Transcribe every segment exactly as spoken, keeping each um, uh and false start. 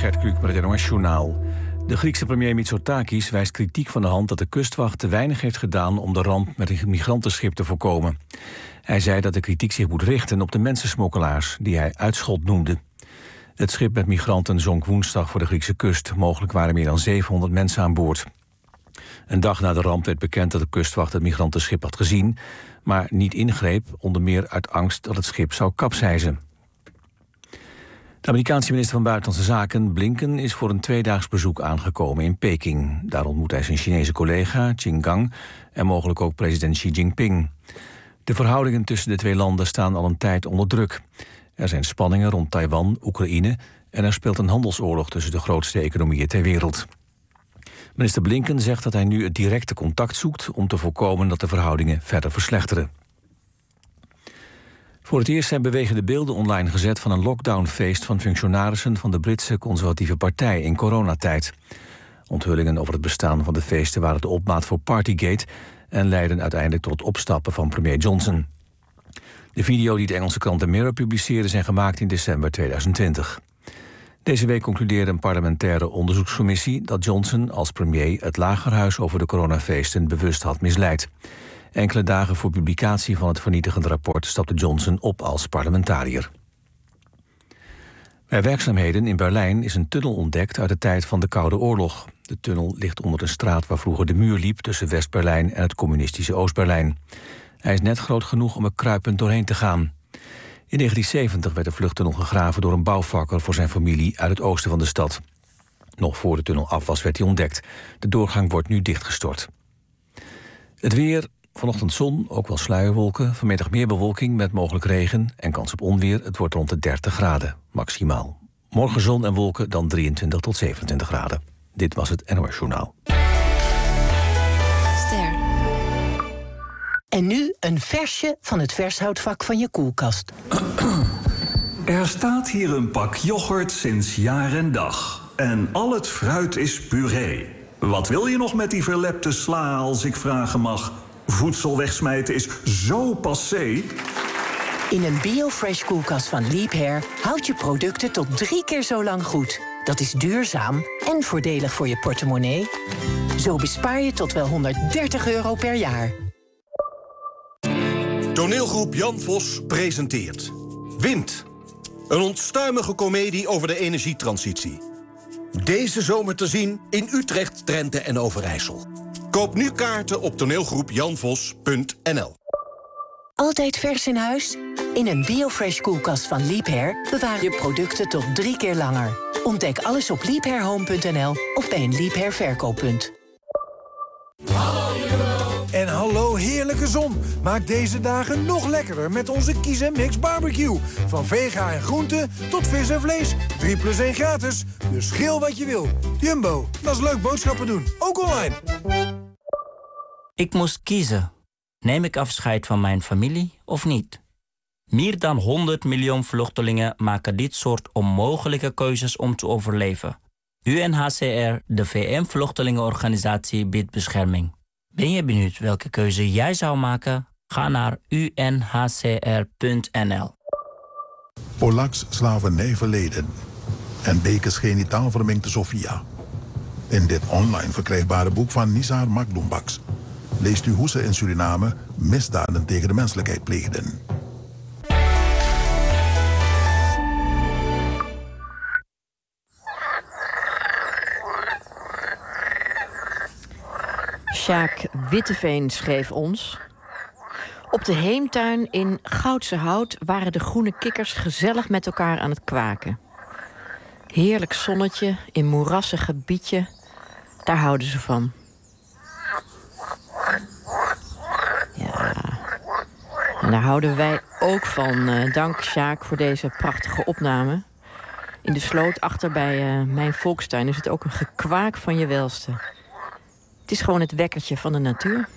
Gert Kluk met het N O S-journaal. De Griekse premier Mitsotakis wijst kritiek van de hand dat de kustwacht te weinig heeft gedaan om de ramp met een migrantenschip te voorkomen. Hij zei dat de kritiek zich moet richten op de mensensmokkelaars, die hij uitschot noemde. Het schip met migranten zonk woensdag voor de Griekse kust. Mogelijk waren meer dan zevenhonderd mensen aan boord. Een dag na de ramp werd bekend dat de kustwacht het migrantenschip had gezien, maar niet ingreep, onder meer uit angst dat het schip zou kapseizen. De Amerikaanse minister van Buitenlandse Zaken, Blinken, is voor een tweedaags bezoek aangekomen in Peking. Daar ontmoet hij zijn Chinese collega, Qin Gang, en mogelijk ook president Xi Jinping. De verhoudingen tussen de twee landen staan al een tijd onder druk. Er zijn spanningen rond Taiwan, Oekraïne en er speelt een handelsoorlog tussen de grootste economieën ter wereld. Minister Blinken zegt dat hij nu het directe contact zoekt om te voorkomen dat de verhoudingen verder verslechteren. Voor het eerst zijn bewegende beelden online gezet van een lockdownfeest van functionarissen van de Britse conservatieve partij in coronatijd. Onthullingen over het bestaan van de feesten waren de opmaat voor Partygate en leidden uiteindelijk tot het opstappen van premier Johnson. De video die de Engelse krant The Mirror publiceerde zijn gemaakt in december tweeduizend twintig. Deze week concludeerde een parlementaire onderzoekscommissie dat Johnson als premier het Lagerhuis over de coronafeesten bewust had misleid. Enkele dagen voor publicatie van het vernietigende rapport stapte Johnson op als parlementariër. Bij werkzaamheden in Berlijn is een tunnel ontdekt uit de tijd van de Koude Oorlog. De tunnel ligt onder een straat waar vroeger de muur liep tussen West-Berlijn en het communistische Oost-Berlijn. Hij is net groot genoeg om er kruipend doorheen te gaan. In negentien zeventig werd de vluchttunnel gegraven door een bouwvakker voor zijn familie uit het oosten van de stad. Nog voor de tunnel af was werd hij ontdekt. De doorgang wordt nu dichtgestort. Het weer, vanochtend zon, ook wel sluierwolken. Vanmiddag meer bewolking met mogelijk regen en kans op onweer. Het wordt rond de dertig graden, maximaal. Morgen zon en wolken, dan drieëntwintig tot zevenentwintig graden. Dit was het N O S-journaal. Ster. En nu een versje van het vershoutvak van je koelkast. Er staat hier een pak yoghurt sinds jaar en dag. En al het fruit is puree. Wat wil je nog met die verlepte sla, als ik vragen mag? Voedsel wegsmijten is zo passé. In een BioFresh koelkast van Leap Hair houd je producten tot drie keer zo lang goed. Dat is duurzaam en voordelig voor je portemonnee. Zo bespaar je tot wel honderddertig euro per jaar. Toneelgroep Jan Vos presenteert Wind. Een onstuimige komedie over de energietransitie. Deze zomer te zien in Utrecht, Drenthe en Overijssel. Koop nu kaarten op toneelgroep jan vos punt n l. Altijd vers in huis? In een BioFresh koelkast van Leap Hair bewaar je producten tot drie keer langer. Ontdek alles op leap hair home punt n l of bij een Leap Hair verkooppunt. En hallo heerlijke zon. Maak deze dagen nog lekkerder met onze Kies en Mix barbecue. Van vega en groenten tot vis en vlees. drie plus één gratis. Dus schil wat je wil. Jumbo, dat is leuk boodschappen doen. Ook online. Ik moest kiezen. Neem ik afscheid van mijn familie of niet? Meer dan honderd miljoen vluchtelingen maken dit soort onmogelijke keuzes om te overleven. U N H C R, de V N-vluchtelingenorganisatie, biedt bescherming. Ben je benieuwd welke keuze jij zou maken? Ga naar u n h c r punt n l. Polaks slavernijverleden en bekens genitaal verminkte Sofia. In dit online verkrijgbare boek van Nizar Makdoembaks leest u hoe ze in Suriname misdaden tegen de menselijkheid pleegden. Sjaak Witteveen schreef ons: op de heemtuin in Goudse Hout waren de groene kikkers gezellig met elkaar aan het kwaken. Heerlijk zonnetje in moerassig gebiedje, daar houden ze van. Ja, en daar houden wij ook van. Uh, dank Sjaak voor deze prachtige opname. In de sloot achter bij uh, mijn volkstuin is het ook een gekwaak van je welste. Het is gewoon het wekkertje van de natuur.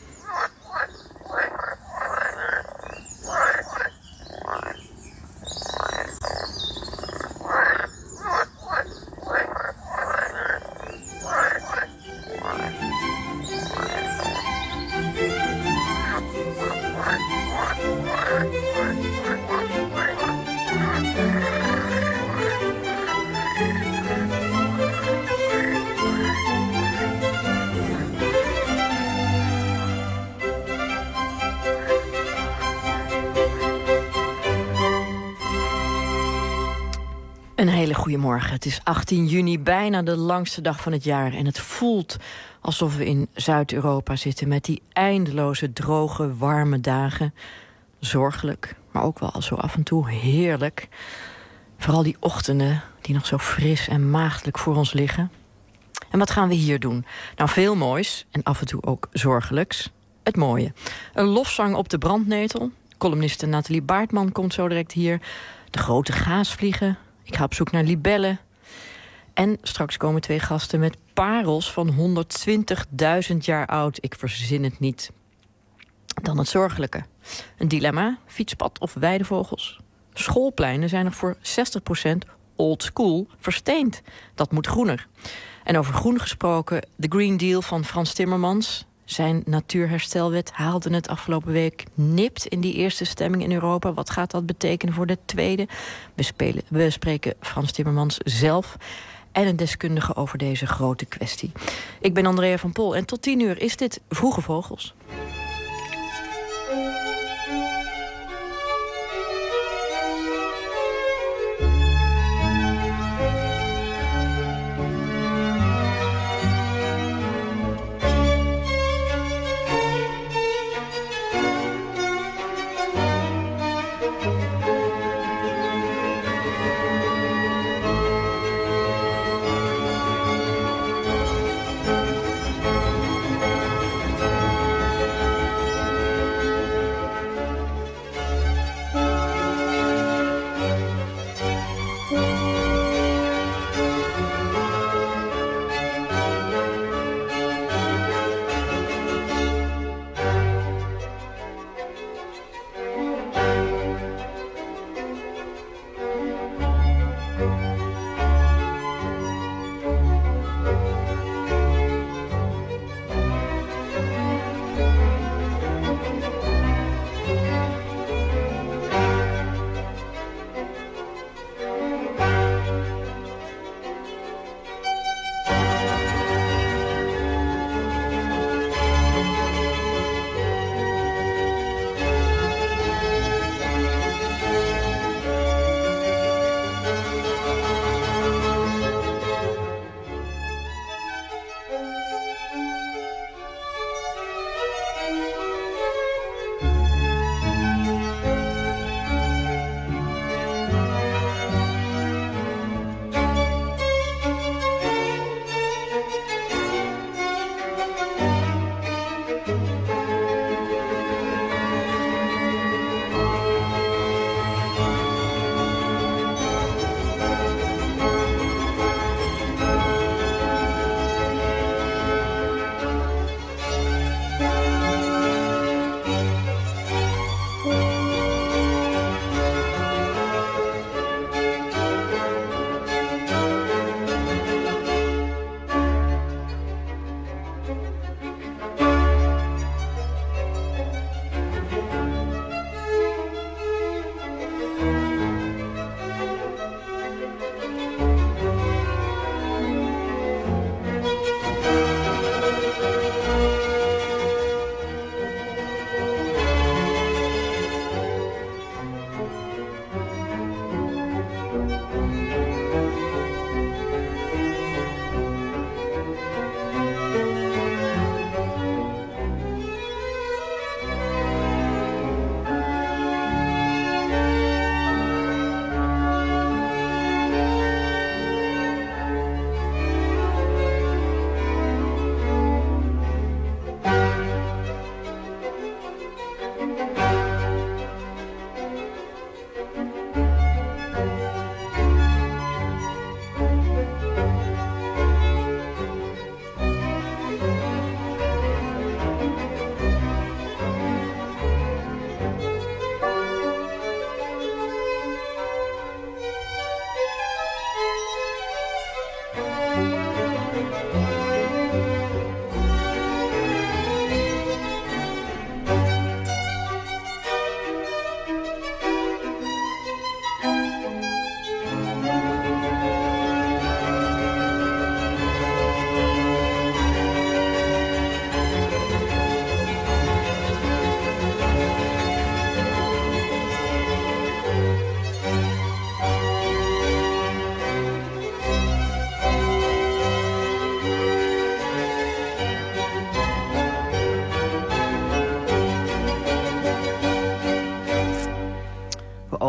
Goedemorgen, het is achttien juni, bijna de langste dag van het jaar. En het voelt alsof we in Zuid-Europa zitten met die eindeloze, droge, warme dagen. Zorgelijk, maar ook wel zo af en toe heerlijk. Vooral die ochtenden die nog zo fris en maagdelijk voor ons liggen. En wat gaan we hier doen? Nou, veel moois en af en toe ook zorgelijks. Het mooie. Een lofzang op de brandnetel. Columniste Nathalie Baartman komt zo direct hier. De grote gaasvliegen. Ik ga op zoek naar libellen. En straks komen twee gasten met parels van honderdtwintigduizend jaar oud. Ik verzin het niet. Dan het zorgelijke. Een dilemma, fietspad of weidevogels. Schoolpleinen zijn nog voor zestig procent old school versteend. Dat moet groener. En over groen gesproken, de Green Deal van Frans Timmermans. Zijn natuurherstelwet haalde het afgelopen week nipt in die eerste stemming in Europa. Wat gaat dat betekenen voor de tweede? We, spelen, we spreken Frans Timmermans zelf en een deskundige over deze grote kwestie. Ik ben Andrea van Pol en tot tien uur is dit Vroege Vogels.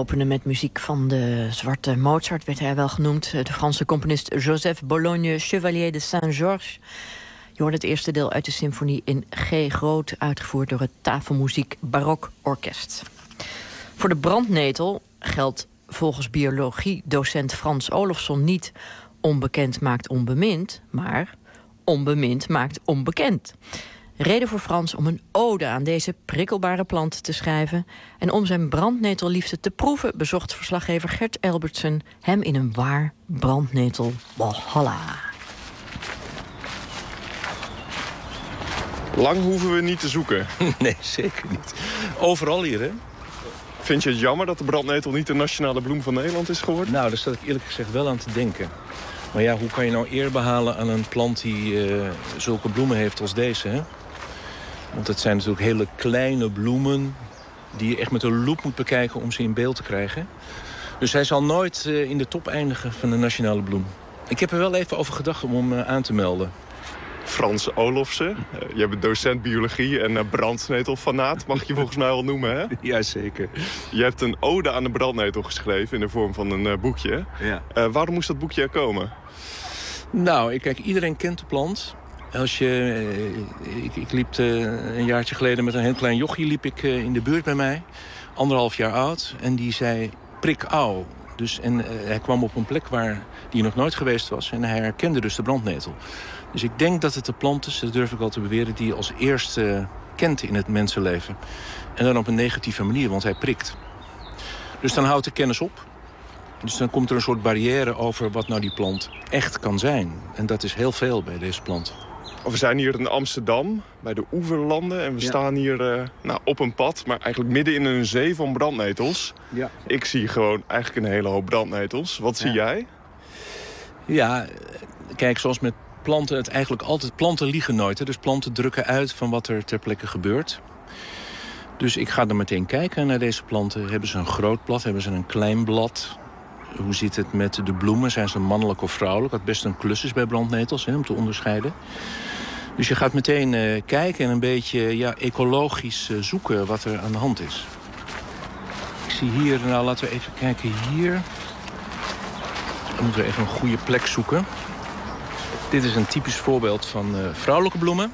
openen met muziek van de zwarte Mozart, werd hij wel genoemd. De Franse componist Joseph Bologne, Chevalier de Saint-Georges. Je hoort het eerste deel uit de symfonie in G groot, uitgevoerd door het Tafelmuziek Barok Orkest. Voor de brandnetel geldt volgens biologiedocent Frans Olofsson niet onbekend maakt onbemind, maar onbemind maakt onbekend. Reden voor Frans om een ode aan deze prikkelbare plant te schrijven. En om zijn brandnetelliefde te proeven bezocht verslaggever Gert Elbertsen hem in een waar brandnetel walhalla. Lang hoeven we niet te zoeken. Nee, zeker niet. Overal hier, hè? Vind je het jammer dat de brandnetel niet de nationale bloem van Nederland is geworden? Nou, daar zat ik eerlijk gezegd wel aan te denken. Maar ja, hoe kan je nou eer behalen aan een plant die uh, zulke bloemen heeft als deze, hè? Want het zijn natuurlijk hele kleine bloemen die je echt met een loep moet bekijken om ze in beeld te krijgen. Dus hij zal nooit uh, in de top eindigen van de nationale bloem. Ik heb er wel even over gedacht om hem uh, aan te melden. Frans Olofsen, uh, jij bent docent biologie en uh, brandnetelfanaat, mag je volgens mij wel noemen, hè? Jazeker. Je hebt een ode aan de brandnetel geschreven in de vorm van een uh, boekje. Ja. Uh, waarom moest dat boekje er komen? Nou, kijk, iedereen kent de plant. Als je, ik, ik liep uh, een jaartje geleden met een heel klein jochie liep ik uh, in de buurt bij mij. Anderhalf jaar oud. En die zei prik au. Dus, en uh, hij kwam op een plek waar die nog nooit geweest was. En hij herkende dus de brandnetel. Dus ik denk dat het de plant is, dat durf ik al te beweren, die je als eerste uh, kent in het mensenleven. En dan op een negatieve manier, want hij prikt. Dus dan houdt de kennis op. Dus dan komt er een soort barrière over wat nou die plant echt kan zijn. En dat is heel veel bij deze plant. We zijn hier in Amsterdam, bij de oeverlanden. En we ja. staan hier uh, nou, op een pad, maar eigenlijk midden in een zee van brandnetels. Ja. Ik zie gewoon eigenlijk een hele hoop brandnetels. Wat zie ja. jij? Ja, kijk, zoals met planten het eigenlijk altijd... Planten liegen nooit, hè? Dus planten drukken uit van wat er ter plekke gebeurt. Dus ik ga er meteen kijken naar deze planten. Hebben ze een groot blad? Hebben ze een klein blad? Hoe zit het met de bloemen? Zijn ze mannelijk of vrouwelijk? Wat best een klus is bij brandnetels, hè, om te onderscheiden. Dus je gaat meteen uh, kijken en een beetje ja, ecologisch uh, zoeken wat er aan de hand is. Ik zie hier, nou laten we even kijken hier. Dan moeten we even een goede plek zoeken. Dit is een typisch voorbeeld van uh, vrouwelijke bloemen.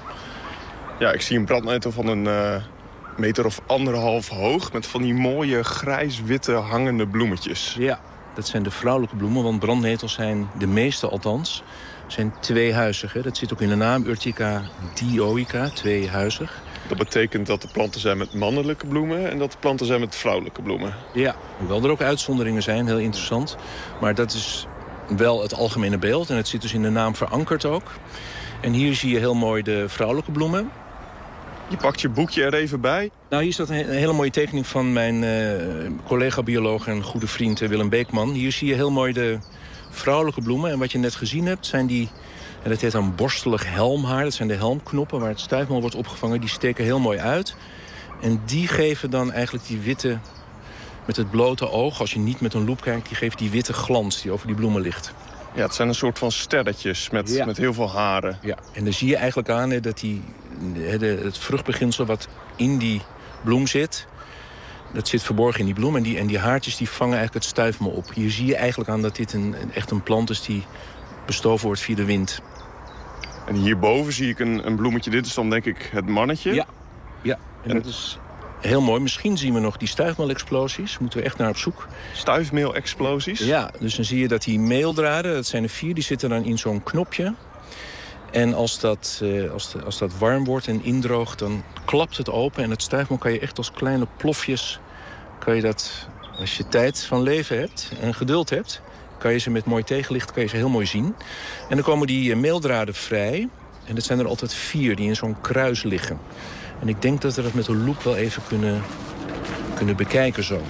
Ja, ik zie een brandnetel van een uh, meter of anderhalf hoog... met van die mooie grijs-witte hangende bloemetjes. Ja, dat zijn de vrouwelijke bloemen, want brandnetels zijn, de meeste althans... zijn tweehuizig. Hè? Dat zit ook in de naam, Urtica dioica, tweehuizig. Dat betekent dat er planten zijn met mannelijke bloemen... en dat er planten zijn met vrouwelijke bloemen. Ja, hoewel er ook uitzonderingen zijn, heel interessant. Maar dat is wel het algemene beeld en het zit dus in de naam verankerd ook. En hier zie je heel mooi de vrouwelijke bloemen. Je pakt je boekje er even bij. Nou, hier staat een hele mooie tekening van mijn uh, collega-bioloog en goede vriend uh, Willem Beekman. Hier zie je heel mooi de vrouwelijke bloemen. En wat je net gezien hebt, zijn die, en dat heet dan borstelig helmhaar. Dat zijn de helmknoppen waar het stuifmeel wordt opgevangen. Die steken heel mooi uit. En die geven dan eigenlijk die witte, met het blote oog, als je niet met een loep kijkt, die geeft die witte glans die over die bloemen ligt. Ja, het zijn een soort van sterretjes met, ja. met heel veel haren. Ja, en dan zie je eigenlijk aan hè, dat die, de, het vruchtbeginsel wat in die bloem zit, dat zit verborgen in die bloem. En die, en die haartjes die vangen eigenlijk het stuifmeel op. Hier zie je eigenlijk aan dat dit een, echt een plant is die bestoven wordt via de wind. En hierboven zie ik een, een bloemetje. Dit is dan denk ik het mannetje. Ja, ja. En, en dat is heel mooi. Misschien zien we nog die stuifmeelexplosies. Moeten we echt naar op zoek. Stuifmeelexplosies? Ja, dus dan zie je dat die meeldraden, dat zijn er vier, die zitten dan in zo'n knopje. En als dat, uh, als, de, als dat warm wordt en indroogt, dan klapt het open. En het stuifmeel kan je echt als kleine plofjes, kan je dat, als je tijd van leven hebt en geduld hebt, kan je ze met mooi tegenlicht kan je ze heel mooi zien. En dan komen die uh, meeldraden vrij. En dat zijn er altijd vier die in zo'n kruis liggen. En ik denk dat we dat met een loep wel even kunnen, kunnen bekijken zo.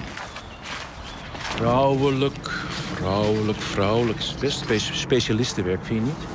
Vrouwelijk, vrouwelijk, vrouwelijk. Het is best spe- specialistenwerk, vind je niet?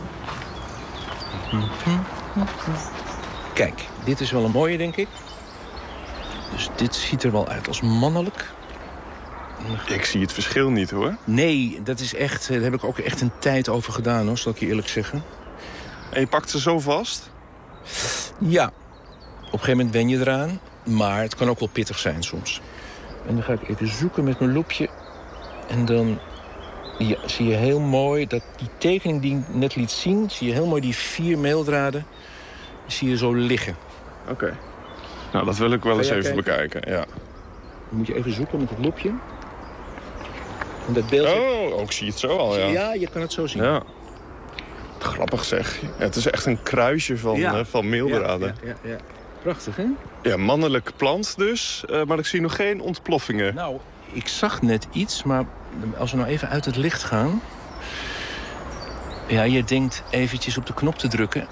Kijk, dit is wel een mooie, denk ik. Dus dit ziet er wel uit als mannelijk. Ik zie het verschil niet, hoor. Nee, dat is echt, daar heb ik ook echt een tijd over gedaan, hoor, zal ik je eerlijk zeggen. En je pakt ze zo vast? Ja. Op een gegeven moment wen je eraan, maar het kan ook wel pittig zijn soms. En dan ga ik even zoeken met mijn loepje. En dan ja, zie je heel mooi dat die tekening die ik net liet zien... zie je heel mooi die vier meeldraden zie je zo liggen. Oké. Okay. Nou, dat wil ik wel eens even kijken? bekijken, ja. Dan moet je even zoeken met het loepje. En dat beeld... Oh, ook zie je het zo al, ja. Ja, je kan het zo zien. Ja. Grappig zeg. Ja, het is echt een kruisje van, ja. uh, van meeldraden. Ja, ja, ja, ja. Prachtig, hè? Ja, mannelijk plant dus, uh, maar ik zie nog geen ontploffingen. Nou, ik zag net iets, maar als we nou even uit het licht gaan... Ja, je denkt eventjes op de knop te drukken.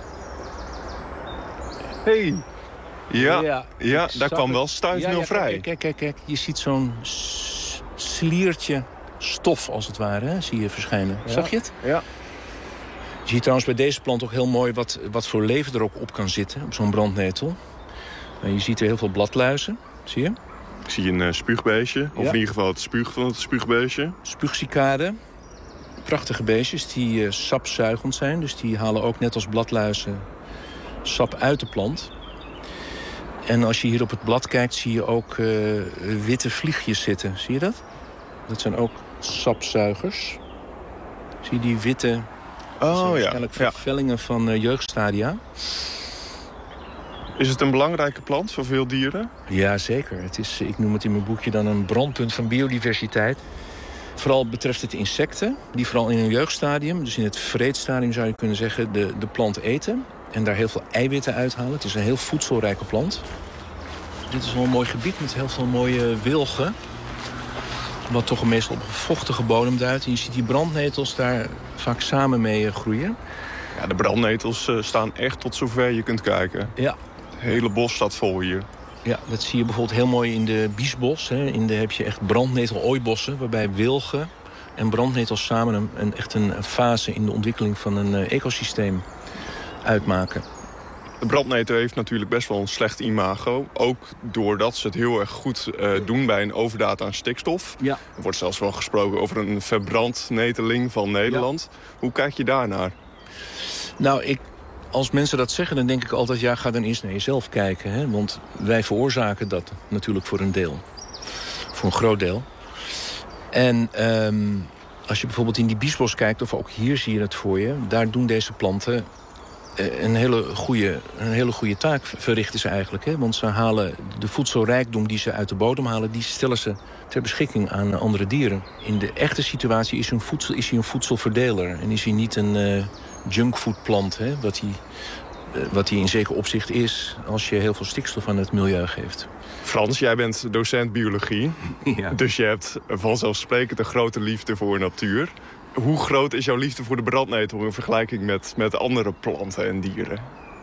Hey. Ja, ja, ja daar kwam het. wel stuifmeel ja, ja, vrij. Kijk, kijk, kijk, kijk. Je ziet zo'n sliertje stof, als het ware, hè? Zie je verschijnen. Ja. Zag je het? Ja. Je ziet trouwens bij deze plant ook heel mooi wat, wat voor leven er ook op kan zitten, op zo'n brandnetel. En je ziet er heel veel bladluizen, zie je? Ik zie een uh, spuugbeestje, of ja. in ieder geval het spuug van het spuugbeestje. Spuugcicaden, prachtige beestjes die uh, sapzuigend zijn. Dus die halen ook net als bladluizen sap uit de plant. En als je hier op het blad kijkt, zie je ook uh, witte vliegjes zitten. Zie je dat? Dat zijn ook sapzuigers. Zie je die witte... Oh, ja. Waarschijnlijk vervellingen ja. van uh, jeugdstadia. Is het een belangrijke plant voor veel dieren? Ja, zeker. Het is, ik noem het in mijn boekje dan een brandpunt van biodiversiteit. Vooral betreft het insecten, die vooral in hun jeugdstadium... dus in het vreedstadium zou je kunnen zeggen, de, de plant eten... en daar heel veel eiwitten uithalen. Het is een heel voedselrijke plant. Dit is wel een mooi gebied met heel veel mooie wilgen... wat toch meestal op een vochtige bodem duidt. En je ziet die brandnetels daar vaak samen mee groeien. Ja, de brandnetels uh, staan echt tot zover je kunt kijken. Ja. Het hele bos staat vol hier. Ja, dat zie je bijvoorbeeld heel mooi in de biesbos. Hè. In de heb je echt brandnetel-ooibossen... waarbij wilgen en brandnetels samen een, een, echt een fase in de ontwikkeling van een uh, ecosysteem uitmaken. De brandnetel heeft natuurlijk best wel een slecht imago. Ook doordat ze het heel erg goed uh, doen bij een overdaad aan stikstof. Ja. Er wordt zelfs wel gesproken over een verbrandneteling van Nederland. Ja. Hoe kijk je daarnaar? Nou, ik, als mensen dat zeggen, dan denk ik altijd... ja, ga dan eens naar jezelf kijken. Hè? Want wij veroorzaken dat natuurlijk voor een deel. Voor een groot deel. En um, als je bijvoorbeeld in die biesbos kijkt... of ook hier zie je het voor je... daar doen deze planten... Een hele, goede, een hele goede taak verrichten ze eigenlijk. Hè? Want ze halen de voedselrijkdom die ze uit de bodem halen... die stellen ze ter beschikking aan andere dieren. In de echte situatie is hij een, voedsel, is hij een voedselverdeler. En is hij niet een uh, junkfoodplant, hè? Wat, hij, uh, wat hij in zeker opzicht is... als je heel veel stikstof aan het milieu geeft. Frans, jij bent docent biologie. Ja. Dus je hebt vanzelfsprekend een grote liefde voor natuur. Hoe groot is jouw liefde voor de brandnetel in vergelijking met, met andere planten en dieren?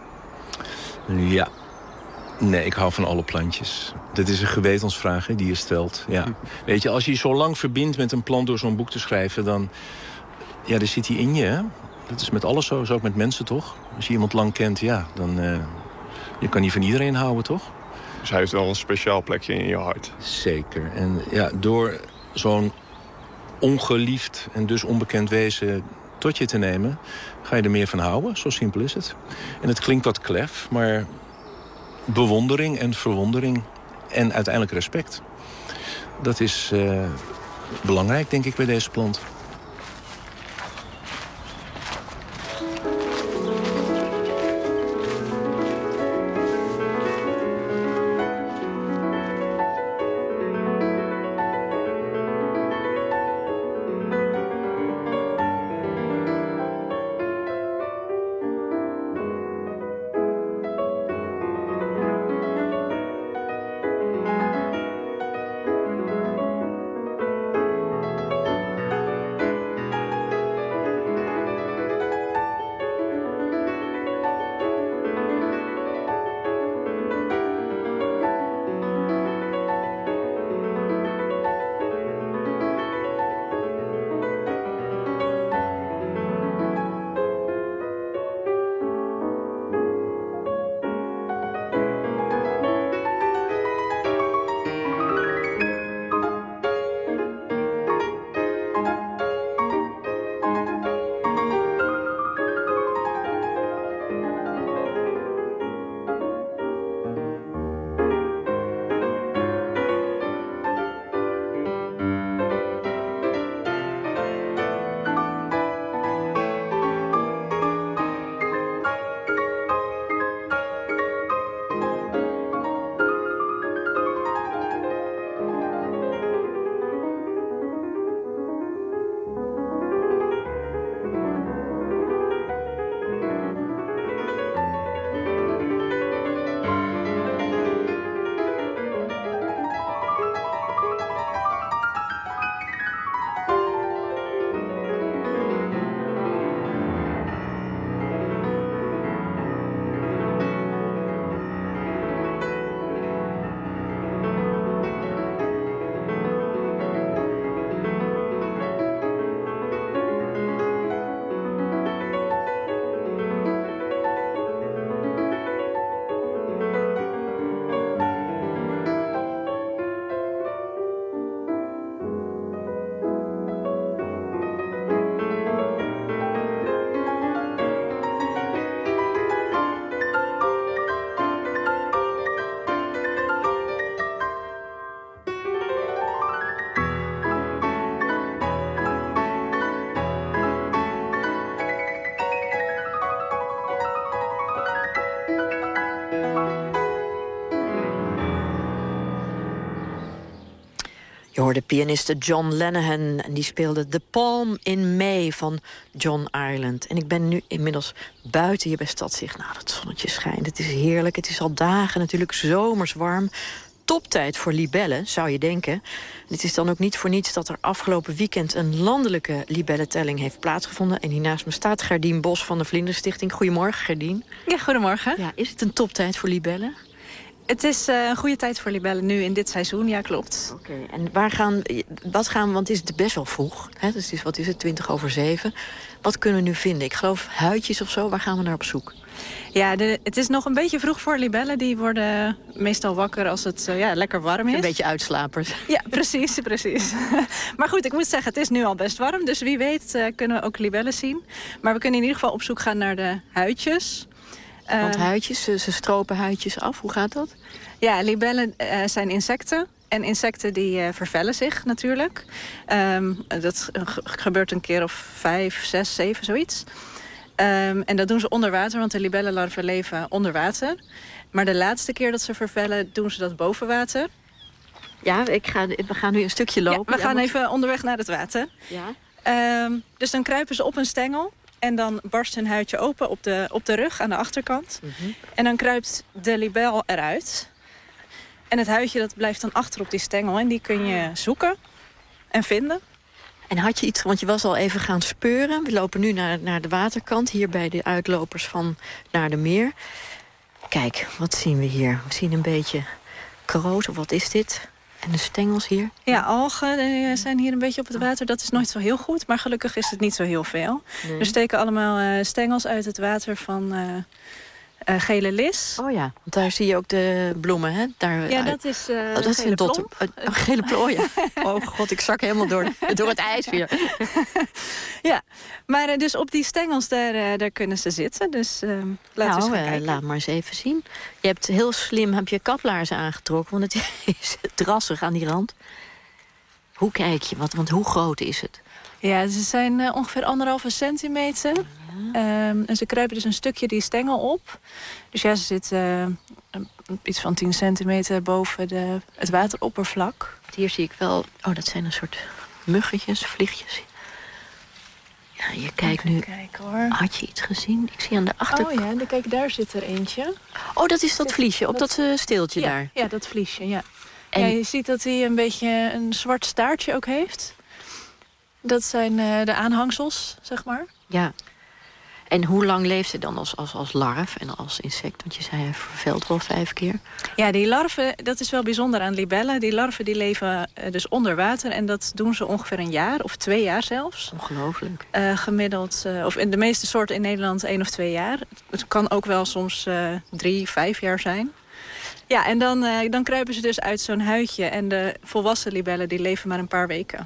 Ja. Nee, ik hou van alle plantjes. Dit is een gewetensvraag hè, die je stelt. Ja. Weet je, als je je zo lang verbindt met een plant door zo'n boek te schrijven... dan, ja, dan zit hij in je. Hè? Dat is met alles zo, zo ook met mensen toch? Als je iemand lang kent, ja, dan uh, je kan niet van iedereen houden, toch? Dus hij heeft wel een speciaal plekje in je hart. Zeker. En ja, door zo'n ongeliefd en dus onbekend wezen tot je te nemen... ga je er meer van houden, zo simpel is het. En het klinkt wat klef, maar bewondering en verwondering... en uiteindelijk respect. Dat is uh, belangrijk, denk ik, bij deze plant. hoorde pianiste John Lenihan en die speelde The Palm in May van John Ireland. En ik ben nu inmiddels buiten hier bij Stadzicht. Nou, het zonnetje schijnt, het is heerlijk. Het is al dagen natuurlijk zomers warm. Toptijd voor libellen, zou je denken. En het is dan ook niet voor niets dat er afgelopen weekend een landelijke libellentelling heeft plaatsgevonden. En hier naast me staat Gerdien Bos van de Vlinderstichting. Goedemorgen, Gerdien. Ja, goedemorgen. Ja, is het een toptijd voor libellen? Het is uh, een goede tijd voor libellen nu in dit seizoen, ja, klopt. Oké, okay. En waar gaan, wat gaan we, want het is best wel vroeg, hè? Dus het is, wat is het, twintig over zeven. Wat kunnen we nu vinden? Ik geloof huidjes of zo, waar gaan we naar op zoek? Ja, de, het is nog een beetje vroeg voor libellen. Die worden meestal wakker als het uh, ja, lekker warm is. Een beetje uitslapers. Ja, precies, precies. Maar goed, ik moet zeggen, het is nu al best warm. Dus wie weet uh, kunnen we ook libellen zien. Maar we kunnen in ieder geval op zoek gaan naar de huidjes. Want huidjes, ze, ze stropen huidjes af. Hoe gaat dat? Ja, libellen uh, zijn insecten. En insecten die uh, vervellen zich natuurlijk. Um, dat gebeurt een keer of vijf, zes, zeven, zoiets. Um, en dat doen ze onder water, want de libellenlarven leven onder water. Maar de laatste keer dat ze vervellen, doen ze dat boven water. Ja, ik ga, we gaan nu een stukje lopen. Ja, we gaan ja, even onderweg naar het water. Ja. Um, dus dan kruipen ze op een stengel. En dan barst hun huidje open op de, op de rug aan de achterkant. Mm-hmm. En dan kruipt de libel eruit. En het huidje dat blijft dan achter op die stengel. En die kun je zoeken en vinden. En had je iets, want je was al even gaan speuren. We lopen nu naar, naar de waterkant, hier bij de uitlopers van naar de meer. Kijk, wat zien we hier? We zien een beetje kroos, of wat is dit? En de stengels hier? Ja, algen die zijn hier een beetje op het water. Dat is nooit zo heel goed, maar gelukkig is het niet zo heel veel. Nee. Er steken allemaal uh, stengels uit het water van uh, uh, gele lis. Oh ja, want daar zie je ook de bloemen, hè? Daar, ja, uit. dat is uh, oh, dat is een dot. Oh, gele plom, ja. Oh god, ik zak helemaal door, door het ijs weer. Ja, maar uh, dus op die stengels, daar, uh, daar kunnen ze zitten. Dus uh, laten nou, we eens gaan kijken. Uh, laat maar eens even zien. Je hebt heel slim heb je kaplaarzen aangetrokken, want het is drassig aan die rand. Hoe kijk je? Want, want hoe groot is het? Ja, ze zijn uh, ongeveer anderhalve centimeter. Ja. Um, en ze kruipen dus een stukje die stengel op. Dus ja, ze zitten uh, iets van tien centimeter boven de, het wateroppervlak. Hier zie ik wel... Oh, dat zijn een soort muggetjes, vliegjes. Ja, je kijkt nu... Kijken, hoor. Had je iets gezien? Ik zie aan de achterkant... Oh ja, kijk, daar zit er eentje. Oh, dat is dat vliesje, op dat uh, steeltje ja, daar. Ja, dat vliesje, ja. En... ja. Je ziet dat hij een beetje een zwart staartje ook heeft. Dat zijn uh, de aanhangsels, zeg maar. Ja. En hoe lang leeft ze dan als, als, als larf en als insect? Want je zei, hij vervelt wel vijf keer. Ja, die larven, dat is wel bijzonder aan libellen. Die larven die leven uh, dus onder water. En dat doen ze ongeveer een jaar, of twee jaar zelfs. Ongelooflijk. Uh, gemiddeld, uh, of in de meeste soorten in Nederland één of twee jaar. Het kan ook wel soms uh, drie, vijf jaar zijn. Ja, en dan, uh, dan kruipen ze dus uit zo'n huidje. En de volwassen libellen die leven maar een paar weken.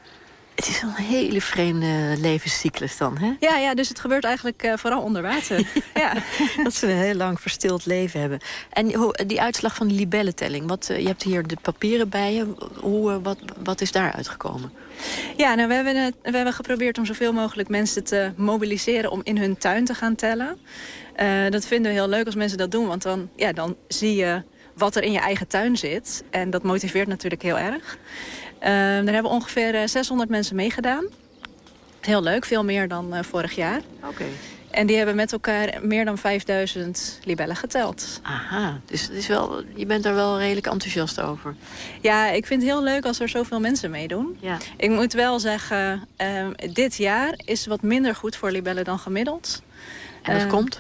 Het is een hele vreemde levenscyclus dan, hè? Ja, ja, dus het gebeurt eigenlijk uh, vooral onder water. ja. Dat ze een heel lang verstild leven hebben. En hoe, die uitslag van de libellentelling, wat, uh, je hebt hier de papieren bij je. Hoe, uh, wat, wat is daar uitgekomen? Ja, nou, we, hebben, uh, we hebben geprobeerd om zoveel mogelijk mensen te mobiliseren om in hun tuin te gaan tellen. Uh, dat vinden we heel leuk als mensen dat doen, want dan, ja, dan zie je wat er in je eigen tuin zit. En dat motiveert natuurlijk heel erg. Uh, daar hebben ongeveer uh, zeshonderd mensen meegedaan. Heel leuk, veel meer dan uh, vorig jaar. Oké. Okay. En die hebben met elkaar meer dan vijfduizend libellen geteld. Aha, dus het is wel, je bent er wel redelijk enthousiast over. Ja, ik vind het heel leuk als er zoveel mensen meedoen. Ja. Ik moet wel zeggen, uh, dit jaar is wat minder goed voor libellen dan gemiddeld. En dat uh, komt?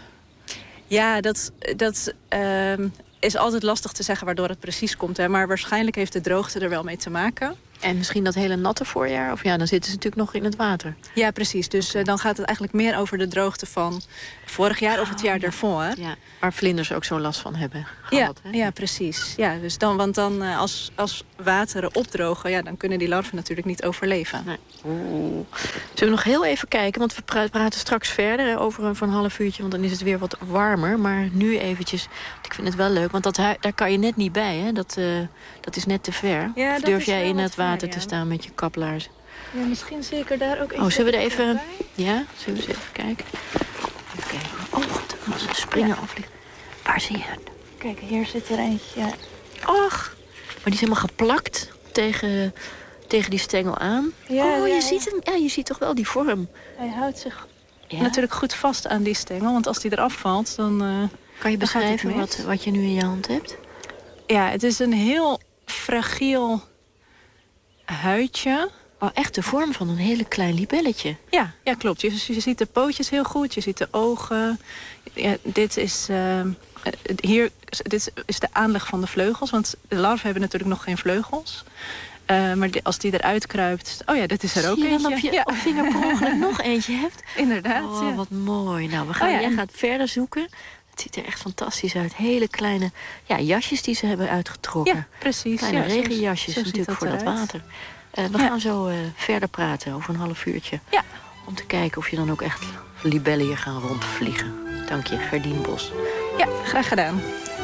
Ja, dat... dat uh, is altijd lastig te zeggen waardoor het precies komt. Hè. Maar waarschijnlijk heeft de droogte er wel mee te maken. En misschien dat hele natte voorjaar? Of ja, dan zitten ze natuurlijk nog in het water. Ja, precies. Dus uh, dan gaat het eigenlijk meer over de droogte van vorig jaar of het jaar daarvoor. Ja, waar vlinders ook zo last van hebben gehad. Ja, hè? ja precies. Ja, dus dan, want dan uh, als, als wateren opdrogen, ja, dan kunnen die larven natuurlijk niet overleven. Nee. Oeh. Zullen we nog heel even kijken? Want we pra praten straks verder hè, over een, van een half uurtje. Want dan is het weer wat warmer. Maar nu eventjes, ik vind het wel leuk. Want dat, daar kan je net niet bij. Hè? Dat, uh, dat is net te ver. Ja, of durf jij in het ver, water ja. te staan met je kaplaarzen? Ja, misschien zie ik er daar ook even. Oh, zullen we er even... Bij? Ja, zullen we eens even kijken? Even kijken. Oh, wat als een springer ja. afvliegt. Waar zie je het? Kijk, hier zit er eentje. Och, maar die is helemaal geplakt tegen tegen die stengel aan. Ja, oh, ja, je, ja. Ziet hem, ja, je ziet toch wel die vorm. Hij houdt zich Ja. natuurlijk goed vast aan die stengel. Want als die eraf valt, dan uh, Kan je dan gaat het beschrijven mis. wat, wat je nu in je hand hebt? Ja, het is een heel fragiel huidje. Oh, echt de vorm van een hele klein libelletje. Ja, ja klopt. Je, je ziet de pootjes heel goed, je ziet de ogen. Ja, dit is... Uh, hier, dit is de aanleg van de vleugels. Want de larven hebben natuurlijk nog geen vleugels. Uh, maar die, als die eruit kruipt... Oh ja, dit is er ook Zie je eentje. dan op je ja. op vinger per ongeluk nog eentje hebt? Inderdaad, Oh, ja. wat mooi. Nou, we gaan, Oh ja, jij en- gaat verder zoeken. Het ziet er echt fantastisch uit. Hele kleine ja, jasjes die ze hebben uitgetrokken. Ja, precies. Kleine ja, zo- regenjasjes zo ziet natuurlijk voor dat eruit. water. Uh, we Ja. gaan zo uh, verder praten over een half uurtje. Ja. Om te kijken of je dan ook echt libellen hier gaan rondvliegen. Dank je, Gerdien Bos. Ja, graag gedaan.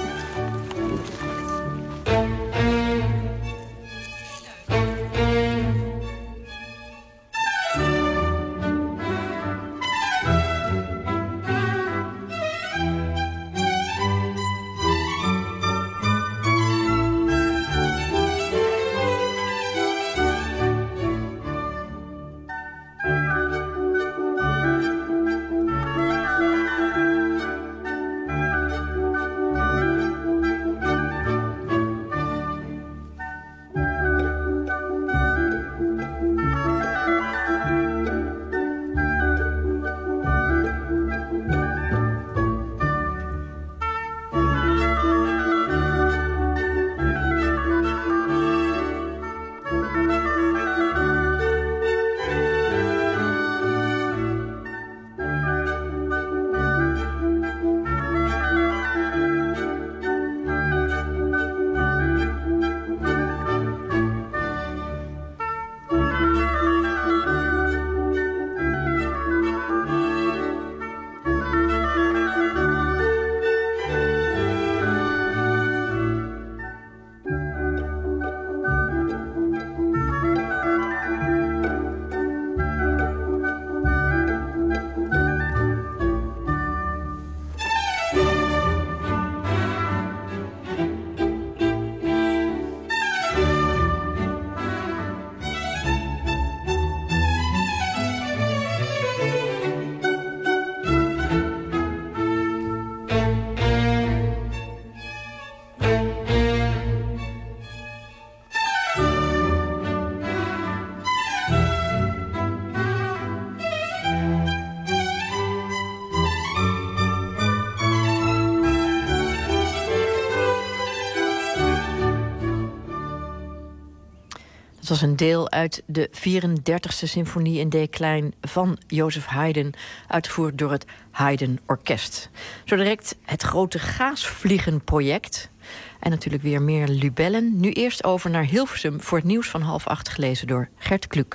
Het was een deel uit de vierendertigste symfonie in D-klein van Joseph Haydn, uitgevoerd door het Haydn Orkest. Zo direct het grote gaasvliegenproject. En natuurlijk weer meer libellen. Nu eerst over naar Hilversum voor het nieuws van half acht, gelezen door Gert Kluk.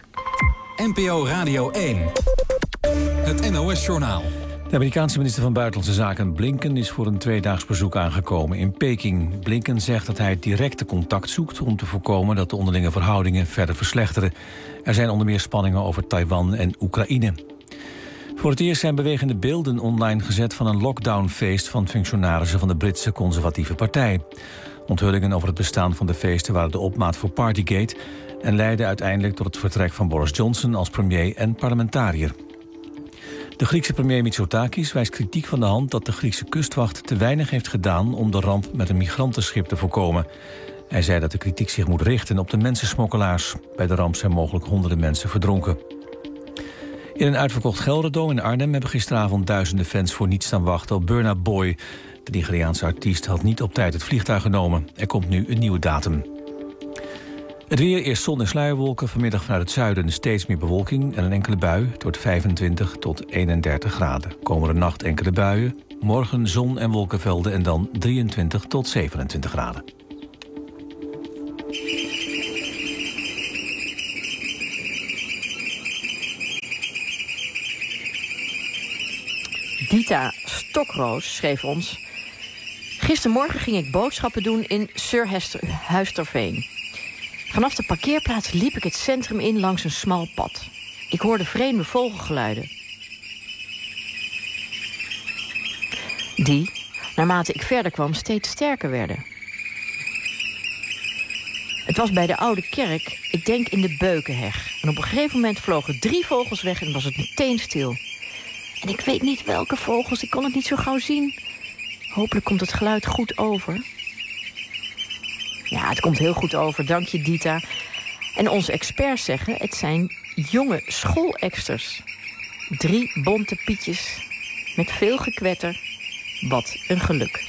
N P O Radio één. Het N O S-journaal. De Amerikaanse minister van Buitenlandse Zaken Blinken is voor een tweedaags bezoek aangekomen in Peking. Blinken zegt dat hij het directe contact zoekt om te voorkomen dat de onderlinge verhoudingen verder verslechteren. Er zijn onder meer spanningen over Taiwan en Oekraïne. Voor het eerst zijn bewegende beelden online gezet van een lockdownfeest van functionarissen van de Britse conservatieve partij. Onthullingen over het bestaan van de feesten waren de opmaat voor Partygate en leidden uiteindelijk tot het vertrek van Boris Johnson als premier en parlementariër. De Griekse premier Mitsotakis wijst kritiek van de hand dat de Griekse kustwacht te weinig heeft gedaan om de ramp met een migrantenschip te voorkomen. Hij zei dat de kritiek zich moet richten op de mensensmokkelaars. Bij de ramp zijn mogelijk honderden mensen verdronken. In een uitverkocht Gelderdoom in Arnhem hebben gisteravond duizenden fans voor niets staan wachten op Burna Boy. De Nigeriaanse artiest had niet op tijd het vliegtuig genomen. Er komt nu een nieuwe datum. Het weer, eerst zon en sluierwolken, vanmiddag vanuit het zuiden steeds meer bewolking en een enkele bui. Het wordt vijfentwintig tot eenendertig graden. Komende nacht enkele buien, morgen zon en wolkenvelden en dan drieëntwintig tot zevenentwintig graden. Dita Stokroos schreef ons: gistermorgen ging ik boodschappen doen in Surhuisterveen. Vanaf de parkeerplaats liep ik het centrum in langs een smal pad. Ik hoorde vreemde vogelgeluiden. Die, naarmate ik verder kwam, steeds sterker werden. Het was bij de Oude Kerk, ik denk in de Beukenheg. En op een gegeven moment vlogen drie vogels weg en was het meteen stil. En ik weet niet welke vogels, ik kon het niet zo gauw zien. Hopelijk komt het geluid goed over. Ja, het komt heel goed over, dank je Dita. En onze experts zeggen, het zijn jonge schooleksters. Drie bonte pietjes met veel gekwetter. Wat een geluk.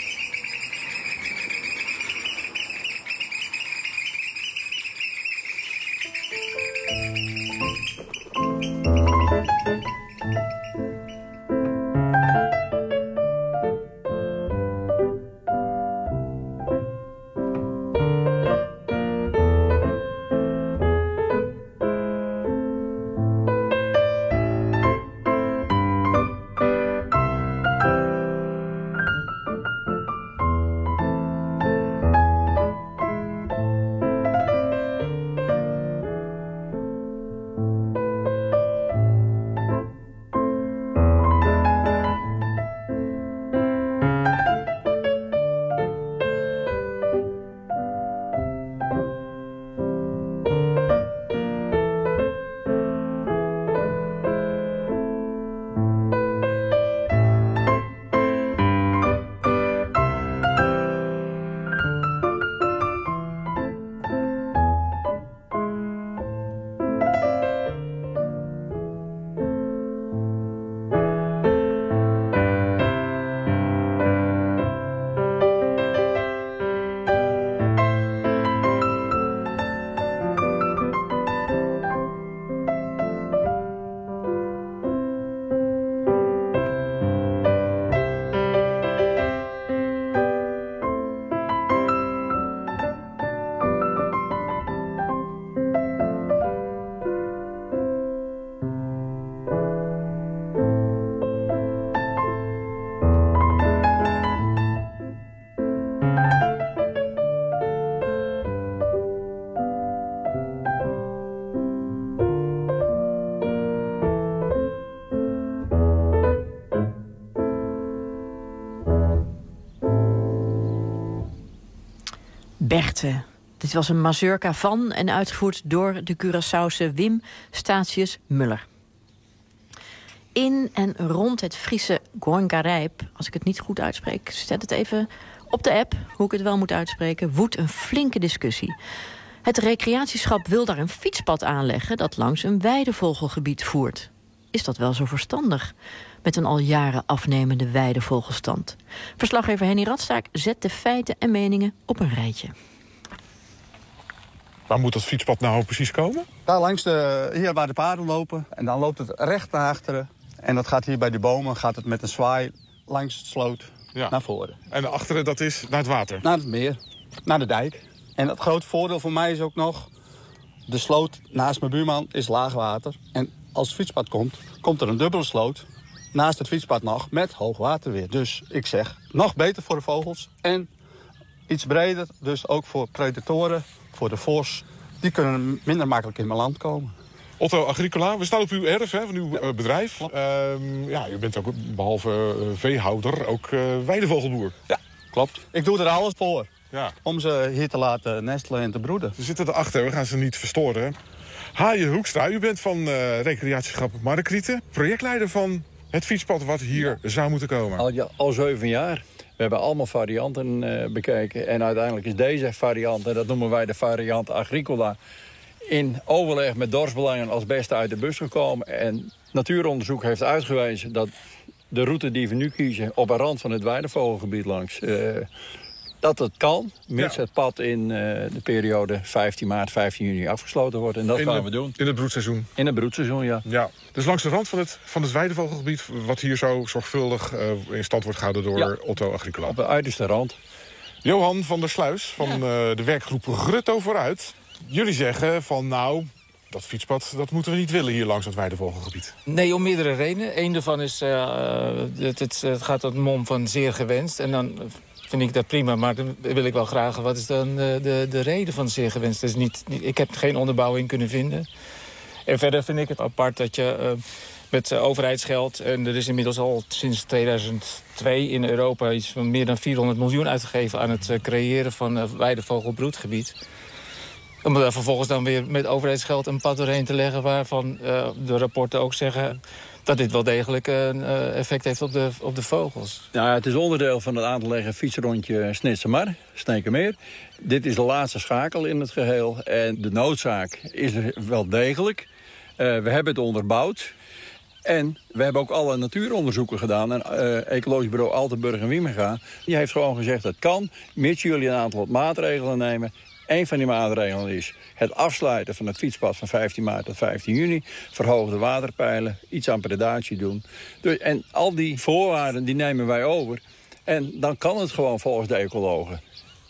Berthe. Dit was een mazurka van en uitgevoerd door de Curaçaose Wim Statius Muller. In en rond het Friese Guangarijp, als ik het niet goed uitspreek, zet het even op de app, hoe ik het wel moet uitspreken, woedt een flinke discussie. Het recreatieschap wil daar een fietspad aanleggen dat langs een weidevogelgebied voert. Is dat wel zo verstandig? Met een al jaren afnemende weidevogelstand. Verslaggever Henny Radstaak zet de feiten en meningen op een rijtje. Waar moet dat fietspad nou precies komen? Daar langs de, hier waar de paarden lopen. En dan loopt het recht naar achteren. En dat gaat hier bij de bomen, gaat het met een zwaai langs het sloot ja. naar voren. En de achteren, dat is naar het water? Naar het meer, naar de dijk. En het grote voordeel voor mij is ook nog, de sloot naast mijn buurman is laagwater. En als het fietspad komt, komt er een dubbele sloot naast het fietspad nog met hoog water weer. Dus ik zeg, nog beter voor de vogels en iets breder, dus ook voor predatoren, voor de vos. Die kunnen minder makkelijk in mijn land komen. Otto Agricola, we staan op uw erf hè, van uw ja, bedrijf. Uh, ja, u bent ook behalve uh, veehouder ook uh, weidevogelboer. Ja, klopt. Ik doe er alles voor. Ja. Om ze hier te laten nestelen en te broeden. Ze zitten erachter, we gaan ze niet verstoren. Haaien Hoekstra, u bent van uh, recreatieschap Markrieten. Projectleider van het fietspad wat hier ja. zou moeten komen. Al, ja, al zeven jaar. We hebben allemaal varianten uh, bekeken. En uiteindelijk is deze variant, en dat noemen wij de variant Agricola, in overleg met dorpsbelangen als beste uit de bus gekomen. En natuuronderzoek heeft uitgewezen dat de route die we nu kiezen op een rand van het weidevogelgebied langs, Uh, dat het kan, mits ja. het pad in uh, de periode vijftien maart, vijftien juni afgesloten wordt. En dat in gaan de, we doen. In het broedseizoen? In het broedseizoen, ja. ja. Dus langs de rand van het, van het weidevogelgebied, wat hier zo zorgvuldig uh, in stand wordt gehouden door ja. Otto Agricola. Op de uiterste rand. Johan van der Sluis van ja. uh, de werkgroep Grutto Vooruit. Jullie zeggen van nou, dat fietspad dat moeten we niet willen hier langs het weidevogelgebied. Nee, om meerdere redenen. Eén daarvan is, uh, het, het, het gaat tot mom van zeer gewenst. En dan vind ik dat prima, maar dan wil ik wel graag, wat is dan de, de, de reden van zeer gewenst? Dus niet, niet, ik heb geen onderbouwing kunnen vinden. En verder vind ik het apart dat je uh, met uh, overheidsgeld, en er is inmiddels al sinds tweeduizend twee in Europa iets van meer dan vierhonderd miljoen uitgegeven aan het uh, creëren van uh, weidevogelbroedgebied. Om er vervolgens dan weer met overheidsgeld een pad doorheen te leggen... waarvan uh, de rapporten ook zeggen dat dit wel degelijk een uh, effect heeft op de, op de vogels. Nou, het is onderdeel van het aan te leggen fietsrondje Snitsemar, Sneekermeer. Dit is de laatste schakel in het geheel. En de noodzaak is er wel degelijk. Uh, we hebben het onderbouwd. En we hebben ook alle natuuronderzoeken gedaan. En uh, Ecologisch Bureau Altenburg en Wiemega, die heeft gewoon gezegd dat kan, mits jullie een aantal maatregelen nemen. Eén van die maatregelen is het afsluiten van het fietspad van vijftien maart tot vijftien juni. Verhoogde waterpeilen, iets aan predatie doen. Dus, en al die voorwaarden die nemen wij over. En dan kan het gewoon volgens de ecologen.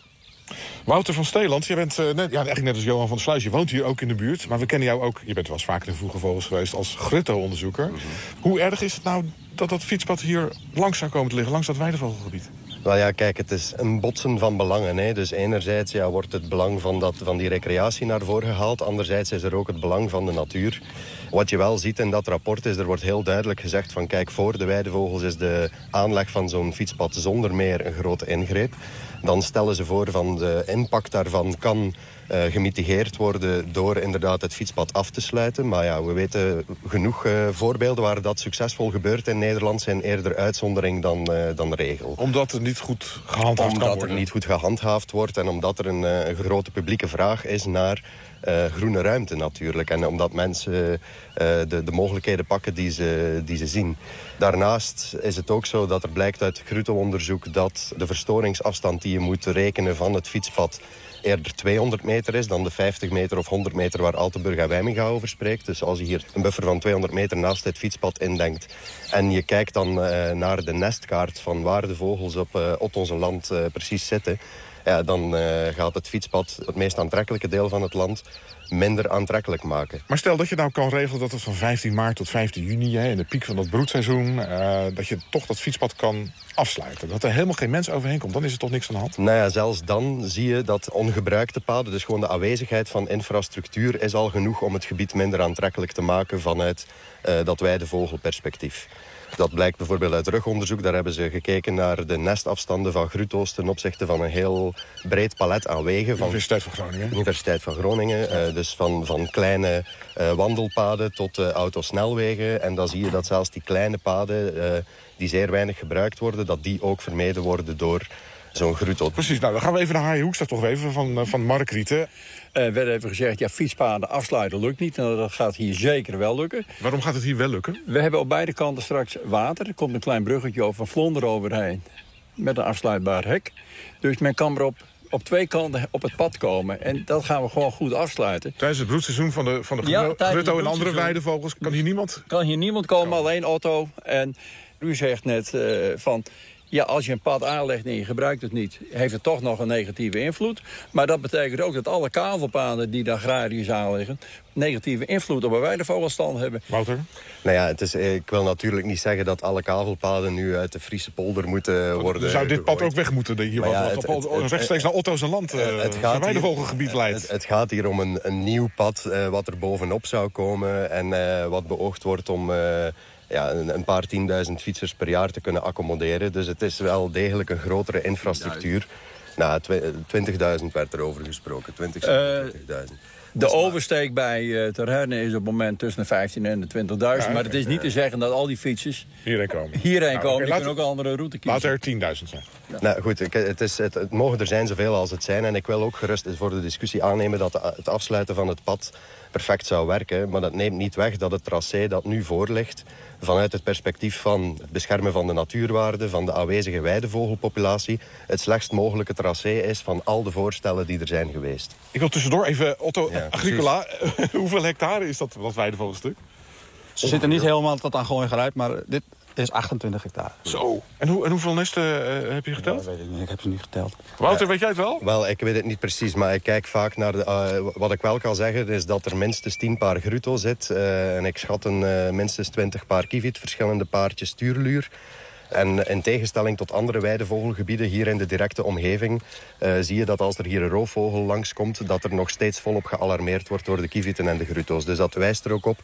Wouter van Steeland, je bent uh, net, ja, eigenlijk net als Johan van der Sluis. Je woont hier ook in de buurt, maar we kennen jou ook... je bent wel eens vaker in Vroege Vogels geweest als Grutto-onderzoeker. Mm-hmm. Hoe erg is het nou dat dat fietspad hier langs zou komen te liggen, langs dat weidevogelgebied? Wel ja, kijk, het is een botsen van belangen. Hè. Dus enerzijds ja, wordt het belang van, dat, van die recreatie naar voren gehaald. Anderzijds is er ook het belang van de natuur. Wat je wel ziet in dat rapport is, er wordt heel duidelijk gezegd van... kijk, voor de weidevogels is de aanleg van zo'n fietspad zonder meer een grote ingreep. Dan stellen ze voor van de impact daarvan kan uh, gemitigeerd worden... door inderdaad het fietspad af te sluiten. Maar ja, we weten genoeg uh, voorbeelden waar dat succesvol gebeurt in Nederland... zijn eerder uitzondering dan, uh, dan regel. Omdat er niet goed gehandhaafd omdat kan worden? Omdat er niet goed gehandhaafd wordt en omdat er een, uh, een grote publieke vraag is naar... Uh, groene ruimte natuurlijk. En omdat mensen uh, de, de mogelijkheden pakken die ze, die ze zien. Daarnaast is het ook zo dat er blijkt uit Grutto-onderzoek... dat de verstoringsafstand die je moet rekenen van het fietspad... eerder tweehonderd meter is dan de vijftig meter of honderd meter... waar Altenburg en Wijminga over spreekt. Dus als je hier een buffer van tweehonderd meter naast het fietspad indenkt... en je kijkt dan uh, naar de nestkaart van waar de vogels op, uh, op onze land uh, precies zitten... Ja, dan uh, gaat het fietspad, het meest aantrekkelijke deel van het land... minder aantrekkelijk maken. Maar stel dat je nou kan regelen dat het van vijftien maart tot vijftien juni... Hè, in de piek van het broedseizoen... Uh, dat je toch dat fietspad kan afsluiten. Dat er helemaal geen mens overheen komt. Dan is er toch niks aan de hand? Nou ja, zelfs dan zie je dat ongebruikte paden... dus gewoon de aanwezigheid van infrastructuur... is al genoeg om het gebied minder aantrekkelijk te maken... vanuit uh, dat weidevogelperspectief. Dat blijkt bijvoorbeeld uit rugonderzoek. Daar hebben ze gekeken naar de nestafstanden van grutto's... ten opzichte van een heel breed palet aan wegen. Van Universiteit van Groningen. Universiteit van Groningen. Uh, dus van, van kleine uh, wandelpaden tot uh, autosnelwegen. En dan zie je dat zelfs die kleine paden... Uh, die zeer weinig gebruikt worden... dat die ook vermeden worden door zo'n grutto. Precies, nou dan gaan we even naar Haaienhoekstad toch even van, van Mark Rieten. Uh, werd even gezegd, ja, fietspaden afsluiten lukt niet. Nou, dat gaat hier zeker wel lukken. Waarom gaat het hier wel lukken? We hebben op beide kanten straks water. Er komt een klein bruggetje over van Vlonderen overheen. Met een afsluitbaar hek. Dus men kan er op, op twee kanten op het pad komen. En dat gaan we gewoon goed afsluiten. Tijdens het broedseizoen van de, van de ja, grutto en andere weidevogels kan hier niemand? Kan hier niemand komen, alleen Otto. En u zegt net uh, van... Ja, als je een pad aanlegt en je gebruikt het niet... heeft het toch nog een negatieve invloed. Maar dat betekent ook dat alle kavelpaden die de agrariërs aanleggen... negatieve invloed op een weidevogelstand hebben. Wouter? Nou ja, het is, ik wil natuurlijk niet zeggen dat alle kavelpaden nu uit de Friese polder moeten worden... Zou dit pad ook weg moeten? Hier wat, ja, wat het, op, het, rechtstreeks naar Otto's land, uh, het gaat weidevogelgebied leidt. Het, het gaat hier om een, een nieuw pad uh, wat er bovenop zou komen... en uh, wat beoogd wordt om... Uh, Ja, een, een paar tienduizend fietsers per jaar te kunnen accommoderen. Dus het is wel degelijk een grotere infrastructuur. Nou, twintigduizend werd er over gesproken. twintigduizend. De oversteek bij uh, Terherne is op het moment tussen de vijftien en de twintigduizend. Ja, maar het is niet te zeggen dat al die fietsers hierheen komen. Hierheen nou, komen. Okay, die kunnen ook een andere route kiezen. Laten er tienduizend zijn. Ja. Nou goed, het, is, het, het mogen er zijn zoveel als het zijn. En ik wil ook gerust voor de discussie aannemen dat de, het afsluiten van het pad perfect zou werken. Maar dat neemt niet weg dat het tracé dat nu voor ligt... vanuit het perspectief van het beschermen van de natuurwaarde... van de aanwezige weidevogelpopulatie... het slechtst mogelijke tracé is van al de voorstellen die er zijn geweest. Ik wil tussendoor even, Otto ja, Agricola... hoeveel hectare is dat, dat weidevogelstuk? Ze zitten niet helemaal tot aan Gooi en Grijp, maar dit is achtentwintig hectare. Zo. En, hoe, en hoeveel nesten uh, heb je geteld? Ja, weet ik niet. Ik heb ze niet geteld. Wouter, ja. weet jij het wel? Wel, ik weet het niet precies, maar ik kijk vaak naar... De, uh, wat ik wel kan zeggen, is dat er minstens tien paar grutto zit. Uh, en ik schat een uh, minstens twintig paar kievit, verschillende paardjes tuurluur. En in tegenstelling tot andere weidevogelgebieden hier in de directe omgeving... Uh, zie je dat als er hier een roofvogel langskomt... dat er nog steeds volop gealarmeerd wordt door de kievieten en de grutto's. Dus dat wijst er ook op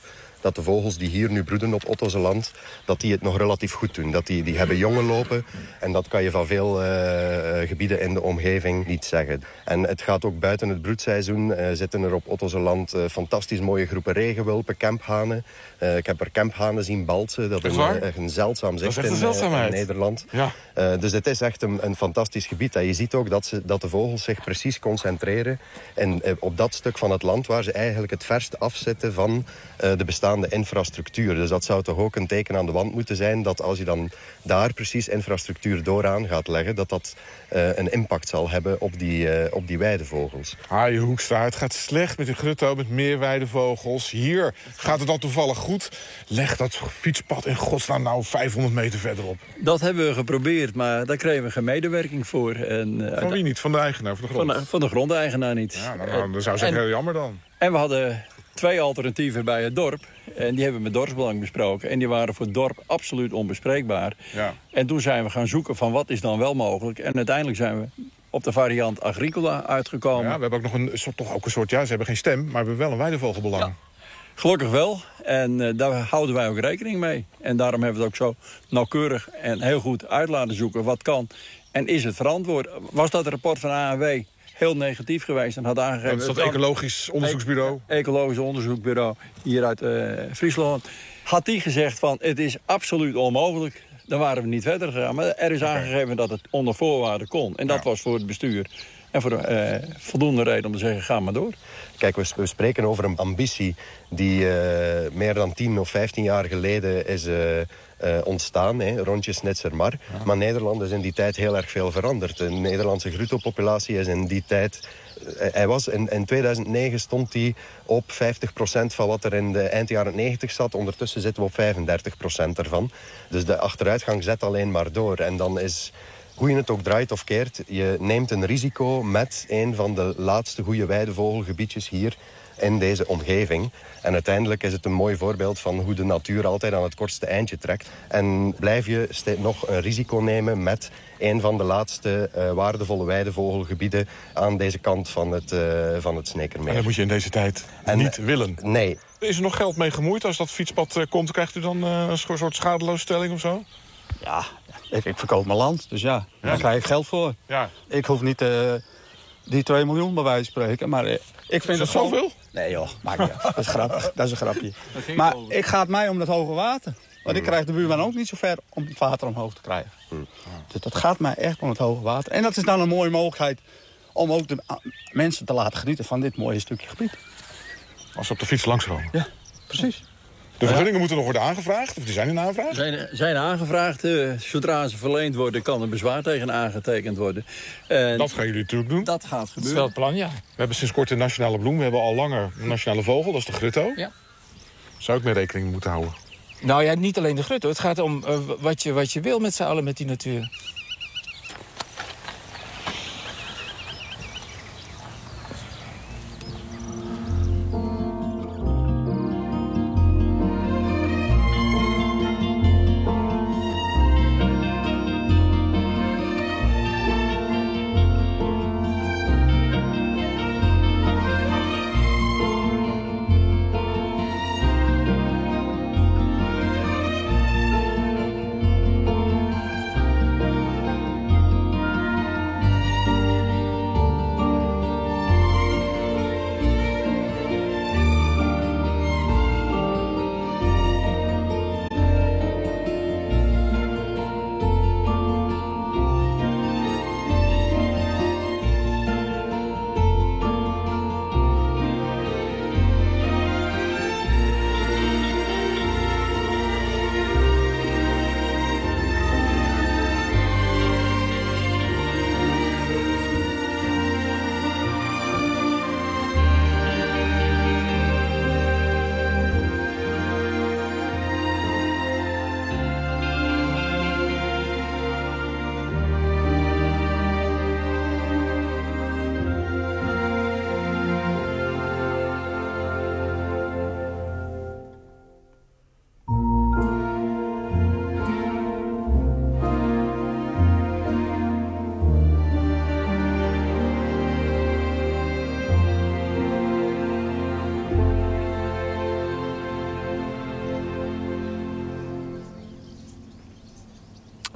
dat de vogels die hier nu broeden op Ottozeland, dat die het nog relatief goed doen. Dat die, die hebben jongen lopen en dat kan je van veel uh, gebieden in de omgeving niet zeggen. En het gaat ook buiten het broedseizoen. Uh, zitten er op Ottozeland uh, fantastisch mooie groepen regenwulpen, kemphanen. Uh, ik heb er kemphanen zien balsen. Dat is een, een zeldzaam zicht in, uh, in Nederland. Ja. Uh, dus het is echt een, een fantastisch gebied. En je ziet ook dat, ze, dat de vogels zich precies concentreren in, uh, op dat stuk van het land waar ze eigenlijk het verst afzitten van uh, de bestaande infrastructuur. Dus dat zou toch ook een teken aan de wand moeten zijn dat als je dan daar precies infrastructuur dooraan gaat leggen, dat dat uh, een impact zal hebben op die, uh, op die weidevogels. Ah, Hoekstra, het gaat slecht met de Grutto, met meer weidevogels. Hier gaat het dan toevallig goed. Leg dat fietspad in godsnaam nou vijfhonderd meter verderop. Dat hebben we geprobeerd, maar daar kregen we geen medewerking voor. En, uh, van wie niet? Van de eigenaar? Van de, grond? van de, van de grondeigenaar niet. Ja, nou, nou, dat zou zeggen heel jammer dan. En we hadden twee alternatieven bij het dorp. En die hebben we met dorpsbelang besproken. En die waren voor het dorp absoluut onbespreekbaar. Ja. En toen zijn we gaan zoeken van wat is dan wel mogelijk. En uiteindelijk zijn we op de variant Agricola uitgekomen. Ja, we hebben ook nog een soort, toch ook een soort, ja, ze hebben geen stem, maar we hebben wel een weidevogelbelang. Ja. Gelukkig wel. En uh, daar houden wij ook rekening mee. En daarom hebben we het ook zo nauwkeurig en heel goed uit laten zoeken wat kan. En is het verantwoord? Was dat rapport van A N W heel negatief geweest en had aangegeven... Dat is dat ecologisch onderzoeksbureau? E ecologisch onderzoeksbureau hier uit uh, Friesland. Had die gezegd van het is absoluut onmogelijk, dan waren we niet verder gegaan. Maar er is aangegeven dat het onder voorwaarden kon. En dat ja. was voor het bestuur. En voor de, uh, voldoende reden om te zeggen, ga maar door. Kijk, we, we spreken over een ambitie die uh, meer dan tien of vijftien jaar geleden is uh, uh, ontstaan. Hè, rondjes Snitsermar. Ja. Maar Nederland is in die tijd heel erg veel veranderd. De Nederlandse grutto-populatie is in die tijd... Uh, hij was in, in tweeduizend negen stond hij op vijftig procent van wat er in de eind jaren negentig zat. Ondertussen zitten we op vijfendertig procent ervan. Dus de achteruitgang zet alleen maar door. En dan is... Hoe je het ook draait of keert, je neemt een risico met een van de laatste goede weidevogelgebiedjes hier in deze omgeving. En uiteindelijk is het een mooi voorbeeld van hoe de natuur altijd aan het kortste eindje trekt. En blijf je nog een risico nemen met een van de laatste uh, waardevolle weidevogelgebieden aan deze kant van het, uh, van het Sneekermeer. En dat moet je in deze tijd en, niet willen. Nee. Is er nog geld mee gemoeid? Als dat fietspad uh, komt, krijgt u dan uh, een soort schadeloosstelling of zo? Ja, ik, ik verkoop mijn land, dus ja, ja. daar krijg ik geld voor. Ja. Ik hoef niet uh, die twee miljoen bij wijze van spreken, maar uh, ik vind is dat het zoveel? Gewoon... Nee joh, maakt niet uit. Dat is grappig, dat is een grapje. Maar ik ga het mij om dat hoge water. Want ik krijg de buurman ook niet zo ver om het water omhoog te krijgen. Hmm. Dus dat gaat mij echt om het hoge water. En dat is dan een mooie mogelijkheid om ook de mensen te laten genieten van dit mooie stukje gebied. Als ze op de fiets langskomen? Ja, precies. De vergunningen moeten nog worden aangevraagd? Of die zijn in aanvraag? Zijn, zijn aangevraagd. Uh, zodra ze verleend worden, kan er bezwaar tegen aangetekend worden. Uh, dat gaan jullie natuurlijk doen? Dat gaat gebeuren. Dat is wel het plan, ja. We hebben sinds kort de nationale bloem. We hebben al langer een nationale vogel, dat is de grutto. Ja. Zou ik mee rekening moeten houden? Nou ja, niet alleen de grutto. Het gaat om uh, wat, je, wat je wil met z'n allen met die natuur.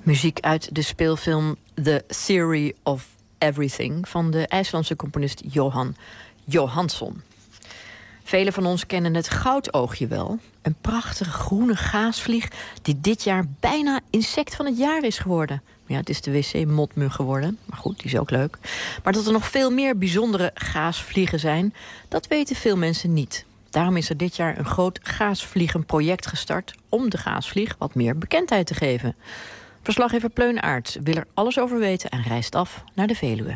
Muziek uit de speelfilm The Theory of Everything van de IJslandse componist Johan Johansson. Velen van ons kennen het goudoogje wel. Een prachtige groene gaasvlieg die dit jaar bijna insect van het jaar is geworden. Ja, het is de wc-motmug geworden, maar goed, die is ook leuk. Maar dat er nog veel meer bijzondere gaasvliegen zijn, dat weten veel mensen niet. Daarom is er dit jaar een groot gaasvliegenproject gestart om de gaasvlieg wat meer bekendheid te geven. Verslaggever Pleun Aerts wil er alles over weten en reist af naar de Veluwe.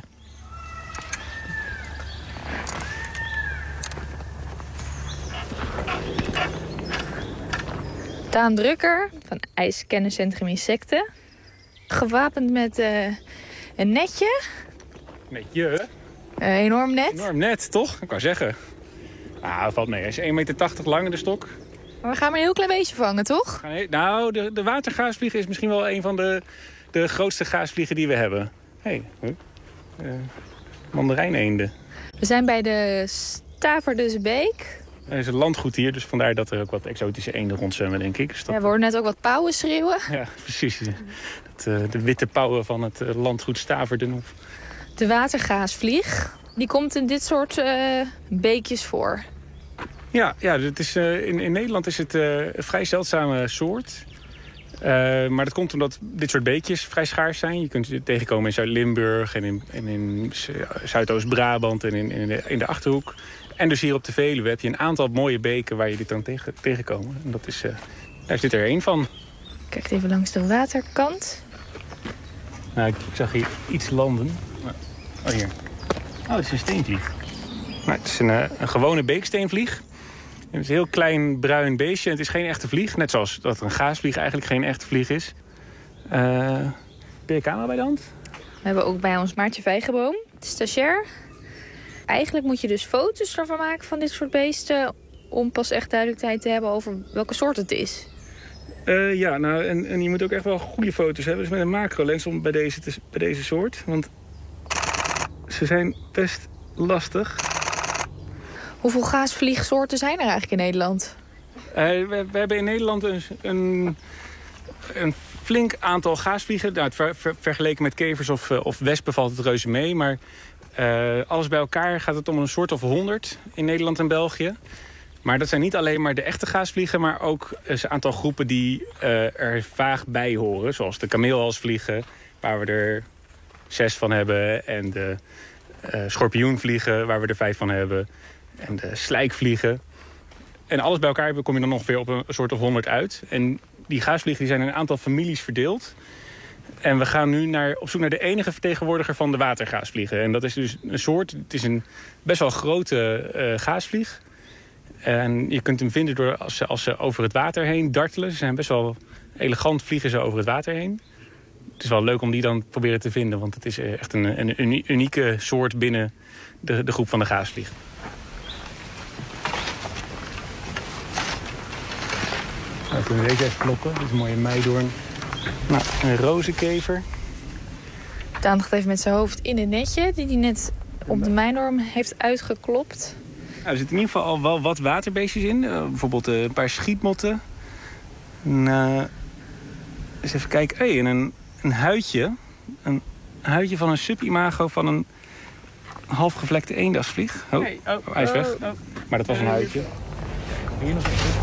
Daan Drukker van IJskenniscentrum Insecten. Gewapend met uh, een netje. Netje? Uh, enorm net. Enorm net, toch? Ik wou zeggen. Nou, dat valt mee. Hij is één meter tachtig lang in de stok. Maar we gaan maar een heel klein beetje vangen, toch? Nou, de, de watergaasvlieg is misschien wel een van de, de grootste gaasvliegen die we hebben. Hé, hey, uh, mandarijneenden. We zijn bij de Staverdesbeek. Er is een landgoed hier, dus vandaar dat er ook wat exotische eenden rondzwemmen, denk ik. Dus dat... Ja, we hoorden net ook wat pauwen schreeuwen. Ja, precies. Dat, uh, de witte pauwen van het uh, landgoed Staverden. De watergaasvlieg, die komt in dit soort uh, beekjes voor. Ja, ja het is, uh, in, in Nederland is het uh, een vrij zeldzame soort. Uh, maar dat komt omdat dit soort beekjes vrij schaars zijn. Je kunt het tegenkomen in Zuid-Limburg en in, en in Zuidoost-Brabant en in, in, de, in de Achterhoek. En dus hier op de Veluwe heb je een aantal mooie beken waar je dit dan tegen, tegenkomen. En dat is, uh, daar is dit er één van. Kijk even langs de waterkant. Nou, ik, ik zag hier iets landen. Oh, hier. Oh, het is een steenvlieg. Nou, het is een, uh, een gewone beeksteenvlieg. Het is een heel klein bruin beestje. Het is geen echte vlieg. Net zoals dat een gaasvlieg eigenlijk geen echte vlieg is. Uh, heb je een camera bij de hand? We hebben ook bij ons Maartje Vijgenboom, de stagiair. Eigenlijk moet je dus foto's ervan maken van dit soort beesten om pas echt duidelijkheid te hebben over welke soort het is. Uh, ja, nou, en, en je moet ook echt wel goede foto's hebben. Dus met een macrolens om bij deze, te, bij deze soort. Want ze zijn best lastig. Hoeveel gaasvliegsoorten zijn er eigenlijk in Nederland? Uh, we, we hebben in Nederland een, een, een flink aantal gaasvliegen. Nou, ver, ver, vergeleken met kevers of, of wespen valt het reuze mee. Maar uh, alles bij elkaar gaat het om een soort of honderd in Nederland en België. Maar dat zijn niet alleen maar de echte gaasvliegen, maar ook een aantal groepen die uh, er vaag bij horen. Zoals de kameelhalsvliegen, waar we er zes van hebben. En de uh, schorpioenvliegen, waar we er vijf van hebben. En de slijkvliegen. En alles bij elkaar kom je dan ongeveer op een soort of honderd uit. En die gaasvliegen die zijn in een aantal families verdeeld. En we gaan nu naar, op zoek naar de enige vertegenwoordiger van de watergaasvliegen. En dat is dus een soort, het is een best wel grote uh, gaasvlieg. En je kunt hem vinden door als ze, als ze over het water heen dartelen. Ze zijn best wel elegant, vliegen ze over het water heen. Het is wel leuk om die dan proberen te vinden. Want het is echt een, een unieke soort binnen de, de groep van de gaasvliegen. Nou, kunnen we deze even kloppen. Dit is een mooie meidoorn. Nou, een rozenkever. Daan gaat even met zijn hoofd in het netje die hij net op de meidoorn heeft uitgeklopt. Nou, er zitten in ieder geval al wel wat waterbeestjes in. Uh, bijvoorbeeld uh, een paar schietmotten. En, uh, eens even kijken. Hey, en een, een huidje. Een huidje van een subimago van een halfgevlekte eendagsvlieg. Oh, hey, oh, oh, hij is weg. Oh, oh. Maar dat was een huidje. Hier nog even.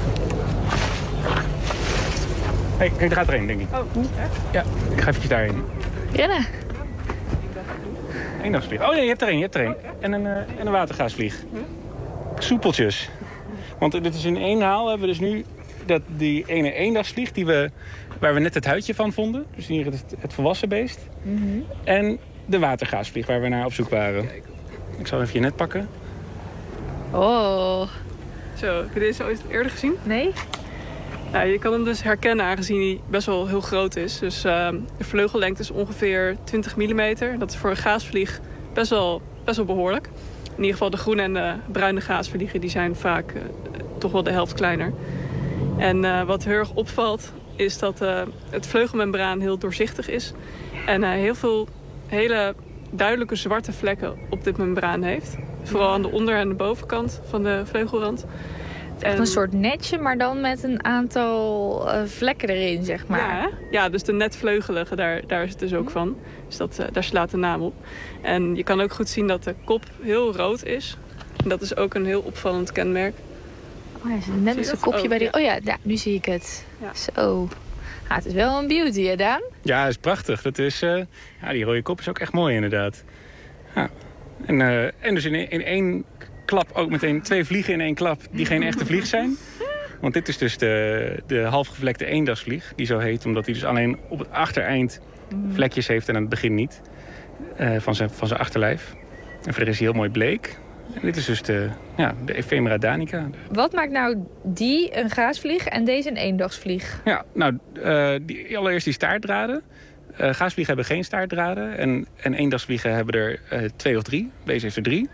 Hé, hey, er gaat er een, denk ik. Oh, echt? Ja, ik ga eventjes daarheen. Rennen. Eendagsvlieg. Oh nee, je hebt er een, je hebt er een. En een, uh, en een watergaasvlieg. Soepeltjes. Want dit is in één haal hebben we dus nu dat die ene eendagsvlieg die we, waar we net het huidje van vonden. Dus hier het, het volwassen beest. Mm-hmm. En de watergaasvlieg waar we naar op zoek waren. Ik zal even je net pakken. Oh. Zo, heb je deze ooit eerder gezien? Nee. Nou, je kan hem dus herkennen aangezien hij best wel heel groot is. Dus uh, de vleugellengte is ongeveer twintig millimeter. Dat is voor een gaasvlieg best wel, best wel behoorlijk. In ieder geval de groene en de bruine gaasvliegen die zijn vaak uh, toch wel de helft kleiner. En uh, wat heel erg opvalt is dat uh, het vleugelmembraan heel doorzichtig is. En uh, heel veel hele duidelijke zwarte vlekken op dit membraan heeft. Vooral aan de onder- en de bovenkant van de vleugelrand. Echt En- een soort netje, maar dan met een aantal uh, vlekken erin, zeg maar. Ja, hè? Ja, dus de netvleugeligen, daar, daar is het dus ook van. Dus dat, uh, daar slaat de naam op. En je kan ook goed zien dat de kop heel rood is. En dat is ook een heel opvallend kenmerk. Oh ja, net als een kopje oh, bij die... ja. Oh ja, ja, nu zie ik het. Ja. Zo. Ah, het is wel een beauty, hè, Daan? Ja, dat is prachtig. Dat is, uh, ja, die rode kop is ook echt mooi inderdaad. Ja. En, uh, en dus in, in één klap ook meteen twee vliegen in één klap die geen echte vlieg zijn. Want dit is dus de, de halfgevlekte eendagsvlieg. Die zo heet omdat hij dus alleen op het achtereind vlekjes heeft en aan het begin niet. Uh, van zijn, van zijn achterlijf. En verder is hij heel mooi bleek. En dit is dus de, ja, de Ephemera danica. Wat maakt nou die een gaasvlieg en deze een eendagsvlieg? Ja, nou, uh, die, allereerst die staartdraden. Uh, gaasvliegen hebben geen staartdraden. En, en eendagsvliegen hebben er uh, twee of drie. Deze heeft er drie.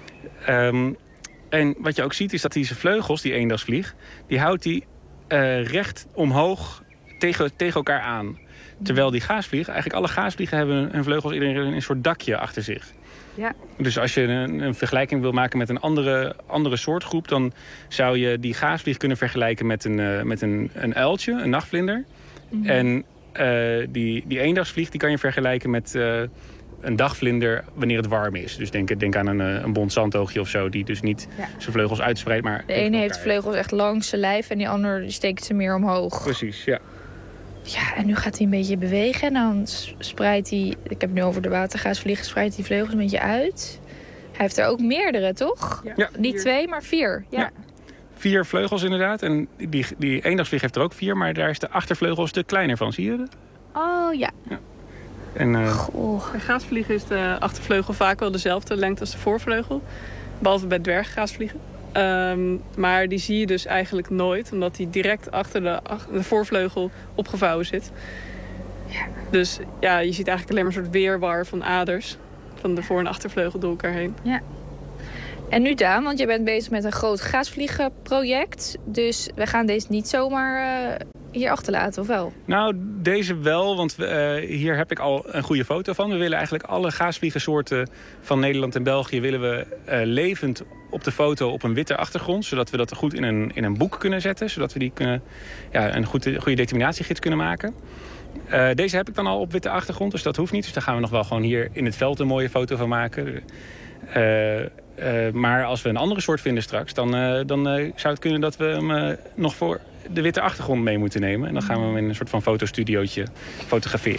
Um, en wat je ook ziet is dat deze vleugels, die eendagsvlieg... die houdt die uh, recht omhoog tegen, tegen elkaar aan. Terwijl die gaasvlieg, eigenlijk alle gaasvliegen hebben hun vleugels iedereen een soort dakje achter zich. Ja. Dus als je een, een vergelijking wil maken met een andere, andere soortgroep... dan zou je die gaasvlieg kunnen vergelijken met een, uh, met een, een uiltje, een nachtvlinder. Mm-hmm. En uh, die, die eendagsvlieg die kan je vergelijken met uh, een dagvlinder wanneer het warm is. Dus denk, denk aan een, een bont zandhoogje of zo, die dus niet ja. zijn vleugels uitspreidt. Maar de ene heeft vleugels echt langs zijn lijf en die ander steekt ze meer omhoog. Precies, ja. Ja, en nu gaat hij een beetje bewegen. En dan spreidt hij, ik heb het nu over de watergaasvlieg, spreidt hij vleugels een beetje uit. Hij heeft er ook meerdere, toch? Ja. Ja. Niet twee, maar vier. Ja. ja. Vier vleugels inderdaad. En die, die eendagsvlieg heeft er ook vier, maar daar is de achtervleugel een stuk kleiner van. Zie je dat? Oh, ja. ja. En, uh... Bij gaasvliegen is de achtervleugel vaak wel dezelfde lengte als de voorvleugel. Behalve bij dwerggaasvliegen. Um, maar die zie je dus eigenlijk nooit, omdat die direct achter de, ach, de voorvleugel opgevouwen zit. Ja. Dus ja, je ziet eigenlijk alleen maar een soort weerwar van aders van de voor- en achtervleugel door elkaar heen. Ja. En nu Daan, want je bent bezig met een groot gaasvliegenproject. Dus we gaan deze niet zomaar uh, hier achterlaten, of wel? Nou, deze wel, want uh, hier heb ik al een goede foto van. We willen eigenlijk alle gaasvliegensoorten van Nederland en België... willen we uh, levend op de foto op een witte achtergrond... zodat we dat goed in een, in een boek kunnen zetten. Zodat we die kunnen, ja, een goede, goede determinatiegids kunnen maken. Uh, deze heb ik dan al op witte achtergrond, dus dat hoeft niet. Dus daar gaan we nog wel gewoon hier in het veld een mooie foto van maken. Uh, uh, maar als we een andere soort vinden straks... dan, uh, dan uh, zou het kunnen dat we hem uh, nog voor de witte achtergrond mee moeten nemen. En dan gaan we hem in een soort van fotostudiootje fotograferen.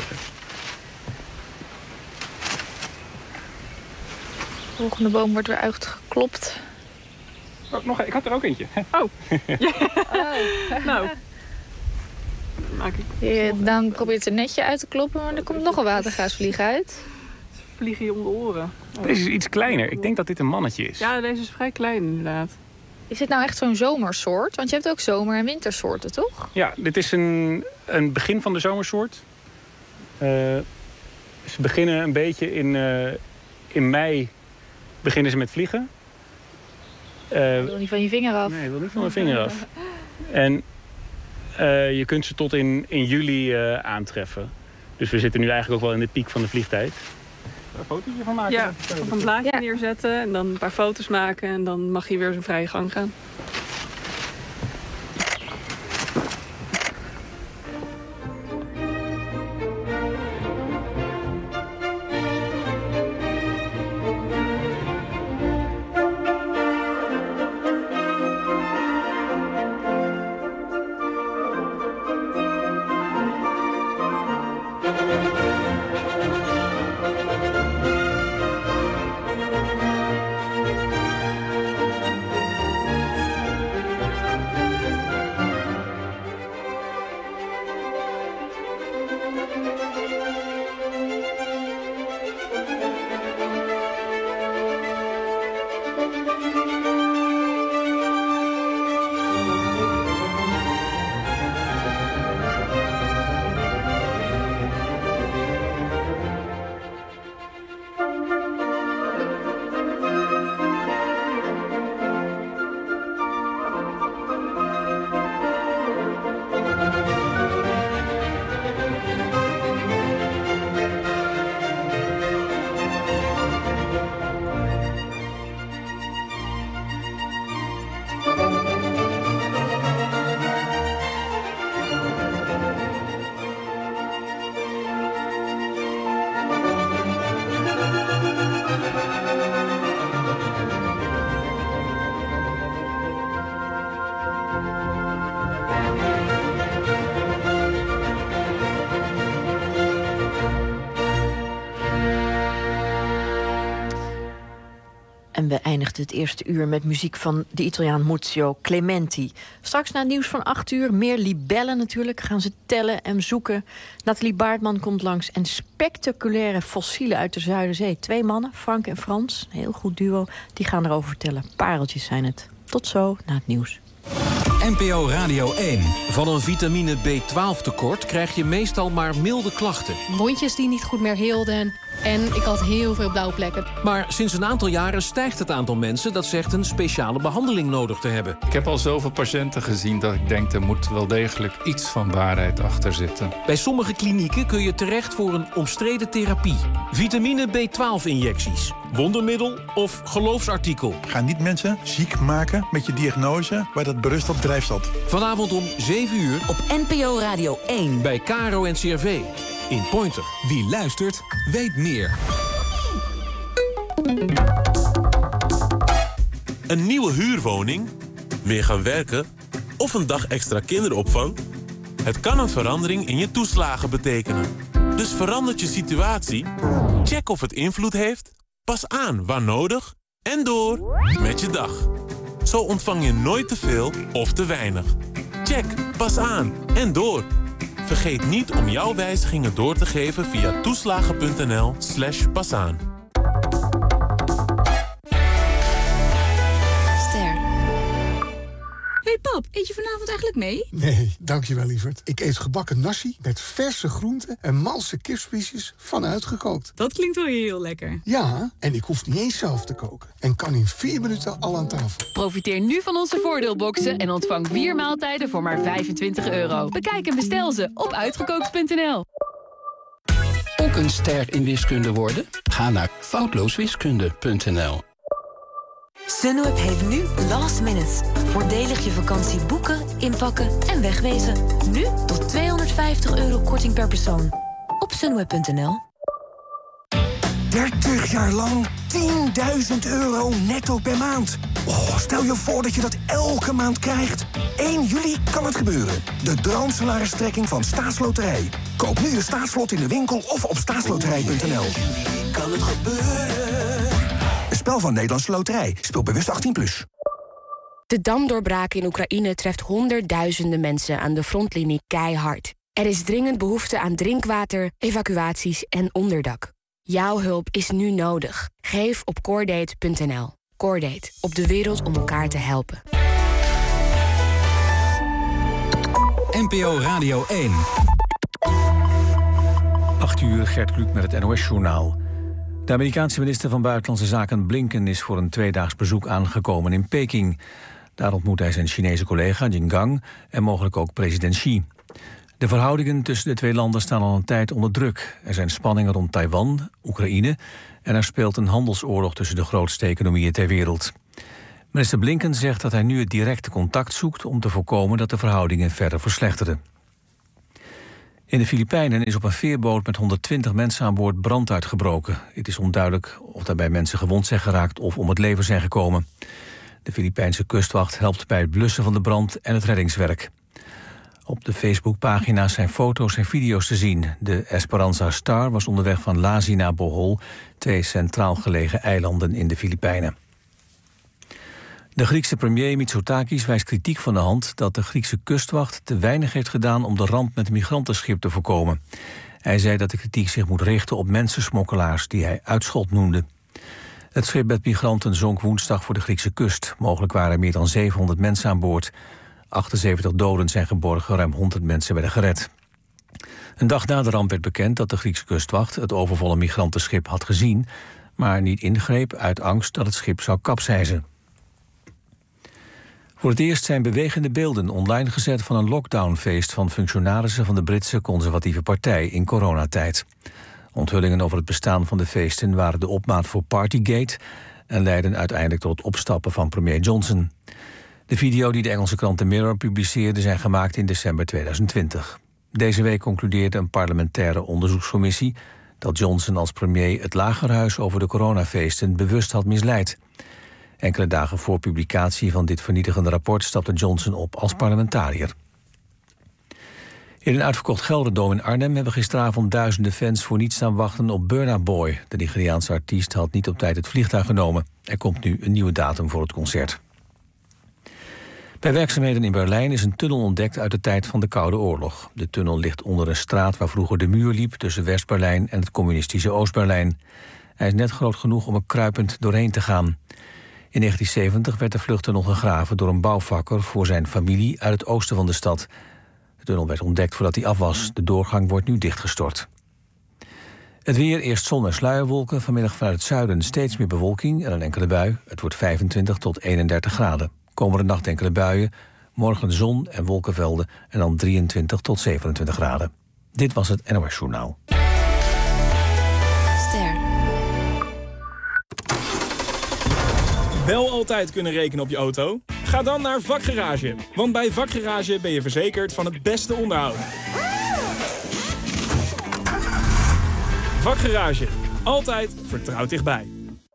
De volgende boom wordt weer uitgeklopt. Oh, nog, ik had er ook eentje. Oh. oh. Nou. Maak ik. Je, dan probeert het netje uit te kloppen, maar er komt nog een watergaasvlieg uit. Vliegen je om de oren. Oh. Deze is iets kleiner. Ik denk dat dit een mannetje is. Ja, deze is vrij klein inderdaad. Is dit nou echt zo'n zomersoort? Want je hebt ook zomer- en wintersoorten, toch? Ja, dit is een, een begin van de zomersoort. Uh, ze beginnen een beetje in, uh, in mei beginnen ze met vliegen. Uh, ik wil niet van je vinger af. Nee, ik wil niet van mijn vinger af. En uh, je kunt ze tot in, in juli uh, aantreffen. Dus we zitten nu eigenlijk ook wel in de piek van de vliegtijd. Een fotootje van maken? Ja, op een blaadje ja. neerzetten en dan een paar foto's maken... en dan mag je weer zijn vrije gang gaan. En we eindigden het eerste uur met muziek van de Italiaan Muzio Clementi. Straks na het nieuws van acht uur meer libellen natuurlijk. Gaan ze tellen en zoeken. Nathalie Baartman komt langs. En spectaculaire fossielen uit de Zuiderzee. Twee mannen, Frank en Frans, een heel goed duo, die gaan erover vertellen. Pareltjes zijn het. Tot zo, na het nieuws. N P O Radio één. Van een vitamine B twaalf tekort krijg je meestal maar milde klachten. Wondjes die niet goed meer heelden. En ik had heel veel blauwe plekken. Maar sinds een aantal jaren stijgt het aantal mensen dat zegt een speciale behandeling nodig te hebben. Ik heb al zoveel patiënten gezien dat ik denk er moet wel degelijk iets van waarheid achter zitten. Bij sommige klinieken kun je terecht voor een omstreden therapie. Vitamine B twaalf injecties. Wondermiddel of geloofsartikel. Ga niet mensen ziek maken met je diagnose waar dat berust op drijfzat. Vanavond om zeven uur op N P O Radio één. Bij K R O en C R V. In Pointer. Wie luistert, weet meer. Een nieuwe huurwoning? Meer gaan werken? Of een dag extra kinderopvang? Het kan een verandering in je toeslagen betekenen. Dus verandert je situatie? Check of het invloed heeft. Pas aan waar nodig. En door met je dag. Zo ontvang je nooit te veel of te weinig. Check, pas aan en door. Vergeet niet om jouw wijzigingen door te geven via toeslagen.nl slash pasaan. Ster. Hey pap, eet je vanavond eigenlijk mee? Nee, dankjewel lieverd. Ik eet gebakken nasi met verse groenten en malse kipspiesjes van uitgekookt. Dat klinkt wel heel lekker. Ja, en ik hoef niet eens zelf te koken. En kan in vier minuten al aan tafel. Profiteer nu van onze voordeelboxen en ontvang vier maaltijden voor maar vijfentwintig euro. Bekijk en bestel ze op uitgekookt punt n l. Ook een ster in wiskunde worden? Ga naar foutlooswiskunde punt n l. Sunweb heeft nu last minute. Voordelig je vakantie boeken, inpakken en wegwezen. Nu tot tweehonderdvijftig euro korting per persoon. Op sunweb punt n l. dertig jaar lang tienduizend euro netto per maand. Oh, stel je voor dat je dat elke maand krijgt. één juli kan het gebeuren. De droomsalaristrekking van Staatsloterij. Koop nu je staatslot in de winkel of op staatsloterij punt n l. Kan het gebeuren? Een spel van Nederlandse Loterij. Speel bewust achttien plus. De damdoorbraak in Oekraïne treft honderdduizenden mensen aan de frontlinie keihard. Er is dringend behoefte aan drinkwater, evacuaties en onderdak. Jouw hulp is nu nodig. Geef op Cordate punt n l. Cordate, op de wereld om elkaar te helpen. N P O Radio één. acht uur, Gert Kluk met het N O S-journaal. De Amerikaanse minister van Buitenlandse Zaken Blinken is voor een tweedaags bezoek aangekomen in Peking. Daar ontmoet hij zijn Chinese collega Jin Gang en mogelijk ook president Xi. De verhoudingen tussen de twee landen staan al een tijd onder druk. Er zijn spanningen rond Taiwan, Oekraïne en er speelt een handelsoorlog tussen de grootste economieën ter wereld. Minister Blinken zegt dat hij nu het directe contact zoekt om te voorkomen dat de verhoudingen verder verslechteren. In de Filipijnen is op een veerboot met honderdtwintig mensen aan boord brand uitgebroken. Het is onduidelijk of daarbij mensen gewond zijn geraakt of om het leven zijn gekomen. De Filipijnse kustwacht helpt bij het blussen van de brand en het reddingswerk. Op de Facebookpagina's zijn foto's en video's te zien. De Esperanza Star was onderweg van Lasi naar Bohol, twee centraal gelegen eilanden in de Filipijnen. De Griekse premier Mitsotakis wijst kritiek van de hand dat de Griekse kustwacht te weinig heeft gedaan om de ramp met het migrantenschip te voorkomen. Hij zei dat de kritiek zich moet richten op mensensmokkelaars die hij uitschot noemde. Het schip met migranten zonk woensdag voor de Griekse kust. Mogelijk waren er meer dan zevenhonderd mensen aan boord. achtenzeventig doden zijn geborgen, ruim honderd mensen werden gered. Een dag na de ramp werd bekend dat de Griekse kustwacht het overvolle migrantenschip had gezien, maar niet ingreep uit angst dat het schip zou kapseizen. Voor het eerst zijn bewegende beelden online gezet van een lockdownfeest van functionarissen van de Britse conservatieve partij in coronatijd. Onthullingen over het bestaan van de feesten waren de opmaat voor Partygate en leidden uiteindelijk tot het opstappen van premier Johnson. De video die de Engelse krant The Mirror publiceerde zijn gemaakt in december tweeduizend twintig. Deze week concludeerde een parlementaire onderzoekscommissie dat Johnson als premier het Lagerhuis over de coronafeesten bewust had misleid. Enkele dagen voor publicatie van dit vernietigende rapport stapte Johnson op als parlementariër. In een uitverkocht Gelderdoom in Arnhem hebben gisteravond duizenden fans voor niets staan wachten op Burna Boy. De Nigeriaanse artiest had niet op tijd het vliegtuig genomen. Er komt nu een nieuwe datum voor het concert. Bij werkzaamheden in Berlijn is een tunnel ontdekt uit de tijd van de Koude Oorlog. De tunnel ligt onder een straat waar vroeger de muur liep tussen West-Berlijn en het communistische Oost-Berlijn. Hij is net groot genoeg om er kruipend doorheen te gaan. In negentien zeventig werd de vluchttunnel gegraven door een bouwvakker voor zijn familie uit het oosten van de stad. De tunnel werd ontdekt voordat hij af was. De doorgang wordt nu dichtgestort. Het weer, eerst zon en sluierwolken. Vanmiddag vanuit het zuiden steeds meer bewolking en een enkele bui. Het wordt vijfentwintig tot eenendertig graden. Komende nacht enkele buien. Morgen zon en wolkenvelden en dan drieëntwintig tot zevenentwintig graden. Dit was het N O S Journaal. Ster. Wel altijd kunnen rekenen op je auto? Ga dan naar Vakgarage. Want bij Vakgarage ben je verzekerd van het beste onderhoud. Vakgarage. Altijd vertrouwd dichtbij.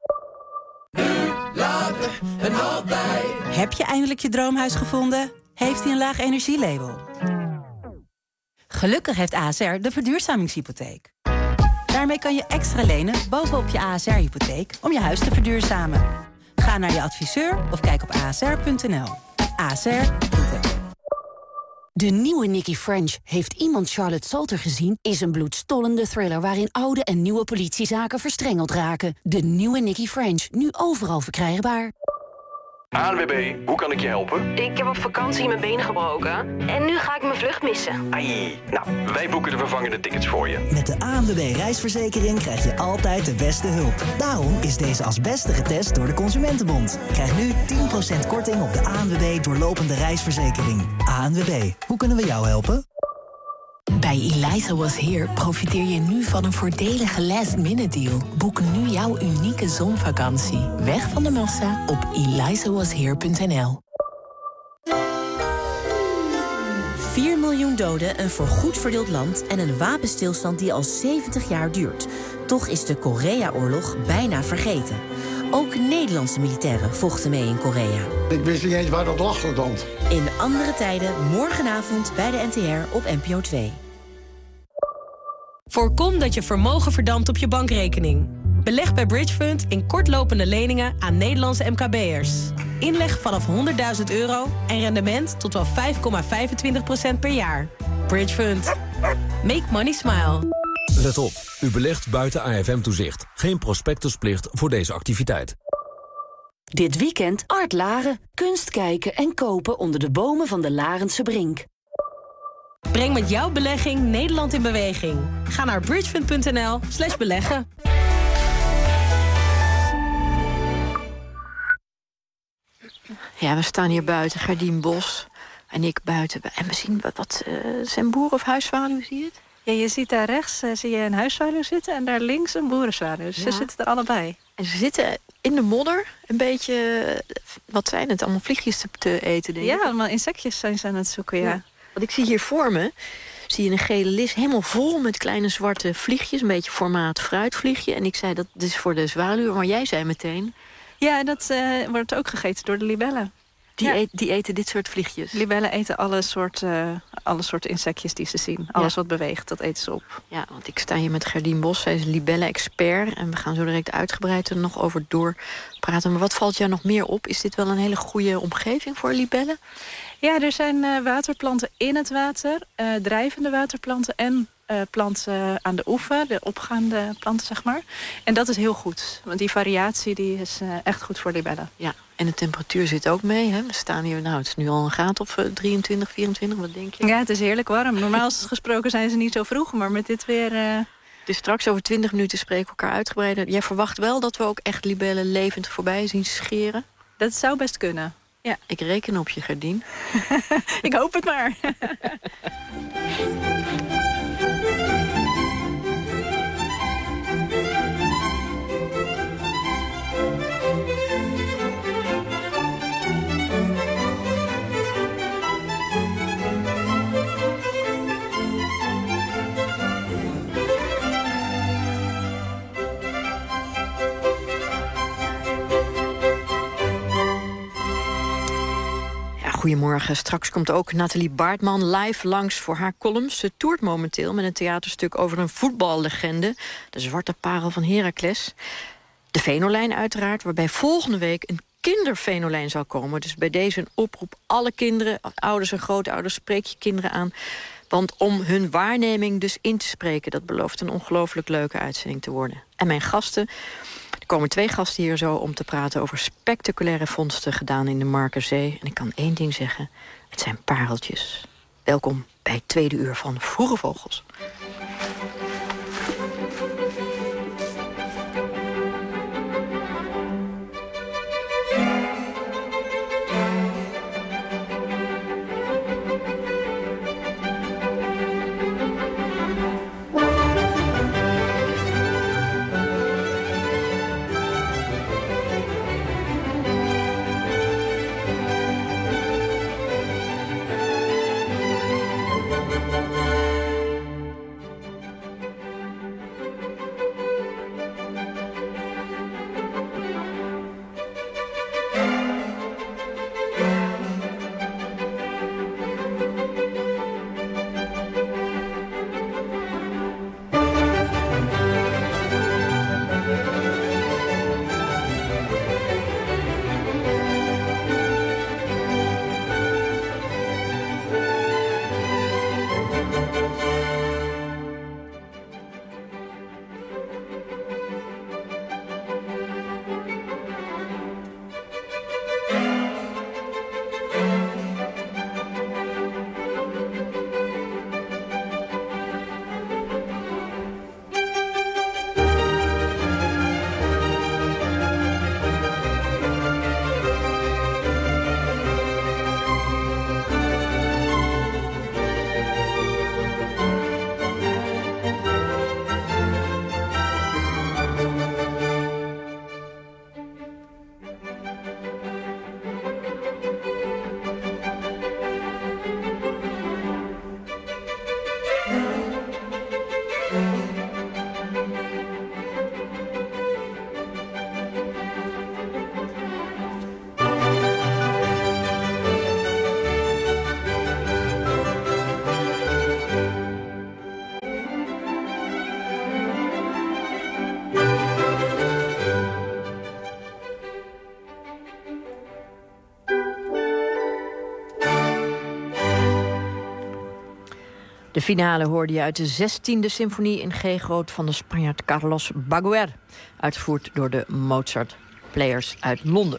Later en altijd. Heb je eindelijk je droomhuis gevonden? Heeft hij een laag energielabel? Gelukkig heeft A S R de verduurzamingshypotheek. Daarmee kan je extra lenen bovenop je A S R-hypotheek om je huis te verduurzamen. Ga naar je adviseur of kijk op a s r punt n l. A S R doet het. De nieuwe Nicky French, heeft iemand Charlotte Salter gezien, is een bloedstollende thriller waarin oude en nieuwe politiezaken verstrengeld raken. De nieuwe Nicky French, nu overal verkrijgbaar. A N W B, hoe kan ik je helpen? Ik heb op vakantie mijn benen gebroken en nu ga ik mijn vlucht missen. Ai, nou, wij boeken de vervangende tickets voor je. Met de A N W B reisverzekering krijg je altijd de beste hulp. Daarom is deze als beste getest door de Consumentenbond. Krijg nu tien procent korting op de A N W B doorlopende reisverzekering. A N W B, hoe kunnen we jou helpen? Bij Eliza Was Here profiteer je nu van een voordelige last-minute deal. Boek nu jouw unieke zonvakantie. Weg van de massa op eliza was here punt n l. vier miljoen doden, een voorgoed verdeeld land en een wapenstilstand die al zeventig jaar duurt. Toch is de Korea-oorlog bijna vergeten. Ook Nederlandse militairen vochten mee in Korea. Ik wist niet eens waar dat lag stond. In andere tijden, morgenavond bij de N T R op N P O twee. Voorkom dat je vermogen verdampt op je bankrekening. Beleg bij Bridgefund in kortlopende leningen aan Nederlandse M K B'ers. Inleg vanaf honderdduizend euro en rendement tot wel vijf komma vijfentwintig procent per jaar. Bridgefund. Make money smile. Let op, u belegt buiten A F M-toezicht. Geen prospectusplicht voor deze activiteit. Dit weekend Art Laren. Kunst kijken en kopen onder de bomen van de Larense Brink. Breng met jouw belegging Nederland in beweging. Ga naar bridgefund punt n l slash beleggen. Ja, we staan hier buiten, Gerdien Bos en ik buiten. En we zien wat, wat uh, zijn boeren of huiszwaluwen, zie je het? Ja, je ziet daar rechts uh, zie je een huiszwaluw zitten en daar links een boerenzwaluw. Dus ja. Ze zitten er allebei. En ze zitten in de modder een beetje, wat zijn het, allemaal vliegjes te, te eten, denk ik. Ja, allemaal insectjes zijn ze aan het zoeken, ja. ja. Want ik zie hier voor me, zie je een gele lis helemaal vol met kleine zwarte vliegjes. Een beetje formaat fruitvliegje. En ik zei, dat is voor de zwaluwen, maar jij zei meteen... Ja, dat uh, wordt ook gegeten door de libellen. Die, ja. eet, die eten dit soort vliegjes? Libellen eten alle soorten, uh, alle soorten insectjes die ze zien. Alles ja. wat beweegt, dat eten ze op. Ja, want ik sta hier met Gerdien Bos. Zij is libellen-expert. En we gaan zo direct uitgebreid er nog over doorpraten. Maar wat valt jou nog meer op? Is dit wel een hele goede omgeving voor libellen? Ja, er zijn uh, waterplanten in het water. Uh, drijvende waterplanten en... Uh, planten aan de oever, de opgaande planten, zeg maar. En dat is heel goed, want die variatie die is uh, echt goed voor libellen. Ja, en de temperatuur zit ook mee, hè? We staan hier, nou, het is nu al een graad of uh, drieëntwintig, vierentwintig, wat denk je? Ja, het is heerlijk warm. Normaal gesproken zijn ze niet zo vroeg, maar met dit weer... Uh... Dus straks over twintig minuten spreken we elkaar uitgebreider. Jij verwacht wel dat we ook echt libellen levend voorbij zien scheren? Dat zou best kunnen. Ja, ik reken op je, Gerdien. Ik hoop het maar. goedemorgen. Straks komt ook Nathalie Baartman live langs voor haar columns. Ze toert momenteel met een theaterstuk over een voetballegende, de zwarte parel van Heracles. De Venolijn uiteraard, waarbij volgende week een kindervenolijn zal komen. Dus bij deze een oproep, alle kinderen, ouders en grootouders, spreek je kinderen aan. Want om hun waarneming dus in te spreken, dat belooft een ongelooflijk leuke uitzending te worden. En mijn gasten, er komen twee gasten hier zo om te praten over spectaculaire vondsten gedaan in de Markerzee. En ik kan één ding zeggen, het zijn pareltjes. Welkom bij het tweede uur van Vroege Vogels. De finale hoorde je uit de zestiende symfonie in G-groot van de Spanjaard Carlos Baguer, uitgevoerd door de Mozart Players uit Londen.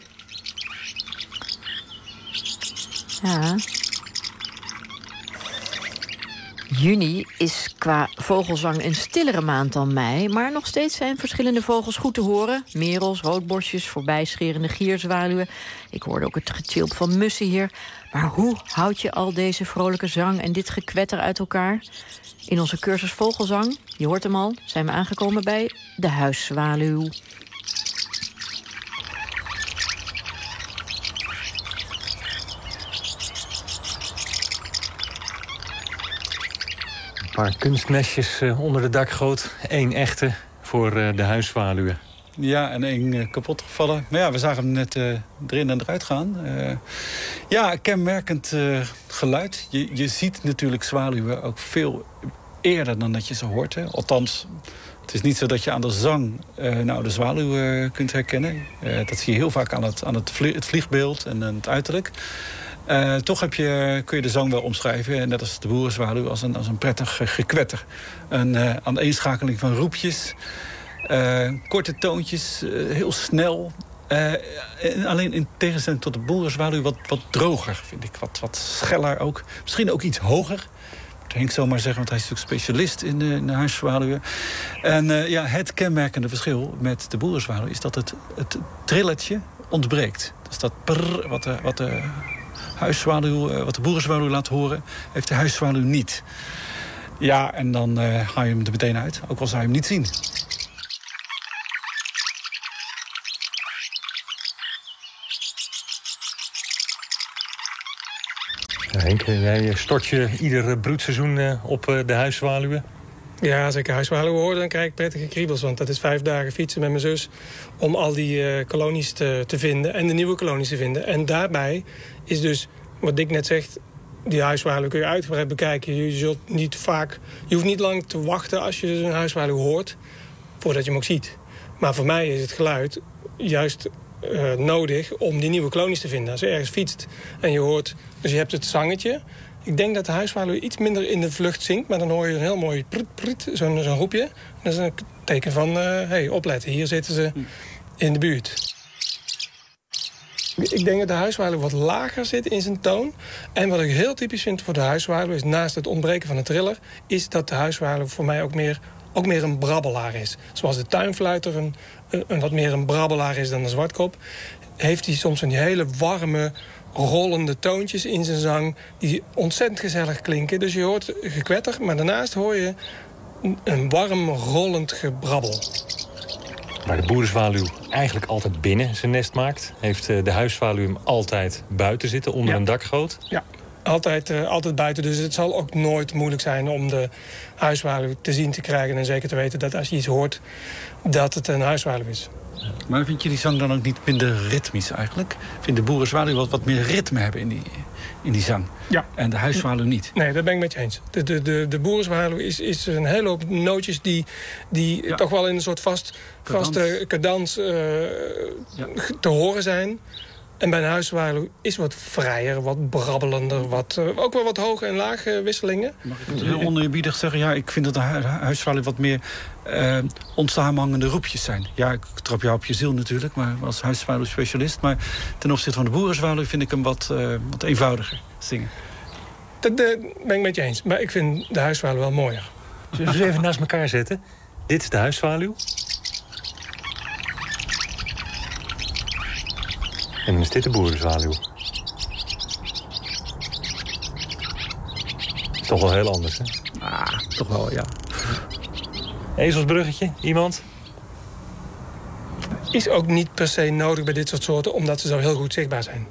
Ja. Juni is qua vogelzang een stillere maand dan mei, maar nog steeds zijn verschillende vogels goed te horen. Merels, roodborstjes, voorbijscherende gierzwaluwen. Ik hoorde ook het getjilp van mussen hier. Maar hoe houd je al deze vrolijke zang en dit gekwetter uit elkaar? In onze cursus Vogelzang, je hoort hem al, zijn we aangekomen bij de huiszwaluw. Een paar kunstmesjes uh, onder de dakgoot. Eén echte voor uh, de huiszwaluwen. Ja, en één uh, kapot gevallen. Maar ja, we zagen hem net uh, erin en eruit gaan. Uh, ja, kenmerkend uh, geluid. Je, je ziet natuurlijk zwaluwen ook veel eerder dan dat je ze hoort. Hè. Althans, het is niet zo dat je aan de zang uh, nou, de zwaluw uh, kunt herkennen. Uh, dat zie je heel vaak aan het, aan het, vlie- het vliegbeeld en het uiterlijk. Uh, toch heb je, kun je de zang wel omschrijven, net als de boerenzwaluw, als een, als een prettig uh, gekwetter. Een uh, aaneenschakeling van roepjes, uh, korte toontjes, uh, heel snel. Uh, en alleen in tegenstelling tot de boerenzwaluw wat, wat droger, vind ik. Wat, wat scheller ook. Misschien ook iets hoger. Henk zou maar zeggen, want hij is natuurlijk specialist in de, in de huiszwaluwen. En uh, ja, het kenmerkende verschil met de boerenzwaluw is dat het, het trilletje ontbreekt. Dus dat prrr, wat de, wat de huiszwaluw, wat de boerenzwaluw laat horen, heeft de huiszwaluw niet. Ja, en dan uh, haal je hem er meteen uit, ook al zou je hem niet zien. Ja, Henk, jij stort je ieder broedseizoen op de huiszwaluwen? Ja, als ik huiszwaluwen hoor, dan krijg ik prettige kriebels. Want dat is vijf dagen fietsen met mijn zus om al die uh, kolonies te, te vinden en de nieuwe kolonies te vinden. En daarbij is dus wat Dick net zegt, die huiswaluw kun je uitgebreid bekijken. Je, zult niet vaak, je hoeft niet lang te wachten als je een huiswaluw hoort, voordat je hem ook ziet. Maar voor mij is het geluid juist uh, nodig om die nieuwe kolonies te vinden. Als je ergens fietst en je hoort, dus je hebt het zangetje. Ik denk dat de huiswaluw iets minder in de vlucht zingt, maar dan hoor je een heel mooi prut, prut, zo'n zo'n roepje. Dat is een teken van, uh, hey, opletten, hier zitten ze in de buurt. Ik denk dat de huiswaluw wat lager zit in zijn toon. En wat ik heel typisch vind voor de huiswaluw is, naast het ontbreken van een triller, is dat de huiswaluw voor mij ook meer, ook meer een brabbelaar is. Zoals de tuinfluiter een, een wat meer een brabbelaar is dan de zwartkop, heeft hij soms een hele warme, rollende toontjes in zijn zang die ontzettend gezellig klinken. Dus je hoort gekwetter, maar daarnaast hoor je een warm, rollend gebrabbel. Waar de boerenzwaluw eigenlijk altijd binnen zijn nest maakt, heeft de huiswaluw hem altijd buiten zitten, onder ja. een dakgoot. Ja, altijd, uh, altijd buiten. Dus het zal ook nooit moeilijk zijn om de huiswaluw te zien te krijgen en zeker te weten dat als je iets hoort, dat het een huiswaluw is. Maar vind je die zang dan ook niet minder ritmisch eigenlijk? Vind de boerenzwaluw wat, wat meer ritme hebben in die, in die zang? Ja. En de huiswaluw niet? Nee, dat ben ik met je eens. De, de, de, de boerenzwaluw is, is een hele hoop nootjes die, die ja. toch wel in een soort vast, vaste cadans uh, ja. te horen zijn. En bij een huiswaluw is wat vrijer, wat brabbelender, wat, uh, ook wel wat hoge en lage wisselingen. Mag ik het heel oneerbiedig zeggen? Ja, ik vind dat de huiswaluw wat meer uh, onsamenhangende roepjes zijn. Ja, ik trap jou op je ziel natuurlijk, maar als huiswaluw-specialist. Maar ten opzichte van de boerenzwaluw vind ik hem wat, uh, wat eenvoudiger zingen. Dat uh, ben ik met je eens, maar ik vind de huiswaluw wel mooier. Zullen we ze even naast elkaar zetten? Dit is de huiswaluw. En dan is dit de boerenzwaluw. Is toch wel heel anders, hè? Ah, toch wel, ja. Ezelsbruggetje, iemand? Is ook niet per se nodig bij dit soort soorten, omdat ze zo heel goed zichtbaar zijn.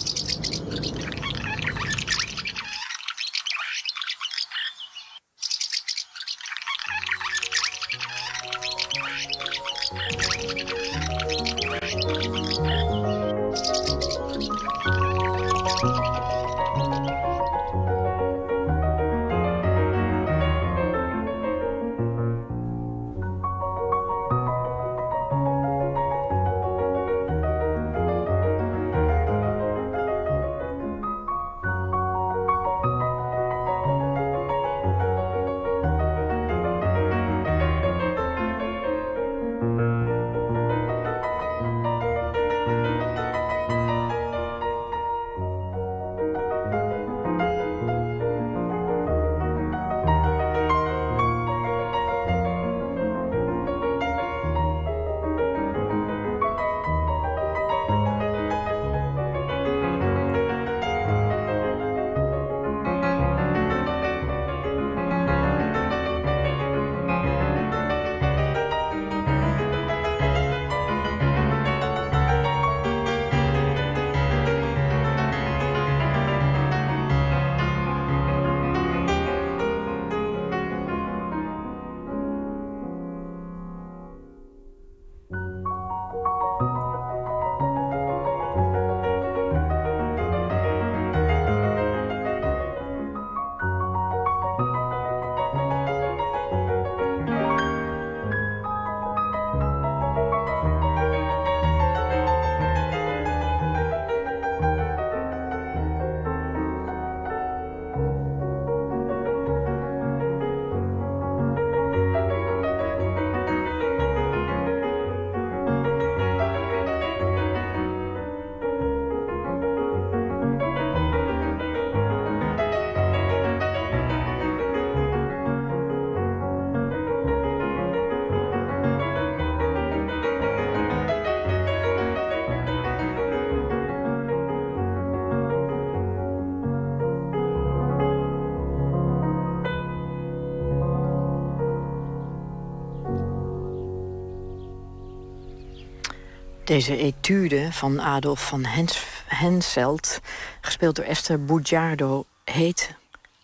Deze etude van Adolf van Hens Henselt, gespeeld door Esther Bugiardo, heet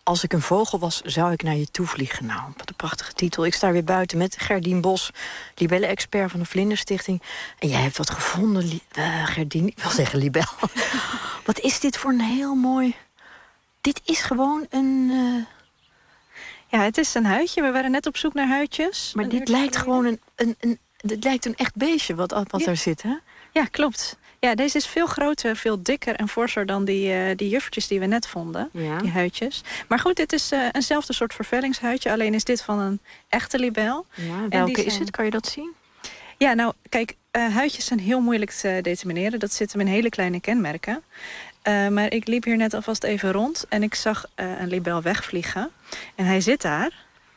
Als ik een vogel was, zou ik naar je toe vliegen. Nou, wat een prachtige titel. Ik sta weer buiten met Gerdien Bos, libelle-expert van de Vlinderstichting. En jij hebt wat gevonden, Li- uh, Gerdien. Ik wil zeggen libel. Wat is dit voor een heel mooi... Dit is gewoon een... Uh... Ja, het is een huidje. We waren net op zoek naar huidjes. Maar dit lijkt gewoon een, een, een... Dit lijkt een echt beestje wat, wat ja. daar zit, hè? Ja, klopt. Ja, deze is veel groter, veel dikker en forser dan die, uh, die juffertjes die we net vonden. Ja. Die huidjes. Maar goed, dit is uh, eenzelfde soort vervellingshuidje. Alleen is dit van een echte libel. Ja, welke zijn... is het? Kan je dat zien? Ja, nou, kijk, uh, huidjes zijn heel moeilijk te determineren. Dat zit hem in hele kleine kenmerken. Uh, maar ik liep hier net alvast even rond en ik zag uh, een libel wegvliegen. En hij zit daar.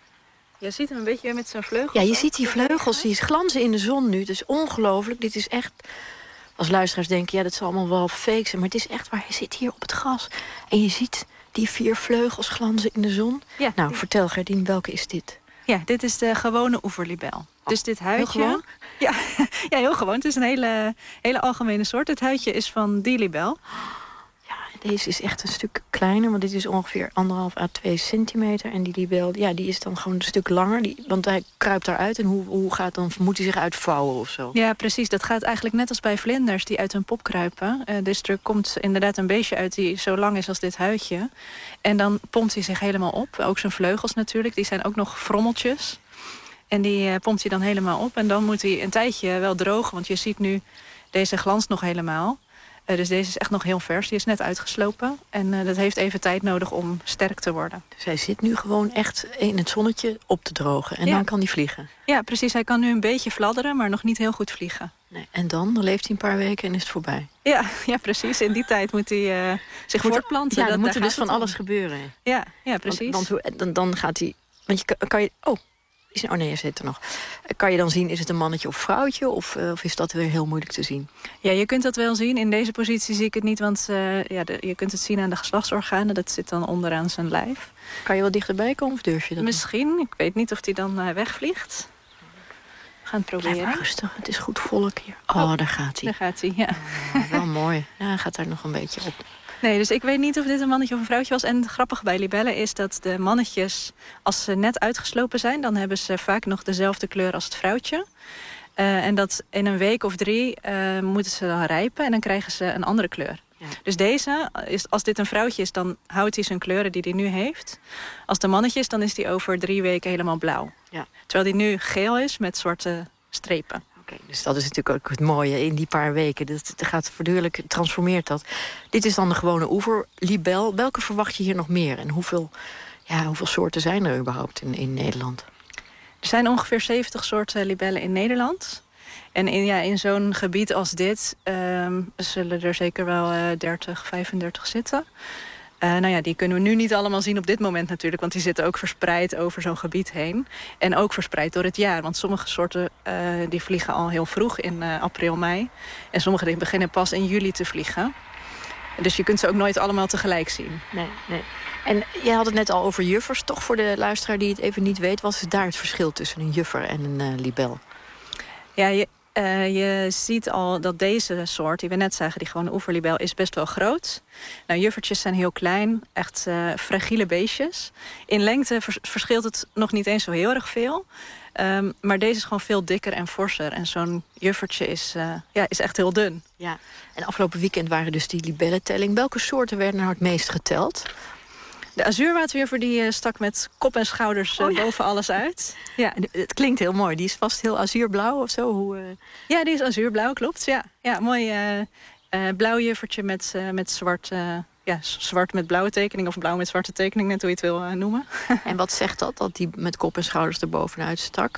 Je ziet hem een beetje met zijn vleugels. Ja, je ziet die vleugels, die glanzen in de zon nu. Het is ongelooflijk. Dit is echt... Als luisteraars denken, ja, dat zal allemaal wel fake zijn. Maar het is echt waar. Hij zit hier op het gras. En je ziet die vier vleugels glanzen in de zon. Ja, nou, die... vertel Gerdien, welke is dit? Ja, dit is de gewone oeverlibel. Oh, dus dit huidje... Heel gewoon? Ja, ja, heel gewoon. Het is een hele, hele algemene soort. Het huidje is van die libel. Deze is echt een stuk kleiner, want dit is ongeveer anderhalf à twee centimeter. En die libel, ja, die is dan gewoon een stuk langer. Die, want hij kruipt daaruit en hoe, hoe gaat dan, moet hij zich uitvouwen of zo? Ja, precies. Dat gaat eigenlijk net als bij vlinders die uit hun pop kruipen. Uh, dus er komt inderdaad een beestje uit die zo lang is als dit huidje. En dan pompt hij zich helemaal op. Ook zijn vleugels natuurlijk, die zijn ook nog frommeltjes. En die uh, pompt hij dan helemaal op. En dan moet hij een tijdje wel drogen, want je ziet nu, deze glanst nog helemaal. Uh, dus deze is echt nog heel vers. Die is net uitgeslopen. En uh, dat heeft even tijd nodig om sterk te worden. Dus hij zit nu gewoon echt in het zonnetje op te drogen. En ja. dan kan hij vliegen? Ja, precies. Hij kan nu een beetje fladderen, maar nog niet heel goed vliegen. Nee. En dan? Dan leeft hij een paar weken en is het voorbij? Ja, ja precies. In die tijd moet hij uh, zich moet, voortplanten. Ja, dat, dan moet er dus van om. alles gebeuren. Ja, ja precies. Want, want dan, dan gaat hij... Want je kan, kan je... Oh. Is, oh nee, hij zit er nog. Kan je dan zien, is het een mannetje of vrouwtje? Of, uh, of is dat weer heel moeilijk te zien? Ja, je kunt dat wel zien. In deze positie zie ik het niet, want uh, ja, de, je kunt het zien aan de geslachtsorganen. Dat zit dan onderaan zijn lijf. Kan je wel dichterbij komen of durf je dat? Misschien. Nog? Ik weet niet of hij dan uh, wegvliegt. We gaan het proberen. Blijf maar rustig, het is goed volk hier. Oh, oh, daar gaat hij. Daar gaat hij, ja. Oh, wel mooi. Ja, hij gaat daar nog een beetje op. Nee, dus ik weet niet of dit een mannetje of een vrouwtje was. En het grappige bij libellen is dat de mannetjes, als ze net uitgeslopen zijn, dan hebben ze vaak nog dezelfde kleur als het vrouwtje. Uh, en dat in een week of drie uh, moeten ze dan rijpen en dan krijgen ze een andere kleur. Ja. Dus deze, is, als dit een vrouwtje is, dan houdt hij zijn kleuren die hij nu heeft. Als het een mannetje is, dan is hij over drie weken helemaal blauw. Ja. Terwijl hij nu geel is met zwarte strepen. Okay, dus dat is natuurlijk ook het mooie in die paar weken. Dat gaat voortdurend, transformeert dat. Dit is dan de gewone oeverlibel. Welke verwacht je hier nog meer? En hoeveel, ja, hoeveel soorten zijn er überhaupt in, in Nederland? Er zijn ongeveer zeventig soorten libellen in Nederland. En in, ja, in zo'n gebied als dit um, zullen er zeker wel uh, dertig, vijfendertig zitten. Uh, nou ja, die kunnen we nu niet allemaal zien op dit moment natuurlijk. Want die zitten ook verspreid over zo'n gebied heen. En ook verspreid door het jaar. Want sommige soorten uh, die vliegen al heel vroeg in uh, april, mei. En sommige die beginnen pas in juli te vliegen. Dus je kunt ze ook nooit allemaal tegelijk zien. Nee, nee. En jij had het net al over juffers. Toch voor de luisteraar die het even niet weet, wat is daar het verschil tussen een juffer en een uh, libel? Ja, je, uh, je ziet al dat deze soort, die we net zagen, die gewone oeverlibel, is best wel groot. Nou, juffertjes zijn heel klein, echt uh, fragiele beestjes. In lengte vers- verschilt het nog niet eens zo heel erg veel. Um, maar deze is gewoon veel dikker en forser. En zo'n juffertje is, uh, ja, is echt heel dun. Ja. En afgelopen weekend waren dus die libellentelling. Welke soorten werden er het meest geteld? De azuurwaterjuffer die uh, stak met kop en schouders uh, oh, ja. boven alles uit. Ja, het klinkt heel mooi. Die is vast heel azuurblauw of zo? Hoe, uh... Ja, die is azuurblauw, klopt. Ja, ja mooi uh, uh, blauw juffertje met, uh, met zwart... Uh, ja, zwart met blauwe tekening of blauw met zwarte tekening, net hoe je het wil uh, noemen. En wat zegt dat, dat die met kop en schouders er bovenuit stak?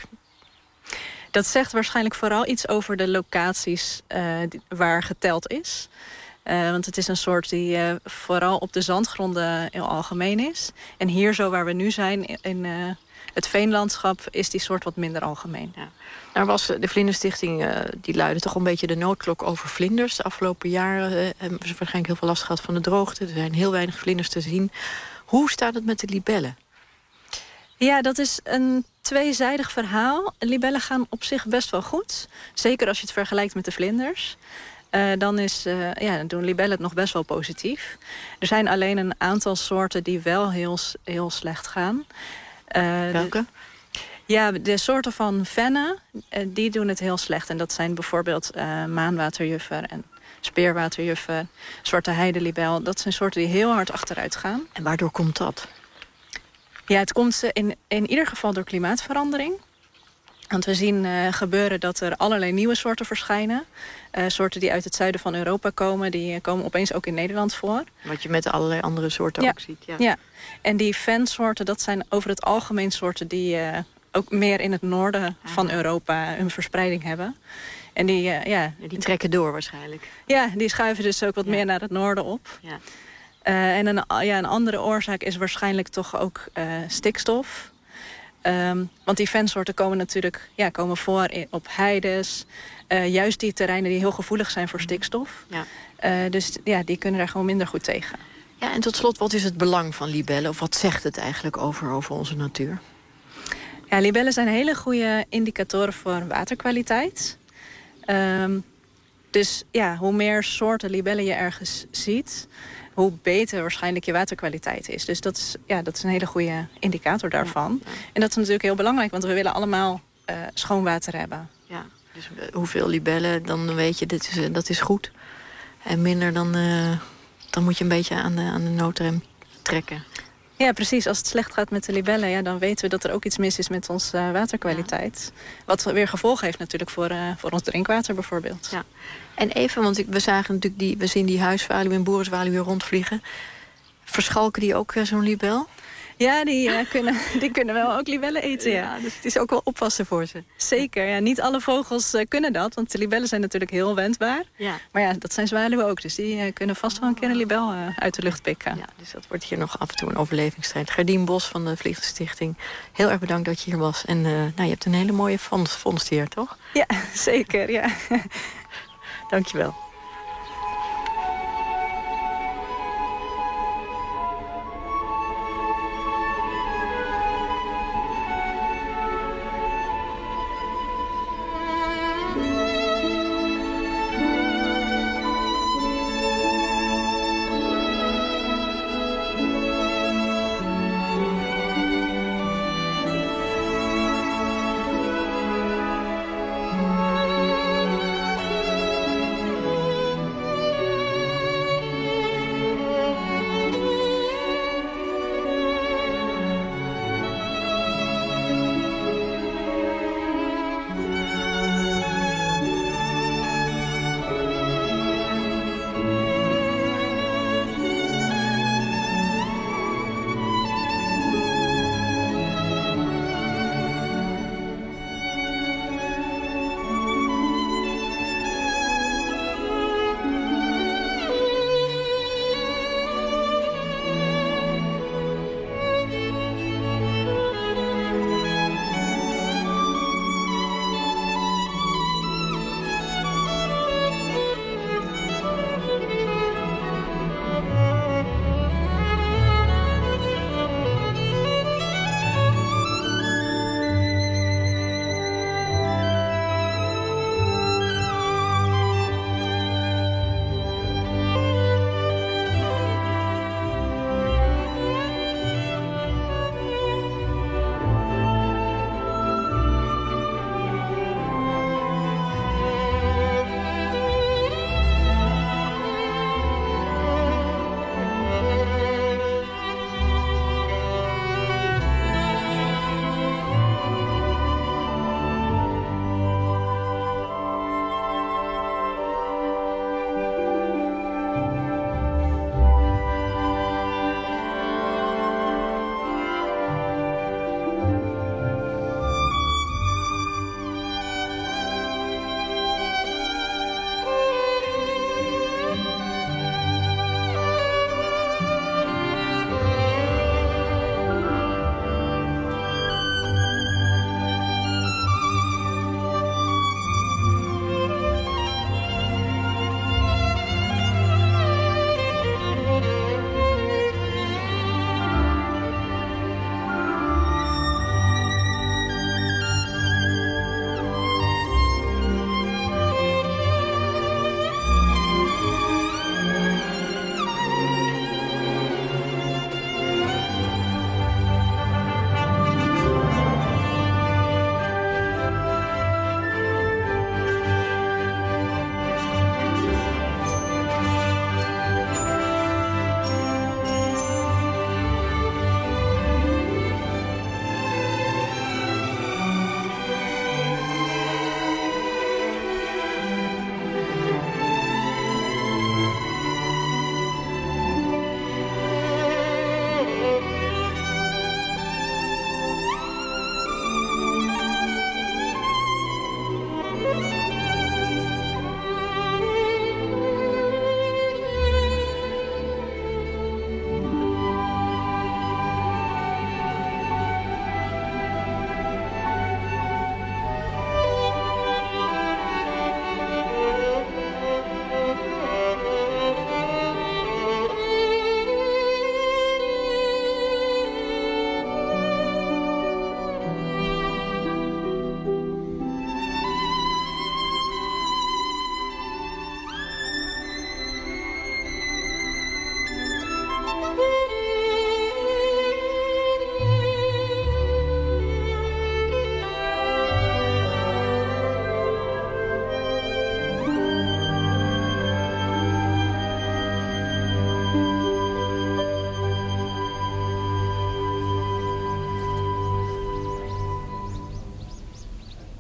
Dat zegt waarschijnlijk vooral iets over de locaties uh, die, waar geteld is. Uh, want het is een soort die uh, vooral op de zandgronden heel algemeen is. En hier, zo waar we nu zijn, in uh, het veenlandschap, is die soort wat minder algemeen. Ja. Nou was de Vlinderstichting, uh, die luidde toch een beetje de noodklok over vlinders. De afgelopen jaren uh, hebben ze waarschijnlijk heel veel last gehad van de droogte. Er zijn heel weinig vlinders te zien. Hoe staat het met de libellen? Ja, dat is een tweezijdig verhaal. Libellen gaan op zich best wel goed. Zeker als je het vergelijkt met de vlinders. Uh, dan, is, uh, ja, dan doen libellen het nog best wel positief. Er zijn alleen een aantal soorten die wel heel, heel slecht gaan. Uh, Welke? De, ja, de soorten van vennen, uh, die doen het heel slecht. En dat zijn bijvoorbeeld uh, maanwaterjuffer en speerwaterjuffer, zwarte heidelibel. Dat zijn soorten die heel hard achteruit gaan. En waardoor komt dat? Ja, het komt in, in ieder geval door klimaatverandering. Want we zien uh, gebeuren dat er allerlei nieuwe soorten verschijnen. Uh, soorten die uit het zuiden van Europa komen, die komen opeens ook in Nederland voor. Wat je met allerlei andere soorten ja. ook ziet. Ja. ja, en die vensoorten, dat zijn over het algemeen soorten die uh, ook meer in het noorden ah. van Europa hun verspreiding hebben. En die, uh, ja, die trekken door waarschijnlijk. Ja, die schuiven dus ook wat ja. meer naar het noorden op. Ja. Uh, en een, ja, een andere oorzaak is waarschijnlijk toch ook uh, stikstof. Um, want die vensoorten komen natuurlijk ja, komen voor in, op heides. Uh, juist die terreinen die heel gevoelig zijn voor stikstof. Ja. Uh, dus ja, die kunnen daar gewoon minder goed tegen. Ja, en tot slot, wat is het belang van libellen? Of wat zegt het eigenlijk over, over onze natuur? Ja, libellen zijn hele goede indicatoren voor waterkwaliteit. Um, dus ja, hoe meer soorten libellen je ergens ziet, hoe beter waarschijnlijk je waterkwaliteit is. Dus dat is, ja, dat is een hele goede indicator daarvan. Ja, ja. En dat is natuurlijk heel belangrijk, want we willen allemaal uh, schoon water hebben. Ja, dus hoeveel libellen, dan weet je, dit is, dat is goed. En minder, dan, uh, dan moet je een beetje aan de, aan de noodrem trekken. Ja, precies. Als het slecht gaat met de libellen, ja, dan weten we dat er ook iets mis is met onze uh, waterkwaliteit. Ja. Wat weer gevolgen heeft natuurlijk voor, uh, voor ons drinkwater bijvoorbeeld. Ja. En even, want we zagen natuurlijk die, we zien die huisvaluw en boerenzwaluw hier rondvliegen. Verschalken die ook uh, zo'n libel? Ja, die, uh, kunnen, die kunnen wel ook libellen eten, ja. ja. Dus het is ook wel oppassen voor ze. Zeker, ja. Niet alle vogels uh, kunnen dat, want de libellen zijn natuurlijk heel wendbaar. Ja. Maar ja, dat zijn zwaluwen ook, dus die uh, kunnen vast wel een keer een libel uh, uit de lucht pikken. Ja, dus dat wordt hier nog af en toe een overlevingsstrijd. Gerdien Bos van de Vliegstichting, heel erg bedankt dat je hier was. En uh, nou, je hebt een hele mooie vondst, vondst hier, toch? Ja, zeker, ja. Dankjewel.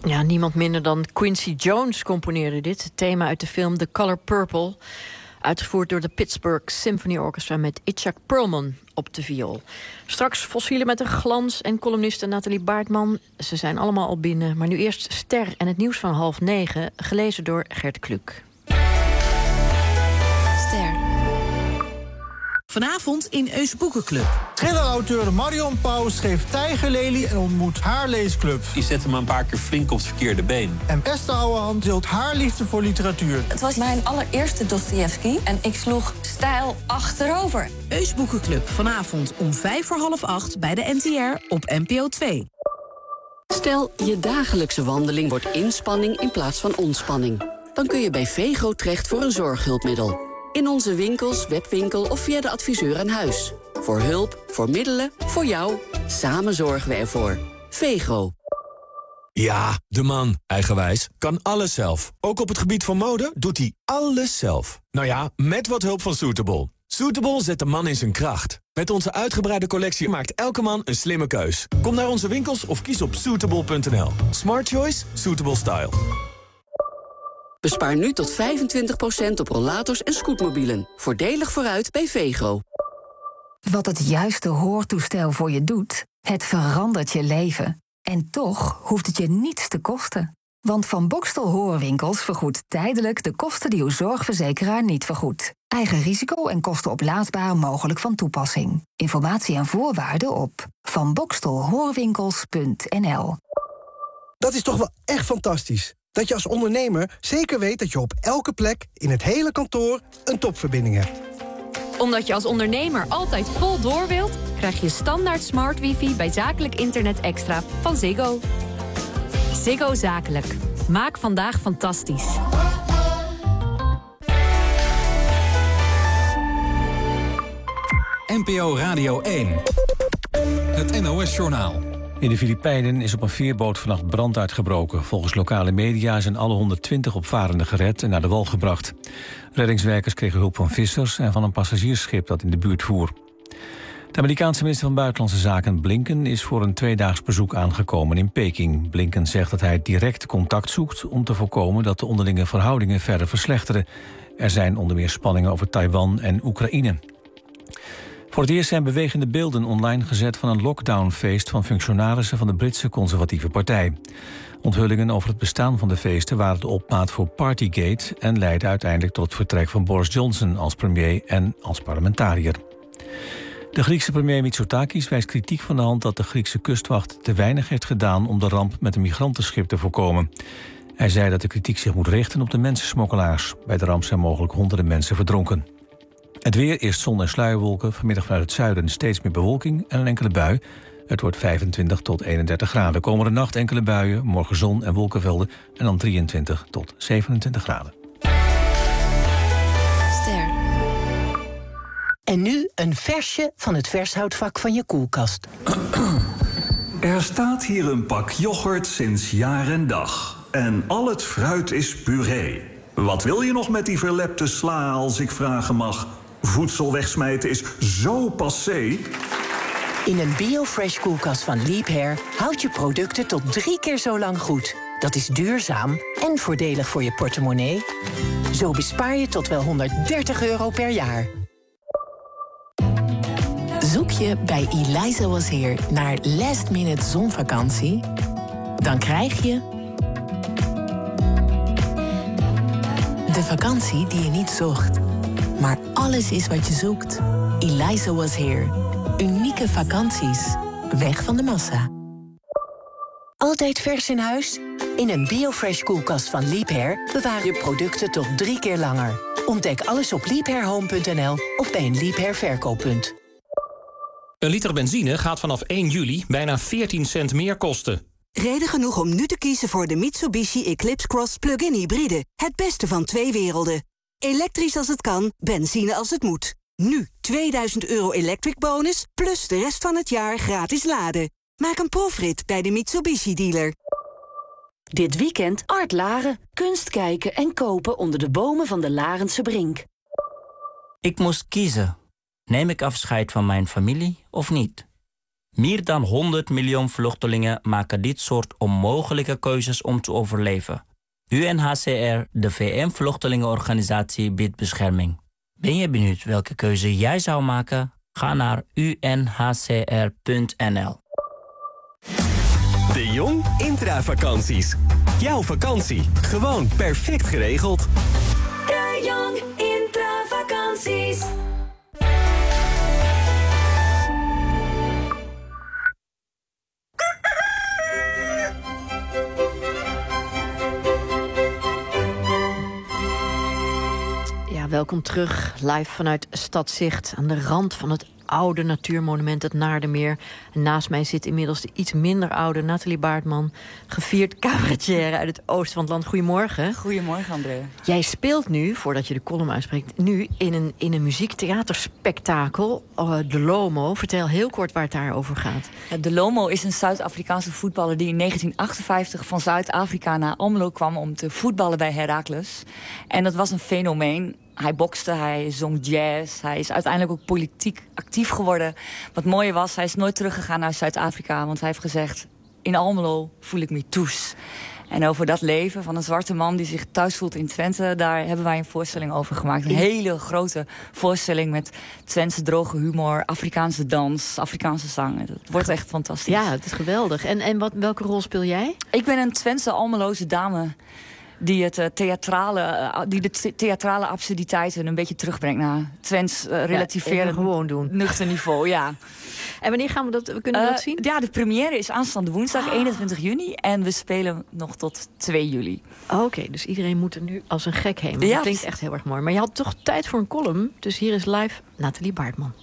Ja, niemand minder dan Quincy Jones componeerde dit. Het thema uit de film The Color Purple. Uitgevoerd door de Pittsburgh Symphony Orchestra met Itzhak Perlman op de viool. Straks fossielen met een glans en columniste Nathalie Baartman. Ze zijn allemaal al binnen. Maar nu eerst Ster en het nieuws van half negen. Gelezen door Gert Kluk. Ster. Vanavond in Eus Boekenclub. Thrillerauteur Marion Pauw schreef Tijgerlelie en ontmoet haar leesclub. Die zette me een paar keer flink op het verkeerde been. En Esther Ouwehand deelt haar liefde voor literatuur. Het was mijn allereerste Dostojevski en ik sloeg stijl achterover. Eus Boekenclub vanavond om vijf voor half acht bij de N T R op N P O twee. Stel, je dagelijkse wandeling wordt inspanning in plaats van ontspanning. Dan kun je bij Vego terecht voor een zorghulpmiddel. In onze winkels, webwinkel of via de adviseur aan huis. Voor hulp, voor middelen, voor jou. Samen zorgen we ervoor. Vego. Ja, de man, eigenwijs, kan alles zelf. Ook op het gebied van mode doet hij alles zelf. Nou ja, met wat hulp van Suitable. Suitable zet de man in zijn kracht. Met onze uitgebreide collectie maakt elke man een slimme keus. Kom naar onze winkels of kies op suitable punt n l. Smart choice, suitable style. Bespaar nu tot vijfentwintig procent op rollators en scootmobielen. Voordelig vooruit bij Vego. Wat het juiste hoortoestel voor je doet, het verandert je leven. En toch hoeft het je niets te kosten. Want Van Bokstel Hoorwinkels vergoedt tijdelijk de kosten die uw zorgverzekeraar niet vergoedt. Eigen risico en kosten oplaadbaar mogelijk van toepassing. Informatie en voorwaarden op van bokstel hoorwinkels punt n l. Dat is toch wel echt fantastisch. Dat je als ondernemer zeker weet dat je op elke plek in het hele kantoor een topverbinding hebt. Omdat je als ondernemer altijd vol door wilt, krijg je standaard smart wifi bij zakelijk internet extra van Ziggo. Ziggo Zakelijk. Maak vandaag fantastisch. N P O Radio één. Het N O S-journaal. In de Filipijnen is op een veerboot vannacht brand uitgebroken. Volgens lokale media zijn alle honderdtwintig opvarenden gered en naar de wal gebracht. Reddingswerkers kregen hulp van vissers en van een passagiersschip dat in de buurt voer. De Amerikaanse minister van Buitenlandse Zaken Blinken is voor een tweedaags bezoek aangekomen in Peking. Blinken zegt dat hij direct contact zoekt om te voorkomen dat de onderlinge verhoudingen verder verslechteren. Er zijn onder meer spanningen over Taiwan en Oekraïne. Voor het eerst zijn bewegende beelden online gezet van een lockdownfeest van functionarissen van de Britse conservatieve partij. Onthullingen over het bestaan van de feesten waren de opmaat voor Partygate en leidden uiteindelijk tot het vertrek van Boris Johnson als premier en als parlementariër. De Griekse premier Mitsotakis wijst kritiek van de hand dat de Griekse kustwacht te weinig heeft gedaan om de ramp met een migrantenschip te voorkomen. Hij zei dat de kritiek zich moet richten op de mensensmokkelaars. Bij de ramp zijn mogelijk honderden mensen verdronken. Het weer, eerst zon en sluierwolken, vanmiddag vanuit het zuiden steeds meer bewolking en een enkele bui. Het wordt vijfentwintig tot eenendertig graden. Komende nacht enkele buien, morgen zon en wolkenvelden en dan drieëntwintig tot zevenentwintig graden. Ster. En nu een versje van het vershoutvak van je koelkast. Er staat hier een pak yoghurt sinds jaar en dag. En al het fruit is puree. Wat wil je nog met die verlepte sla, als ik vragen mag? Voedsel wegsmijten is zo passé. In een BioFresh koelkast van Leap Hair houd je producten tot drie keer zo lang goed. Dat is duurzaam en voordelig voor je portemonnee. Zo bespaar je tot wel honderddertig euro per jaar. Zoek je bij Eliza Was Here naar last minute zonvakantie? Dan krijg je de vakantie die je niet zocht. Maar alles is wat je zoekt. Eliza Was Here. Unieke vakanties. Weg van de massa. Altijd vers in huis? In een BioFresh koelkast van Leap Hair bewaar je producten tot drie keer langer. Ontdek alles op leap hair home punt n l of bij een Leap Hair verkooppunt. Een liter benzine gaat vanaf één juli bijna veertien cent meer kosten. Reden genoeg om nu te kiezen voor de Mitsubishi Eclipse Cross Plug-in Hybride. Het beste van twee werelden. Elektrisch als het kan, benzine als het moet. Nu tweeduizend euro electric bonus, plus de rest van het jaar gratis laden. Maak een proefrit bij de Mitsubishi dealer. Dit weekend Art Laren. Kunst kijken en kopen onder de bomen van de Larense Brink. Ik moest kiezen. Neem ik afscheid van mijn familie of niet? Meer dan honderd miljoen vluchtelingen maken dit soort onmogelijke keuzes om te overleven. U N H C R, de V N-vluchtelingenorganisatie, biedt bescherming. Ben je benieuwd welke keuze jij zou maken? Ga naar u n h c r punt n l. De Jong intravakanties. Jouw vakantie, gewoon perfect geregeld. De Jong intravakanties. Welkom terug, live vanuit Stadzicht aan de rand van het oude natuurmonument, het Naardermeer. En naast mij zit inmiddels de iets minder oude Nathalie Baartman, gevierd cabaretière uit het oosten van het land. Goedemorgen. Goedemorgen, André. Jij speelt nu, voordat je de column uitspreekt, nu in een, in een muziektheaterspektakel, uh, De Lomo. Vertel heel kort waar het daarover gaat. Ja, De Lomo is een Zuid-Afrikaanse voetballer die in negentien achtenvijftig van Zuid-Afrika naar Almelo kwam om te voetballen bij Heracles. En dat was een fenomeen. Hij bokste, hij zong jazz, hij is uiteindelijk ook politiek actief geworden. Wat mooi was, hij is nooit teruggegaan naar Zuid-Afrika, want hij heeft gezegd: in Almelo voel ik me thuis. En over dat leven van een zwarte man die zich thuis voelt in Twente, daar hebben wij een voorstelling over gemaakt. Een hele grote voorstelling met Twentse droge humor, Afrikaanse dans, Afrikaanse zang. Het wordt echt fantastisch. Ja, het is geweldig. En, en wat, welke rol speel jij? Ik ben een Twentse Almeloze dame die, het, uh, theatrale, uh, die de the- theatrale absurditeiten een beetje terugbrengt naar Twents uh, relativeren. Ja, gewoon doen. Nuchter niveau, ja. En wanneer gaan we dat, kunnen we uh, dat zien? Ja, de première is aanstaande woensdag, ah. eenentwintig juni. En we spelen nog tot twee juli. Oké, okay, dus iedereen moet er nu als een gek heen. Ja. Dat klinkt echt heel erg mooi. Maar je had toch tijd voor een column. Dus hier is live Nathalie Baartman.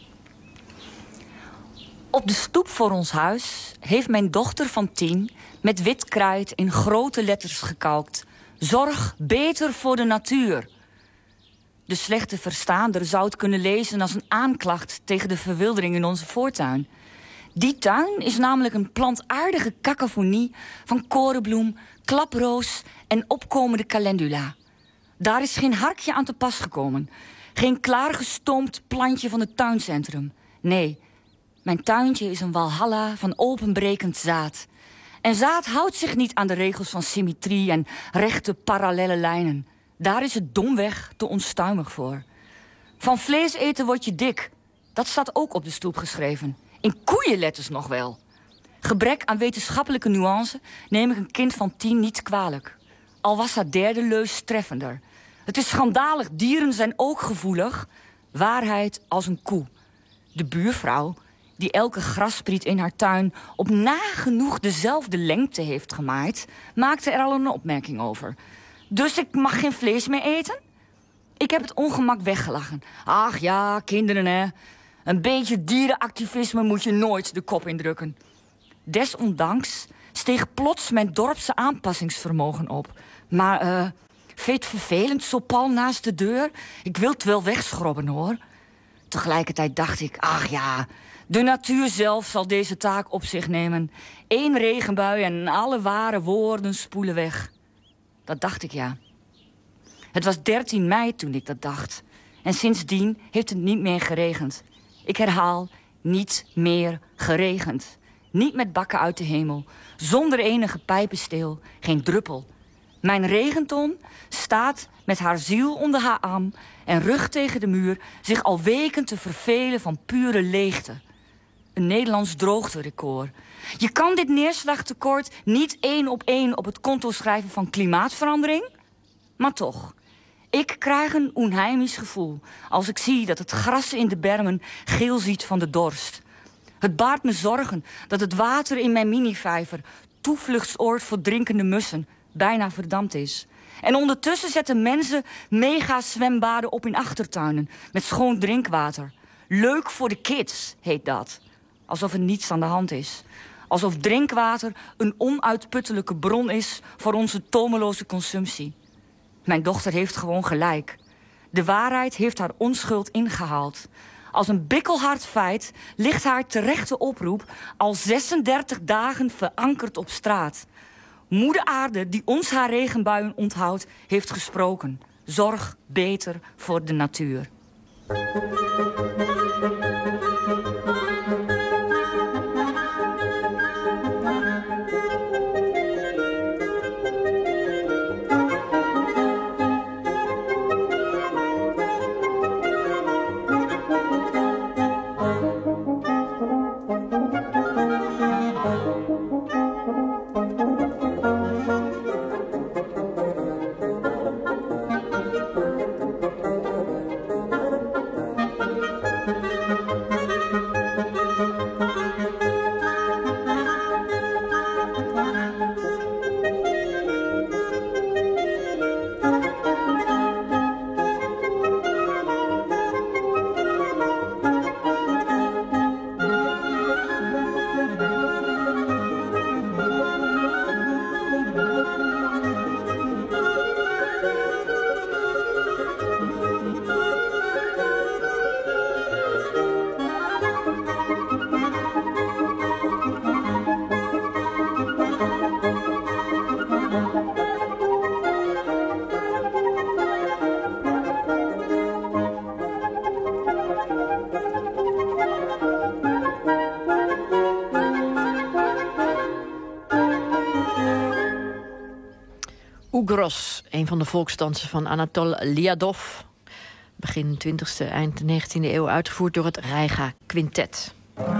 Op de stoep voor ons huis heeft mijn dochter van tien met wit kruid in grote letters gekalkt: zorg beter voor de natuur. De slechte verstaander zou het kunnen lezen als een aanklacht tegen de verwildering in onze voortuin. Die tuin is namelijk een plantaardige cacophonie van korenbloem, klaproos en opkomende calendula. Daar is geen harkje aan te pas gekomen. Geen klaargestoomd plantje van het tuincentrum. Nee, mijn tuintje is een walhalla van openbrekend zaad. En zaad houdt zich niet aan de regels van symmetrie en rechte parallelle lijnen. Daar is het domweg te onstuimig voor. Van vlees eten word je dik. Dat staat ook op de stoep geschreven. In koeienletters nog wel. Gebrek aan wetenschappelijke nuance neem ik een kind van tien niet kwalijk. Al was haar derde leus treffender. Het is schandalig, dieren zijn ook gevoelig. Waarheid als een koe. De buurvrouw, die elke grasspriet in haar tuin op nagenoeg dezelfde lengte heeft gemaaid, maakte er al een opmerking over. Dus ik mag geen vlees meer eten? Ik heb het ongemak weggelachen. Ach ja, kinderen hè. Een beetje dierenactivisme moet je nooit de kop indrukken. Desondanks steeg plots mijn dorpse aanpassingsvermogen op. Maar, eh, uh, vind je het vervelend zo pal naast de deur? Ik wil het wel wegschrobben, hoor. Tegelijkertijd dacht ik, ach ja, de natuur zelf zal deze taak op zich nemen. Eén regenbui en alle ware woorden spoelen weg. Dat dacht ik, ja. Het was dertien mei toen ik dat dacht. En sindsdien heeft het niet meer geregend. Ik herhaal, niet meer geregend. Niet met bakken uit de hemel. Zonder enige pijpensteel. Geen druppel. Mijn regenton staat met haar ziel onder haar arm en rug tegen de muur zich al weken te vervelen van pure leegte. Een Nederlands droogterecord. Je kan dit neerslagtekort niet één op één op het konto schrijven van klimaatverandering. Maar toch, ik krijg een onheimisch gevoel als ik zie dat het gras in de bermen geel ziet van de dorst. Het baart me zorgen dat het water in mijn minivijver, toevluchtsoord voor drinkende mussen, bijna verdampt is. En ondertussen zetten mensen mega-zwembaden op in achtertuinen met schoon drinkwater. Leuk voor de kids, heet dat. Alsof er niets aan de hand is. Alsof drinkwater een onuitputtelijke bron is voor onze tomeloze consumptie. Mijn dochter heeft gewoon gelijk. De waarheid heeft haar onschuld ingehaald. Als een bikkelhard feit ligt haar terechte oproep al zesendertig dagen verankerd op straat. Moeder Aarde, die ons haar regenbuien onthoudt, heeft gesproken. Zorg beter voor de natuur. Oegros, een van de volksdansen van Anatol Liadov. Begin twintigste, eind negentiende eeuw uitgevoerd door het Reiga Quintet.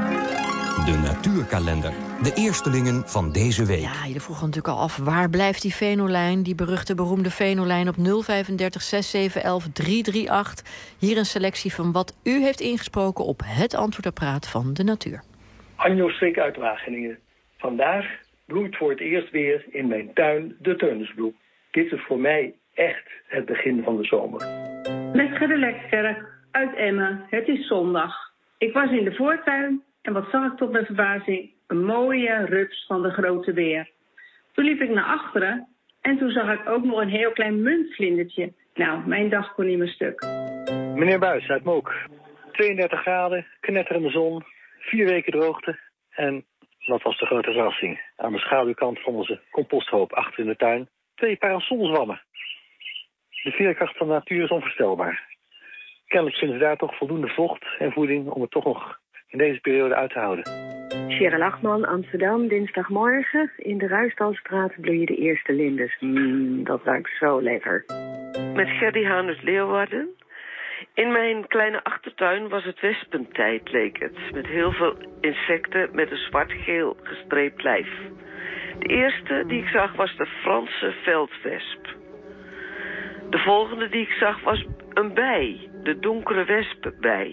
De natuurkalender. De eerstelingen van deze week. Ja, je vroeg natuurlijk al af, waar blijft die Venolijn? Die beruchte, beroemde Venolijn op nul vijfendertig zes zeven elf drie drie acht. Hier een selectie van wat u heeft ingesproken op het antwoordapparaat van de natuur. Anjo Strik uit Wageningen. Vandaag bloeit voor het eerst weer in mijn tuin de teunisbloem. Dit is voor mij echt het begin van de zomer. Met Gerde Lekkerk uit Emmen. Het is zondag. Ik was in de voortuin en wat zag ik tot mijn verbazing? Een mooie rups van de grote beer. Toen liep ik naar achteren en toen zag ik ook nog een heel klein muntvlindertje. Nou, mijn dag kon niet meer stuk. Meneer Buijs uit Mook. tweeëndertig graden, knetterende zon, vier weken droogte. En wat was de grote verrassing? Aan de schaduwkant van onze composthoop achter in de tuin twee parasolzwammen. De veerkracht van de natuur is onvoorstelbaar. Kennelijk vinden ze daar toch voldoende vocht en voeding om het toch nog in deze periode uit te houden. Cheryl Lachman, Amsterdam, dinsdagmorgen. In de Ruisdalstraat bloeien de eerste linders. Mm, dat ruikt zo lekker. Met Gerdy Haan uit Leeuwarden. In mijn kleine achtertuin was het wespentijd, leek het. Met heel veel insecten met een zwart-geel gestreept lijf. De eerste die ik zag was de Franse veldwesp. De volgende die ik zag was een bij, de donkere wespenbij.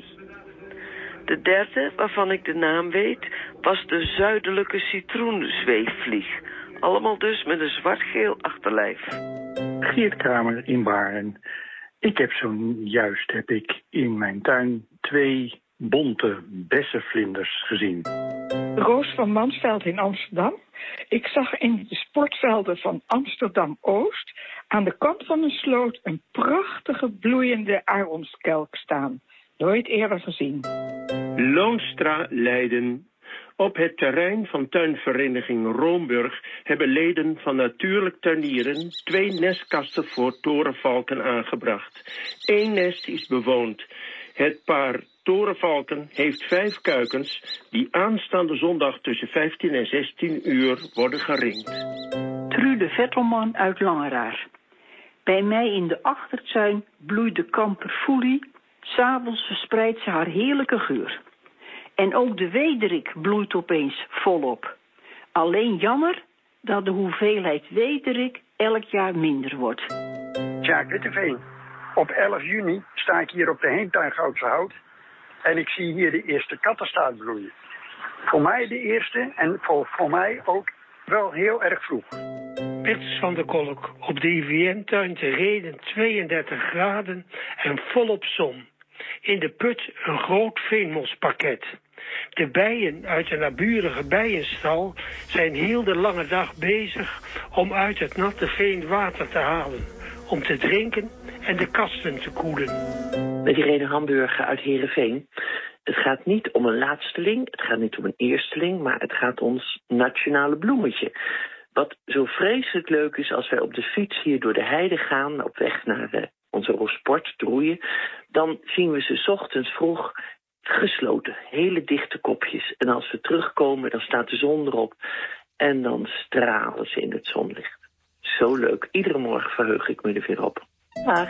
De derde, waarvan ik de naam weet, was de zuidelijke citroenzweefvlieg. Allemaal dus met een zwart-geel achterlijf. Geert Kramer in Baren. Ik heb zojuist heb ik in mijn tuin twee bonte bessenvlinders gezien. Roos van Mansveld in Amsterdam. Ik zag in de sportvelden van Amsterdam-Oost aan de kant van een sloot een prachtige bloeiende aronskelk staan. Nooit eerder gezien. Loonstra, Leiden. Op het terrein van tuinvereniging Roomburg hebben leden van Natuurlijk Tuinieren twee nestkasten voor torenvalken aangebracht. Eén nest is bewoond. Het paar torenvalken heeft vijf kuikens die aanstaande zondag tussen vijftien en zestien uur worden geringd. Trude Vettelman uit Langeraar. Bij mij in de achtertuin bloeit de kamperfoelie. 'S Avonds verspreidt ze haar heerlijke geur. En ook de wederik bloeit opeens volop. Alleen jammer dat de hoeveelheid wederik elk jaar minder wordt. Sjaak Witteveen. Op elf juni sta ik hier op de Heemtuin Goudse Hout. En ik zie hier de eerste kattenstaart bloeien. Voor mij de eerste en voor, voor mij ook wel heel erg vroeg. Bets van der Kolk. Op de I V M-tuin te Rheden tweeëndertig graden en volop zon. In de put een groot veenmospakket. De bijen uit de naburige bijenstal zijn heel de lange dag bezig om uit het natte veen water te halen. Om te drinken en de kasten te koelen. Met Irene Hamburger uit Heerenveen. Het gaat niet om een laatsteling, het gaat niet om een eersteling, maar het gaat om ons nationale bloemetje. Wat zo vreselijk leuk is als wij op de fiets hier door de heide gaan, op weg naar de, onze Rosport, Droeien, dan zien we ze 's ochtends vroeg gesloten, hele dichte kopjes. En als we terugkomen, dan staat de zon erop en dan stralen ze in het zonlicht. Zo leuk. Iedere morgen verheug ik me er weer op. Dag.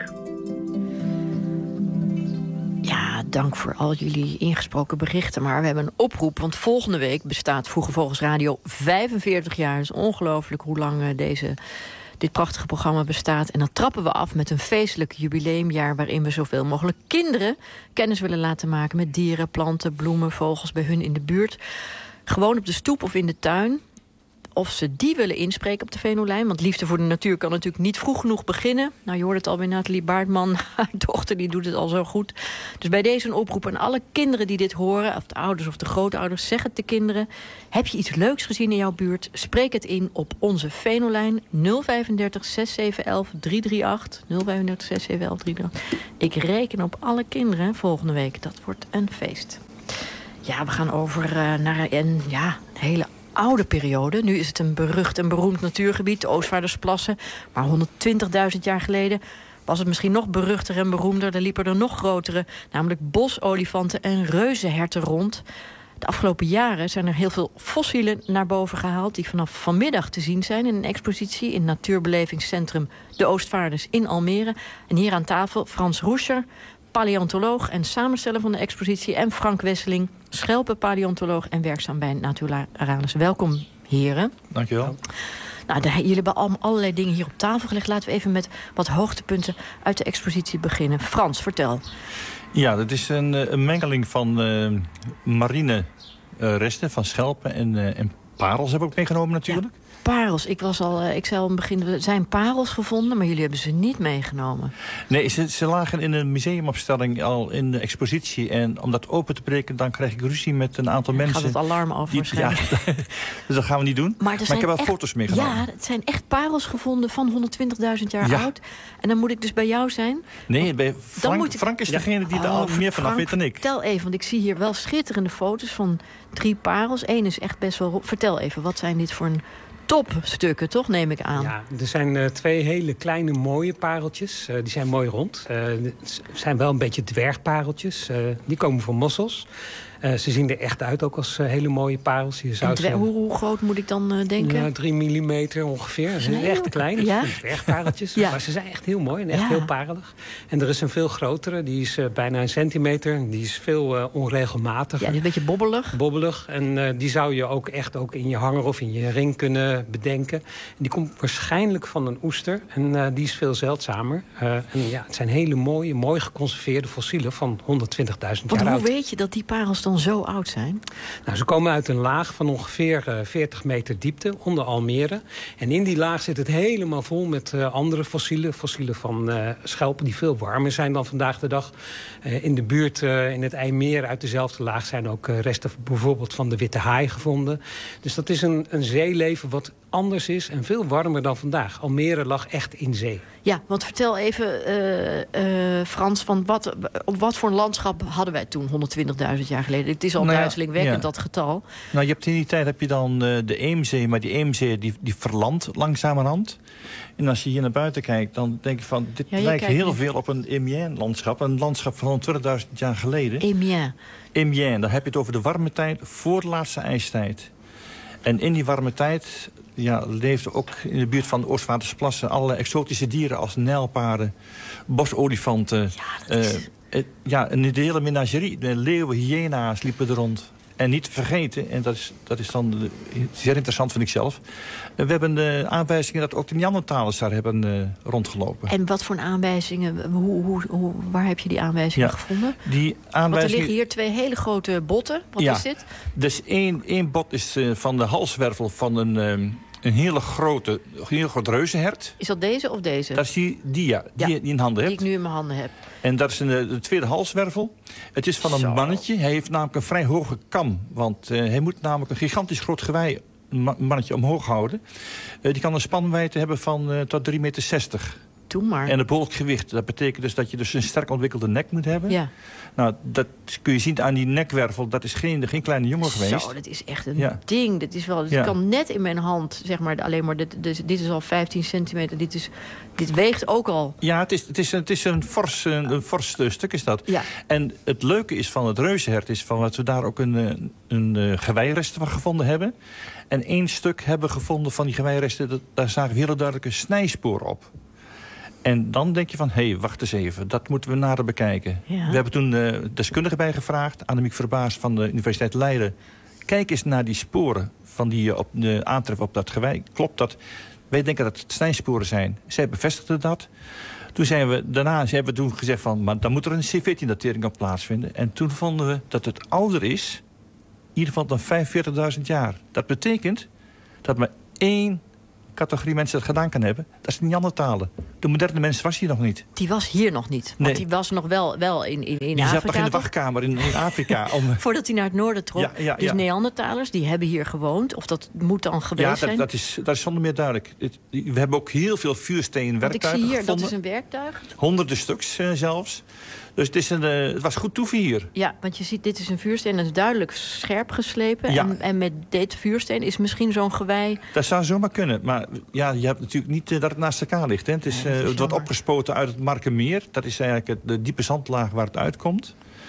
Ja, dank voor al jullie ingesproken berichten. Maar we hebben een oproep, want volgende week bestaat Vroege Vogels Radio vijfenveertig jaar. Het is ongelooflijk hoe lang deze, dit prachtige programma bestaat. En dan trappen we af met een feestelijk jubileumjaar waarin we zoveel mogelijk kinderen kennis willen laten maken met dieren, planten, bloemen, vogels bij hun in de buurt. Gewoon op de stoep of in de tuin. Of ze die willen inspreken op de Venolijn. Want Liefde voor de Natuur kan natuurlijk niet vroeg genoeg beginnen. Nou, je hoort het al bij Nathalie Baartman. Haar dochter die doet het al zo goed. Dus bij deze een oproep aan alle kinderen die dit horen. Of de ouders of de grootouders. Zeg het de kinderen. Heb je iets leuks gezien in jouw buurt? Spreek het in op onze Venolijn. nul vijfendertig zes zeven elf drie drie acht. nul vijfendertig zes zeven elf drie drie acht. Ik reken op alle kinderen volgende week. Dat wordt een feest. Ja, we gaan over uh, naar een ja, hele oude periode. Nu is het een berucht en beroemd natuurgebied, de Oostvaardersplassen. Maar honderdtwintigduizend jaar geleden was het misschien nog beruchter en beroemder. Er liepen er nog grotere, namelijk bosolifanten en reuzenherten rond. De afgelopen jaren zijn er heel veel fossielen naar boven gehaald... die vanaf vanmiddag te zien zijn in een expositie... in het natuurbelevingscentrum De Oostvaarders in Almere. En hier aan tafel Frans Roescher, paleontoloog en samensteller van de expositie... en Frank Wesseling, schelpenpaleontoloog en werkzaam bij Naturalis. Welkom, heren. Dank je wel. Nou, de, jullie hebben al, allerlei dingen hier op tafel gelegd. Laten we even met wat hoogtepunten uit de expositie beginnen. Frans, vertel. Ja, dat is een, een mengeling van uh, marine uh, resten, van schelpen en, uh, en parels hebben we ook meegenomen natuurlijk. Ja, parels. Ik, was al, uh, ik zei al in het begin, er zijn parels gevonden, maar jullie hebben ze niet meegenomen. Nee, ze, ze lagen in een museumopstelling al in de expositie. En om dat open te breken, dan krijg ik ruzie met een aantal Dan mensen. gaat het alarm af die, waarschijnlijk. Ja, dus dat gaan we niet doen. Maar, maar ik heb wel echt, foto's meegenomen. Ja, het zijn echt parels gevonden van honderdtwintigduizend jaar ja. oud. En dan moet ik dus bij jou zijn? Nee, bij Frank, ik... Frank is degene die oh, er al meer vanaf Frank, weet dan ik. Vertel even, want ik zie hier wel schitterende foto's van drie parels. Eén is echt best wel... Vertel even, wat zijn dit voor een topstukken, toch, neem ik aan? Ja, er zijn uh, twee hele kleine mooie pareltjes. Uh, die zijn mooi rond. Uh, het zijn wel een beetje dwergpareltjes. Uh, die komen van mossels. Uh, ze zien er echt uit, ook als uh, hele mooie parels. Je zou dwer- hoe, hoe groot moet ik dan uh, denken? Ja, drie millimeter ongeveer. Ze zijn echt klein. Ja? Dwergpareltjes. Ja. Maar ze zijn echt heel mooi en echt ja. heel parelig. En er is een veel grotere. Die is uh, bijna een centimeter. Die is veel uh, onregelmatiger. Ja, die is een beetje bobbelig. Bobbelig. En uh, die zou je ook echt ook in je hanger of in je ring kunnen bedenken. En die komt waarschijnlijk van een oester. En uh, die is veel zeldzamer. Uh, en ja, het zijn hele mooie, mooi geconserveerde fossielen van honderdtwintigduizend jaar oud. oud. Hoe weet je dat die parels dan zo oud zijn? Nou, ze komen uit een laag van ongeveer uh, veertig meter diepte onder Almere. En in die laag zit het helemaal vol met uh, andere fossielen. Fossielen van uh, schelpen die veel warmer zijn dan vandaag de dag. Uh, in de buurt, uh, in het IJmeer, uit dezelfde laag zijn ook uh, resten bijvoorbeeld van de witte haai gevonden. Dus dat is een, een zeeleven wat anders is en veel warmer dan vandaag. Almere lag echt in zee. Ja, want vertel even, uh, uh, Frans, van wat, op wat voor een landschap hadden wij toen honderdtwintigduizend jaar geleden? Het is al nou ja, duizelingwekkend, ja. dat getal. Nou, je hebt in die tijd heb je dan uh, de Eemzee, maar die Eemzee die, die verlandt langzamerhand. En als je hier naar buiten kijkt, dan denk je van, dit ja, lijkt heel nu. veel op een Emiens-landschap. Een landschap van honderdtwintigduizend jaar geleden. Emiens. Emiens, dan heb je het over de warme tijd voor de laatste ijstijd. En in die warme tijd ja, leefden ook in de buurt van de Oostvaardersplassen allerlei exotische dieren als nijlpaarden, bosolifanten. Ja, dat is... uh, ja, een hele menagerie. De leeuwen, hyena's liepen er rond. En niet te vergeten, en dat is, dat is dan de, zeer interessant vind ik zelf. We hebben de aanwijzingen dat ook de Neandertalers daar hebben uh, rondgelopen. En wat voor aanwijzingen, hoe, hoe, hoe, waar heb je die aanwijzingen ja, gevonden? Die aanwijzingen... Want er liggen hier twee hele grote botten. Wat ja, is dit? Dus één, één bot is uh, van de halswervel van een, um, een hele grote, een heel groot reuzenhert. Is dat deze of deze? Dat is die, die, ja, die, ja, die in handen die hebt. ik nu in mijn handen heb. En dat is een, de tweede halswervel. Het is van een Zo. mannetje. Hij heeft namelijk een vrij hoge kam. Want uh, hij moet namelijk een gigantisch groot gewei, een mannetje omhoog houden. Uh, die kan een spanwijdte hebben van uh, tot drie meter zestig. Doe maar. En een behoorlijk gewicht. Dat betekent dus dat je dus een sterk ontwikkelde nek moet hebben. Ja. Nou, dat kun je zien aan die nekwervel. Dat is geen, geen kleine jongen geweest. Zo, dat is echt een ja. ding. Dat is wel, dat ja. kan net in mijn hand, zeg maar, alleen maar, dit, dit, dit is al vijftien centimeter. Dit, is, dit weegt ook al. Ja, het is, het is, het is een fors, een, een fors stuk is dat. Ja. En het leuke is van het reuzenhert is van dat we daar ook een, een, een, een geweirest van gevonden hebben. En één stuk hebben we gevonden van die geweiresten, dat, daar zagen we hele duidelijke snijsporen op. En dan denk je van, hé, hey, wacht eens even, dat moeten we nader bekijken. Ja. We hebben toen uh, deskundigen bijgevraagd, Annemiek Verbaas van de Universiteit Leiden. Kijk eens naar die sporen van die je op de aantreffen op dat gewei. Klopt dat? Wij denken dat het snijsporen zijn. Zij bevestigden dat. Toen zijn we, daarna hebben we toen gezegd van, maar dan moet er een C veertien datering op plaatsvinden. En toen vonden we dat het ouder is, in ieder geval dan vijfenveertigduizend jaar. Dat betekent dat maar één categorie mensen dat gedaan kan hebben, dat is de Neandertalen. De moderne mens was hier nog niet. Die was hier nog niet. Want nee. die was nog wel, wel in, in, in die Afrika. Die zat nog in de wachtkamer in, in Afrika. Om... Voordat hij naar het noorden trok. Ja, ja, dus ja. Neandertalers, die hebben hier gewoond. Of dat moet dan geweest ja, dat, zijn. Dat is, dat is zonder meer duidelijk. Het, we hebben ook heel veel vuursteen werktuigen Want ik zie hier, gevonden. dat is een werktuig. Honderden stuks uh, zelfs. Dus het, is een, uh, het was goed toeven hier. Ja, want je ziet, dit is een vuursteen. Dat is duidelijk scherp geslepen. Ja. En, en met dit vuursteen is misschien zo'n gewei... Dat zou zomaar kunnen. Maar ja, je hebt natuurlijk niet uh, dat het naast elkaar ligt. Hè. Het is, uh, het wordt opgespoten uit het Markermeer. Dat is eigenlijk het, de diepe zandlaag waar het uitkomt.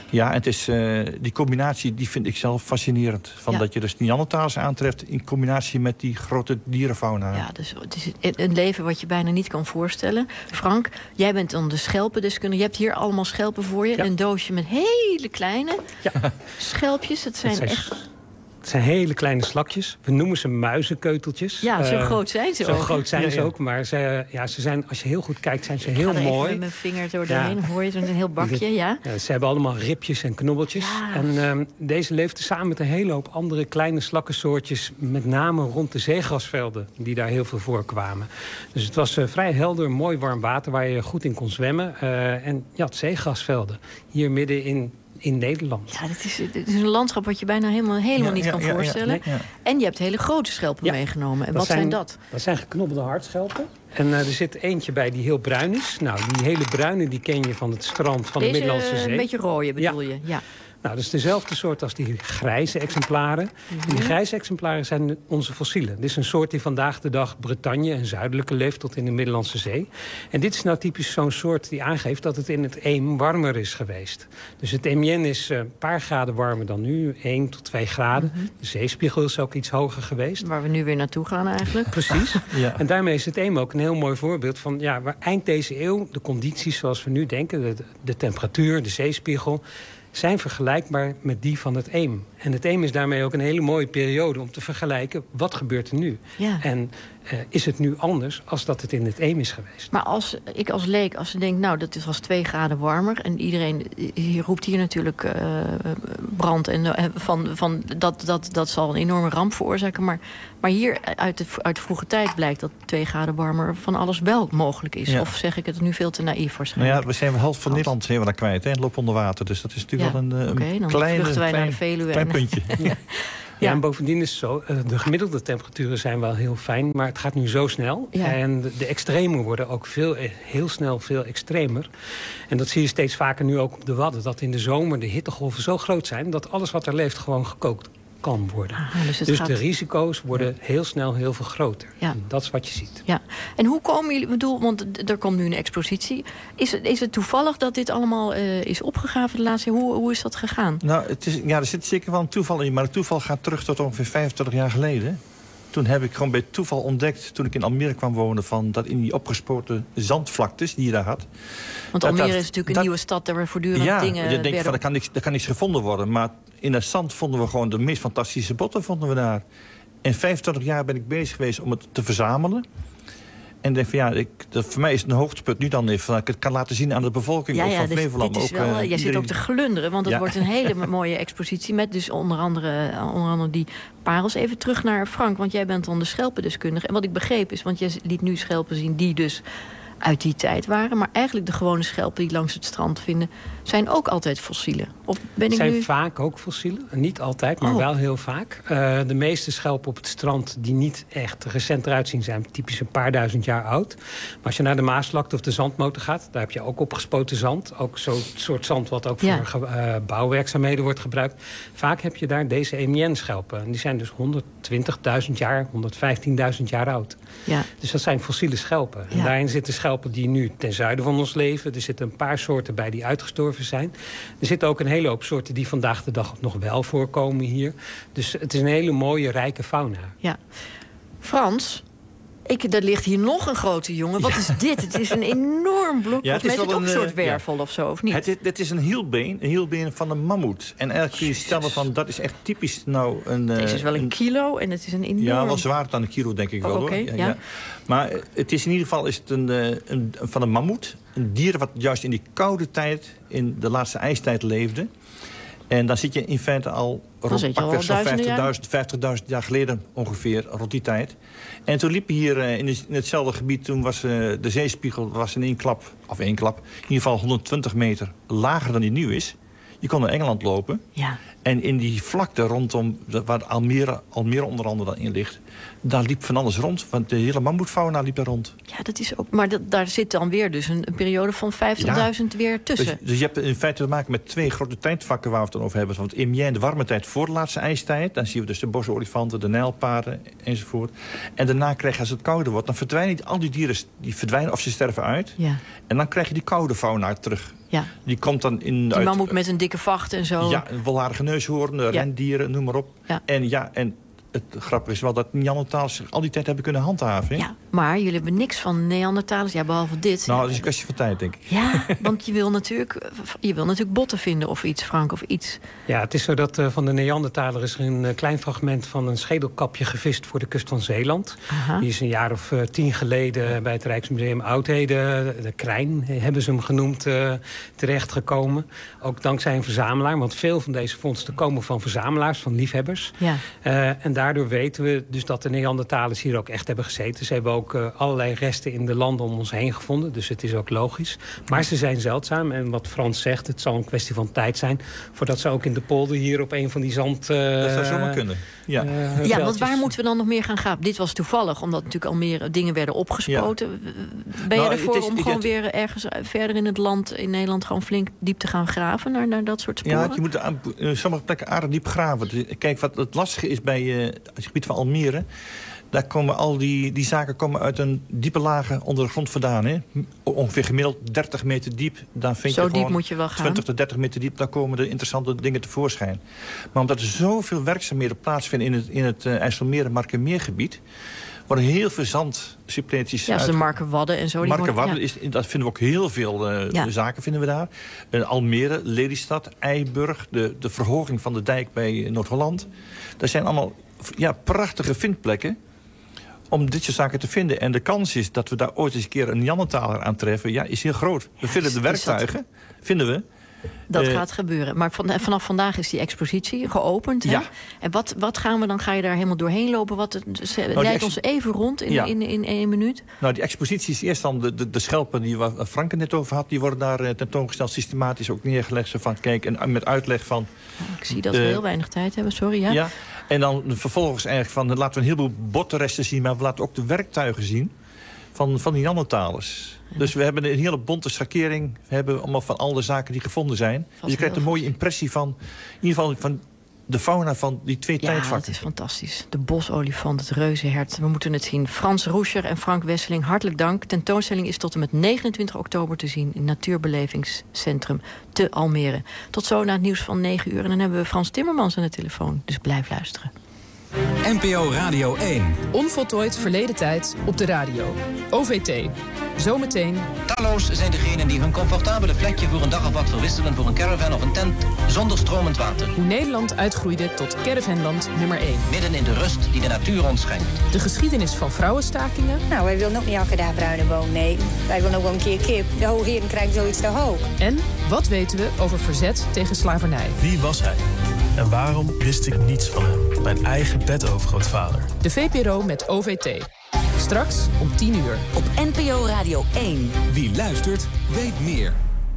Ja, het is, uh, die combinatie die vind ik zelf fascinerend. Van Ja. Dat je dus de Neandertalers aantreft in combinatie met die grote dierenfauna. Ja, dus het is een leven wat je bijna niet kan voorstellen. Frank, jij bent dan de schelpendeskundige. Je hebt hier allemaal schelpen voor je. Ja. Een doosje met hele kleine ja. schelpjes. Het zijn, Het zijn echt... Het zijn hele kleine slakjes. We noemen ze muizenkeuteltjes. Ja, zo Uh, groot zijn ze zo ook. Zo groot zijn ja, ze ja. ook. Maar ze, ja, ze zijn, als je heel goed kijkt, zijn ze Ik heel ga er even mooi. met mijn vinger zo Ja. doorheen. Hoor je zo'n heel bakje, ja? Ja, ze hebben allemaal ribjes en knobbeltjes. Ja. En um, deze leefden samen met een hele hoop andere kleine slakkensoortjes. Met name rond de zeegrasvelden, die daar heel veel voorkwamen. Dus het was uh, vrij helder, mooi warm water waar je goed in kon zwemmen. Uh, en ja, het zeegrasvelden. Hier midden in... in Nederland. Ja, dit is, dit is een landschap wat je bijna helemaal, helemaal Ja, niet ja, kan ja, ja, voorstellen. nee, ja. En je hebt hele grote schelpen Ja, meegenomen. En dat wat zijn, zijn dat? Dat zijn geknobbelde hartschelpen. En uh, er zit eentje bij die heel bruin is. Nou, die hele bruine die ken je van het strand van Deze, de Middellandse uh, Zee. een beetje rode bedoel Ja. je? Ja. Nou, dat is dezelfde soort als die grijze exemplaren. Mm-hmm. En die grijze exemplaren zijn onze fossielen. Dit is een soort die vandaag de dag Bretagne en zuidelijke leeft tot in de Middellandse Zee. En dit is nou typisch zo'n soort die aangeeft dat het in het Eem warmer is geweest. Dus het Eemjen is een paar graden warmer dan nu, één tot twee graden. Mm-hmm. De zeespiegel is ook iets hoger geweest. Waar we nu weer naartoe gaan eigenlijk. Precies. Ja. En daarmee is het Eem ook een heel mooi voorbeeld van... ja, waar eind deze eeuw de condities zoals we nu denken... de, de temperatuur, de zeespiegel... zijn vergelijkbaar met die van het Eem. En het Eem is daarmee ook een hele mooie periode om te vergelijken... wat gebeurt er nu? Ja. En uh, is het nu anders als dat het in het Eem is geweest? Maar als ik als leek, als ze denkt, nou, dat was twee graden warmer... en iedereen hier roept hier natuurlijk uh, brand en uh, van, van dat, dat, dat zal een enorme ramp veroorzaken. Maar, maar hier uit de, uit de vroege tijd blijkt dat twee graden warmer van alles wel mogelijk is. Ja. Of zeg ik het nu veel te naïef Nou waarschijnlijk? ja, we zijn half van Nederland zijn we daar kwijt. Hè? Het loopt onder water. Dus dat is natuurlijk Ja, wel een, uh, oké, dan kleine, vluchten wij naar klein, de Veluwe klein en- puntje. Ja. Ja, en bovendien is het zo, uh, de gemiddelde temperaturen zijn wel heel fijn... maar het gaat nu zo snel. Ja. En de, de extremen worden ook veel, heel snel veel extremer. En dat zie je steeds vaker nu ook op de Wadden... dat in de zomer de hittegolven zo groot zijn... dat alles wat er leeft gewoon gekookt kan worden. Aha, dus het dus gaat- de risico's worden heel snel heel veel groter. Ja. En dat is wat je ziet. Ja, en hoe komen jullie, ik bedoel, want d- er komt nu een expositie. Is het, is het toevallig dat dit allemaal uh, is opgegraven de laatste hoe, hoe is dat gegaan? Nou, het is, ja, er zit zeker wel een toeval in. Maar het toeval gaat terug tot ongeveer vijfentwintig jaar geleden. Toen heb ik gewoon bij toeval ontdekt, toen ik in Almere kwam wonen... Van dat in die opgespoten zandvlaktes die je daar had... Want dat Almere dat- is natuurlijk een dat- nieuwe stad... daar waar voortdurend ja, dingen je denkt werden... van, er kan, niks, er kan niks gevonden worden. Maar in het zand vonden we gewoon de meest fantastische botten vonden we daar. En vijfentwintig jaar ben ik bezig geweest om het te verzamelen. En ik denk van ja, ik, dat, voor mij is het een hoogtepunt nu dan even. Dat ik het kan laten zien aan de bevolking Ja, ook ja, van dus Flevoland. dit is ook, wel, uh, jij zit iedereen ook te die- glunderen, want het Ja. wordt een hele mooie expositie... met dus onder andere, onder andere die parels. Even terug naar Frank, want jij bent dan de schelpendeskundige. En wat ik begreep is, want jij liet nu schelpen zien... die dus uit die tijd waren. Maar eigenlijk de gewone schelpen die langs het strand vinden... zijn ook altijd fossielen. Of ben ik zijn nu... vaak ook fossielen. Niet altijd, maar Oh. wel heel vaak. Uh, de meeste schelpen op het strand die niet echt recent eruit zien... zijn typisch een paar duizend jaar oud. Maar als je naar de Maasvlakte of de Zandmotor gaat... daar heb je ook opgespoten zand. Ook zo'n soort zand wat ook Ja. voor uh, bouwwerkzaamheden wordt gebruikt. Vaak heb je daar deze Eemjen-schelpen. En die zijn dus honderdtwintigduizend jaar, honderdvijftienduizend jaar oud. Ja. Dus dat zijn fossiele schelpen. En Ja. daarin zitten schelpen die nu ten zuiden van ons leven. Er zitten een paar soorten bij die uitgestorven zijn. Er zitten ook een hele hoop soorten die vandaag de dag nog wel voorkomen hier. Dus het is een hele mooie, rijke fauna. Ja. Frans, ik, er ligt hier nog een grote jongen. Wat is dit? Het is een enorm blok. Ja, Ja, het is is het wel ook een een, soort eh, wervel of zo, of niet? Het, is- het is een hielbeen, een hielbeen van een mammoet. En eigenlijk kun je stellen van, dat is echt typisch nou een... eh, Deze is wel een kilo en het is een enorm... Ja, wel zwaarder dan een kilo, denk ik Oh, wel. oké, hoor. ja. Maar eh, het is in ieder geval is het een, eh, een, van een mammoet. Een dier wat juist in die koude tijd, in de laatste ijstijd leefde. En dan zit je in feite al rond zit je al pakweg zo'n duizenden vijftigduizend vijftigduizend jaar geleden ongeveer, rond die tijd. En toen liep je hier eh, in, de- in hetzelfde gebied, toen was eh, de zeespiegel was in één klap, of één klap, in ieder geval honderdtwintig meter lager dan die nu is. Je kon naar Engeland lopen. Ja. En in die vlakte rondom, waar Almere, Almere onder andere dan in ligt... daar liep van alles rond, want de hele mammoetfauna liep er rond. Ja, dat is ook. Maar dat, daar zit dan weer dus een, een periode van vijftigduizend ja. weer tussen. Dus, dus je hebt in feite te maken met twee grote tijdvakken waar we het dan over hebben. Want in de warme tijd voor de laatste ijstijd... dan zien we dus de bosolifanten, de nijlpaarden enzovoort. En daarna krijg je, als het kouder wordt... dan verdwijnen die, al die dieren die verdwijnen of ze sterven uit. Ja. En dan krijg je die koude fauna terug. Ja. Die komt dan in... Die uit, mammoet met een dikke vacht en zo. Ja, een wolharige neushoorn, ja. rendieren, noem maar op. Ja. En ja, en... Het grappige is wel dat Neandertalers zich al die tijd hebben kunnen handhaven. Ja, maar jullie hebben niks van Neandertalers, ja, behalve dit. Nou, dat is een kwestie van tijd, denk ik. Ja, want je wil natuurlijk, je wil natuurlijk botten vinden of iets, Frank, of iets. Ja, het is zo dat uh, van de Neandertaler is er een uh, klein fragment van een schedelkapje gevist voor de kust van Zeeland. Aha. Die is een jaar of uh, tien geleden bij het Rijksmuseum Oudheden, de Krijn hebben ze hem genoemd, uh, terechtgekomen. Ook dankzij een verzamelaar, want veel van deze vondsten komen van verzamelaars, van liefhebbers. Ja. Uh, en daardoor weten we dus dat de Neandertalers hier ook echt hebben gezeten. Ze hebben ook uh, allerlei resten in de landen om ons heen gevonden. Dus het is ook logisch. Maar ze zijn zeldzaam. En wat Frans zegt, het zal een kwestie van tijd zijn... voordat ze ook in de polder hier op een van die zand... Uh, dat zou zomaar kunnen. Ja, uh, ja, want waar moeten we dan nog meer gaan graven? Dit was toevallig, omdat natuurlijk al meer dingen werden opgespoten. Ja. Ben je nou, ervoor is, om gewoon het, weer ergens verder in het land, in Nederland... gewoon flink diep te gaan graven naar, naar dat soort sporen? Ja, je moet aan uh, sommige plekken aardig diep graven. Kijk, wat het lastige is bij uh, het gebied van Almere... daar komen al die, die zaken komen uit een diepe lagen onder de grond vandaan. Hè? Ongeveer gemiddeld dertig meter diep. Dan vind Zo je diep moet je wel gaan. twintig tot dertig meter diep, daar komen de interessante dingen tevoorschijn. Maar omdat er zoveel werkzaamheden plaatsvinden in het, in het uh, IJsselmeer- en Markermeergebied... worden heel veel zandsuppleties... Ja, de Markerwadden en zo. Markerwadden, ja. is, dat vinden we ook heel veel uh, ja. zaken vinden we daar. Uh, Almere, Lelystad, Eiburg, de, de verhoging van de dijk bij Noord-Holland. Dat zijn allemaal ja, prachtige vindplekken om dit soort zaken te vinden. En de kans is dat we daar ooit eens een keer een Neandertaler aantreffen... Ja, is heel groot. We ja, vinden de werktuigen, vinden we... Dat uh, gaat gebeuren. Maar van, vanaf vandaag is die expositie geopend. Hè? Ja. En wat, wat gaan we dan? Ga je daar helemaal doorheen lopen? Wat, nou, leid ons even rond in, ja. in, in één minuut. Nou, die expositie is eerst dan de, de, de schelpen die waar Frank het net over had. Die worden daar uh, tentoongesteld, systematisch ook neergelegd. Zo van, kijk, en met uitleg van... Oh, ik zie dat uh, we heel weinig tijd hebben, sorry. Ja. ja. En dan vervolgens eigenlijk van, laten we een heleboel bottenresten zien... maar we laten ook de werktuigen zien van, van die Neandertalers. Dus we hebben een hele bonte schakering. We hebben allemaal van al de zaken die gevonden zijn. Vast dus je krijgt een mooie impressie van, in ieder geval van de fauna van die twee ja, tijdvakken. Ja, dat is fantastisch. De bosolifant, het reuzenhert. We moeten het zien. Frans Roescher en Frank Wesseling, hartelijk dank. Tentoonstelling is tot en met negenentwintig oktober te zien... in Natuurbelevingscentrum te Almere. Tot zo na het nieuws van negen uur. En dan hebben we Frans Timmermans aan de telefoon. Dus blijf luisteren. N P O Radio één. Onvoltooid verleden tijd op de radio. O V T. Zometeen. Talloos zijn degenen die hun comfortabele plekje voor een dag of wat verwisselen voor een caravan of een tent zonder stromend water. Hoe Nederland uitgroeide tot caravanland nummer één. Midden in de rust die de natuur ons schenkt. De geschiedenis van vrouwenstakingen. Nou, wij willen ook niet elke dag bruine boom, nee. Wij willen ook wel een keer kip. De hoogheren krijgen zoiets te hoog. En wat weten we over verzet tegen slavernij? Wie was hij? En waarom wist ik niets van hem? Mijn eigen bedovergrootvader. De V P R O met O V T. Straks om tien uur. Op N P O Radio één. Wie luistert, weet meer.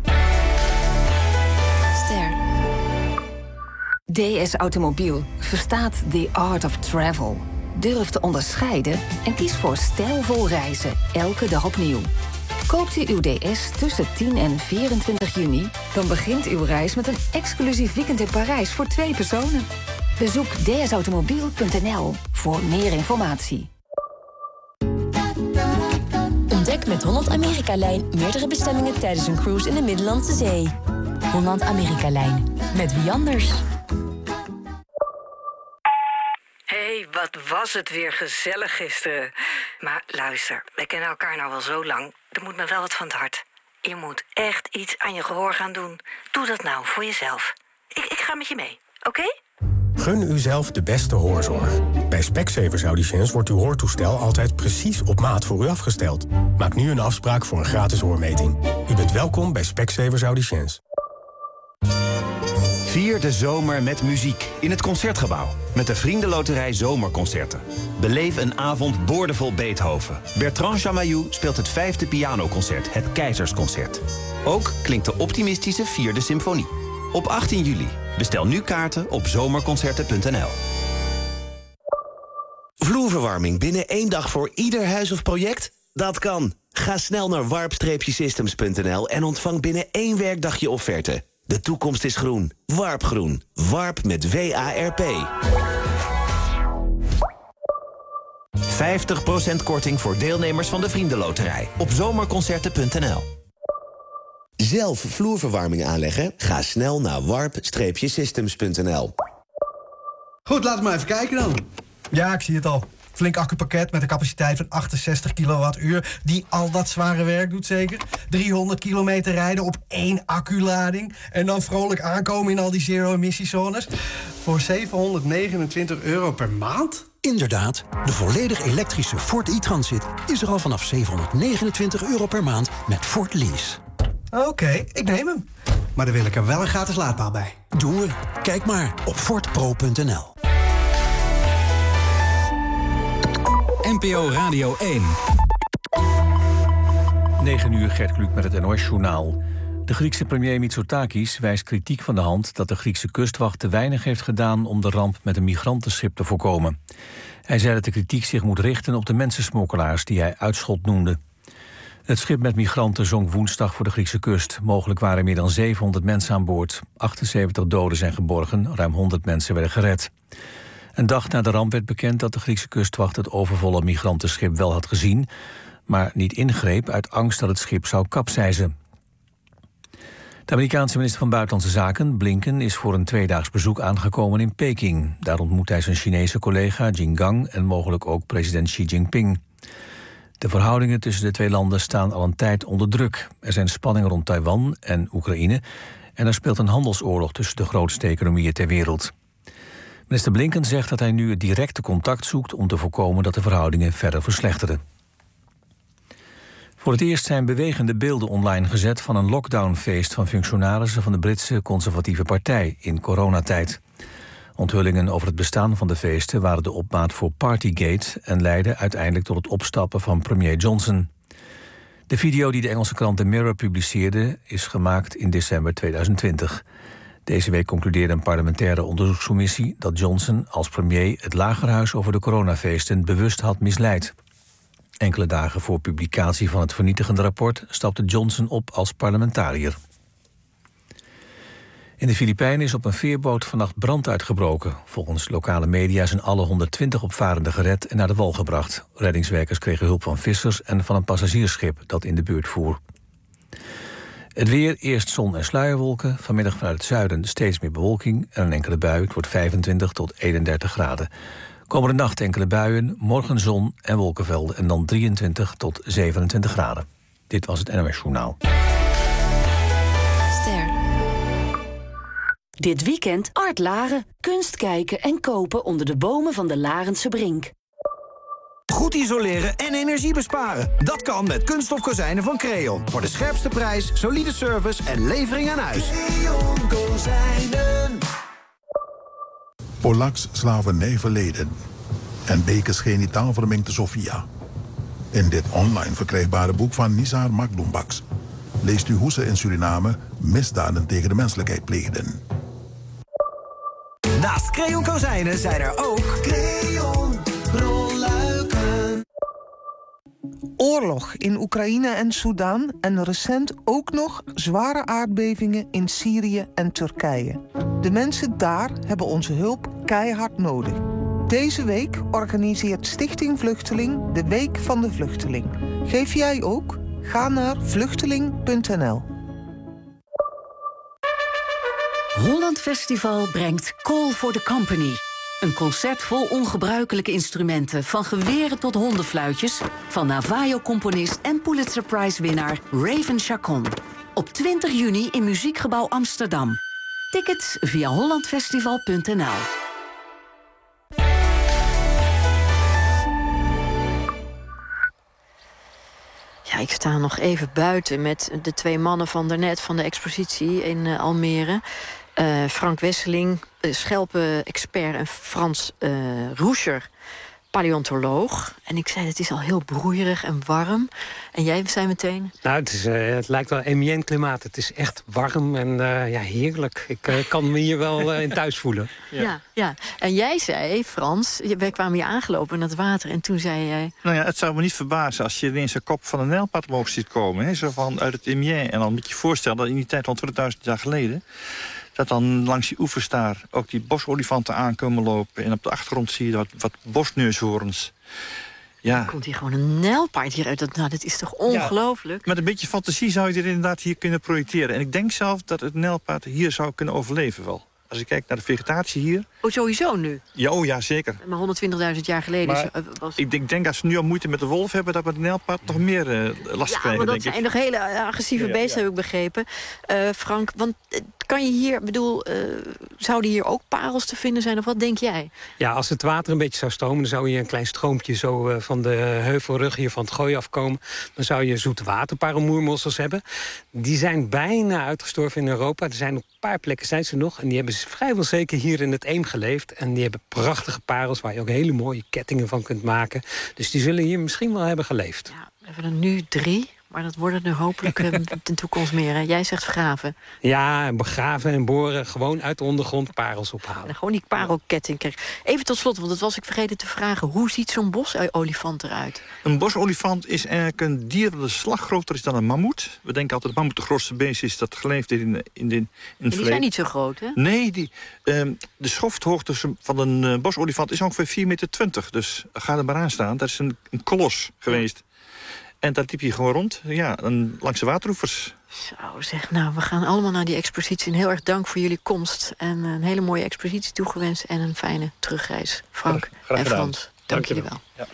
Ster. D S Automobiel verstaat the art of travel. Durf te onderscheiden en kies voor stijlvol reizen. Elke dag opnieuw. Koopt u uw D S tussen tien en vierentwintig juni... dan begint uw reis met een exclusief weekend in Parijs voor twee personen. Bezoek d s automobiel punt n l voor meer informatie. Ontdek met Holland Amerika-lijn meerdere bestemmingen tijdens een cruise in de Middellandse Zee. Holland Amerika-lijn. Met wie anders? Hé, hey, wat was het weer gezellig gisteren. Maar luister, wij kennen elkaar nou wel zo lang. Er moet me wel wat van het hart. Je moet echt iets aan je gehoor gaan doen. Doe dat nou voor jezelf. Ik, ik ga met je mee, oké? Okay? Gun uzelf de beste hoorzorg. Bij Specsavers Audiciëns wordt uw hoortoestel altijd precies op maat voor u afgesteld. Maak nu een afspraak voor een gratis hoormeting. U bent welkom bij Specsavers Audiciëns. Vier de zomer met muziek in het Concertgebouw. Met de Vriendenloterij Zomerconcerten. Beleef een avond boordevol Beethoven. Bertrand Chamayou speelt het vijfde pianoconcert, het Keizersconcert. Ook klinkt de optimistische vierde symfonie. op achttien juli. Bestel nu kaarten op zomerconcerten punt n l. Vloerverwarming binnen één dag voor ieder huis of project? Dat kan. Ga snel naar warp systems punt n l en ontvang binnen één werkdag je offerte. De toekomst is groen. Warp Groen. Warp met W A R P. vijftig procent korting voor deelnemers van de Vriendenloterij op zomerconcerten punt n l. Zelf vloerverwarming aanleggen? Ga snel naar warp systems punt n l. Goed, laten we maar even kijken dan. Ja, ik zie het al. Flink accupakket met een capaciteit van achtenzestig kilowattuur... die al dat zware werk doet zeker. driehonderd kilometer rijden op één acculading... en dan vrolijk aankomen in al die zero-emissiezones... voor zevenhonderdnegenentwintig euro per maand? Inderdaad, de volledig elektrische Ford e-Transit... is er al vanaf zevenhonderdnegenentwintig euro per maand met Ford Lease. Oké, okay, ik neem hem. Maar dan wil ik er wel een gratis laadpaal bij. Doen we. Kijk maar op ford pro punt n l. N P O Radio één. negen uur, Gert Kluk met het N O S-journaal. De Griekse premier Mitsotakis wijst kritiek van de hand... dat de Griekse kustwacht te weinig heeft gedaan... om de ramp met een migrantenschip te voorkomen. Hij zei dat de kritiek zich moet richten op de mensensmokkelaars... die hij uitschot noemde. Het schip met migranten zonk woensdag voor de Griekse kust. Mogelijk waren meer dan zevenhonderd mensen aan boord. achtenzeventig doden zijn geborgen, ruim honderd mensen werden gered. Een dag na de ramp werd bekend dat de Griekse kustwacht... het overvolle migrantenschip wel had gezien... maar niet ingreep uit angst dat het schip zou kapseizen. De Amerikaanse minister van Buitenlandse Zaken, Blinken... is voor een tweedaags bezoek aangekomen in Peking. Daar ontmoet hij zijn Chinese collega Jin Gang... en mogelijk ook president Xi Jinping. De verhoudingen tussen de twee landen staan al een tijd onder druk. Er zijn spanningen rond Taiwan en Oekraïne... en er speelt een handelsoorlog tussen de grootste economieën ter wereld. Minister Blinken zegt dat hij nu het directe contact zoekt... om te voorkomen dat de verhoudingen verder verslechteren. Voor het eerst zijn bewegende beelden online gezet... van een lockdownfeest van functionarissen van de Britse conservatieve partij in coronatijd. Onthullingen over het bestaan van de feesten waren de opmaat voor Partygate... en leidden uiteindelijk tot het opstappen van premier Johnson. De video die de Engelse krant The Mirror publiceerde... is gemaakt in december tweeduizend twintig. Deze week concludeerde een parlementaire onderzoekscommissie... dat Johnson als premier het Lagerhuis over de coronafeesten bewust had misleid. Enkele dagen voor publicatie van het vernietigende rapport... stapte Johnson op als parlementariër. In de Filipijnen is op een veerboot vannacht brand uitgebroken. Volgens lokale media zijn alle honderdtwintig opvarenden gered en naar de wal gebracht. Reddingswerkers kregen hulp van vissers en van een passagiersschip dat in de buurt voer. Het weer, eerst zon en sluierwolken. Vanmiddag vanuit het zuiden steeds meer bewolking en een enkele bui. Het wordt vijfentwintig tot eenendertig graden. Komende nacht enkele buien, morgen zon en wolkenvelden... en dan drieëntwintig tot zevenentwintig graden. Dit was het N O S-journaal. Ster. Dit weekend Art Laren. Kunst kijken en kopen onder de bomen van de Larense Brink. Goed isoleren en energie besparen. Dat kan met kunststof kozijnen van Creon. Voor de scherpste prijs, solide service en levering aan huis. Creon Kozijnen. Polaks slavernij verleden en bekers genitaal verminkte Sofia. In dit online verkrijgbare boek van Nizar Makloumbaks leest u hoe ze in Suriname misdaden tegen de menselijkheid pleegden. Naast Creon Kozijnen zijn er ook Creon rolluiken. Oorlog in Oekraïne en Soedan en recent ook nog zware aardbevingen in Syrië en Turkije. De mensen daar hebben onze hulp keihard nodig. Deze week organiseert Stichting Vluchteling de Week van de Vluchteling. Geef jij ook? Ga naar vluchteling punt n l. Holland Festival brengt Call for the Company. Een concert vol ongebruikelijke instrumenten... van geweren tot hondenfluitjes... van Navajo-componist en Pulitzer Prize-winnaar Raven Chacon. Op twintig juni in Muziekgebouw Amsterdam. Tickets via holland festival punt n l. Ja, ik sta nog even buiten met de twee mannen van daarnet... van de expositie in uh, Almere... Uh, Frank Wesseling, uh, schelpen-expert... en Frans uh, Roescher, paleontoloog. En ik zei, het is al heel broeierig en warm. En jij zei meteen... Nou, het, is, uh, het lijkt wel Amiens klimaat. Het is echt warm en uh, ja, heerlijk. Ik uh, kan me hier wel uh, in thuis voelen. Ja. ja, ja. En jij zei, Frans, wij kwamen hier aangelopen in het water. En toen zei jij... Nou ja, het zou me niet verbazen als je ineens een kop van een nijlpaard omhoog ziet komen. Hè, zo van uit het Amiens. En dan moet je je voorstellen dat in die tijd, rond twintigduizend jaar geleden... dat dan langs die oevers daar ook die bosolifanten aankomen lopen. En op de achtergrond zie je wat, wat bosneushoorns. Ja. Dan komt hier gewoon een nijlpaard hieruit. Dat, nou, dat is toch ongelooflijk? Ja, met een beetje fantasie zou je dit inderdaad hier kunnen projecteren. En ik denk zelf dat het nijlpaard hier zou kunnen overleven wel. Als je kijkt naar de vegetatie hier... Oh, sowieso nu? Ja, oh ja, zeker. Maar honderdtwintigduizend jaar geleden maar is, was... Ik denk, denk als ze nu al moeite met de wolf hebben... dat we het nijlpaard nog meer uh, last ja, krijgen, maar dat denk zijn ik. nog hele agressieve ja, beesten, ja. heb ik begrepen. Uh, Frank, want uh, kan je hier... bedoel, uh, zouden hier ook parels te vinden zijn? Of wat denk jij? Ja, als het water een beetje zou stomen... dan zou je een klein stroompje zo uh, van de heuvelrug hier van het Gooi afkomen. Dan zou je zoete waterparelmoermossels hebben. Die zijn bijna uitgestorven in Europa. Er zijn op een paar plekken zijn ze nog. En die hebben vrijwel zeker hier in het Eem geleefd. En die hebben prachtige parels waar je ook hele mooie kettingen van kunt maken. Dus die zullen hier misschien wel hebben geleefd. Ja, we hebben er nu drie, maar dat worden er hopelijk in de toekomst meer. Hè? Jij zegt graven. Ja, begraven en boren, gewoon uit de ondergrond parels ophalen. En gewoon die parelketting. Kijk, even tot slot, want dat was ik vergeten te vragen. Hoe ziet zo'n bosolifant eruit? Een bosolifant is eigenlijk een dier dat de slag groter is dan een mammoet. We denken altijd dat mammoet de grootste beest is dat geleefd heeft in, in, in, in het die zijn niet zo groot, hè? Nee, die, um, de schofthoogte van een uh, bosolifant is ongeveer vier meter twintig. Dus ga er maar aan staan. Dat is een, een kolos geweest. En daar liep je gewoon rond, ja, een, langs de wateroevers. Zo zeg, nou, we gaan allemaal naar die expositie. En heel erg dank voor jullie komst. En een hele mooie expositie toegewenst. En een fijne terugreis. Frank Graag en gedaan. Frans, dank, dank jullie wel. Ja.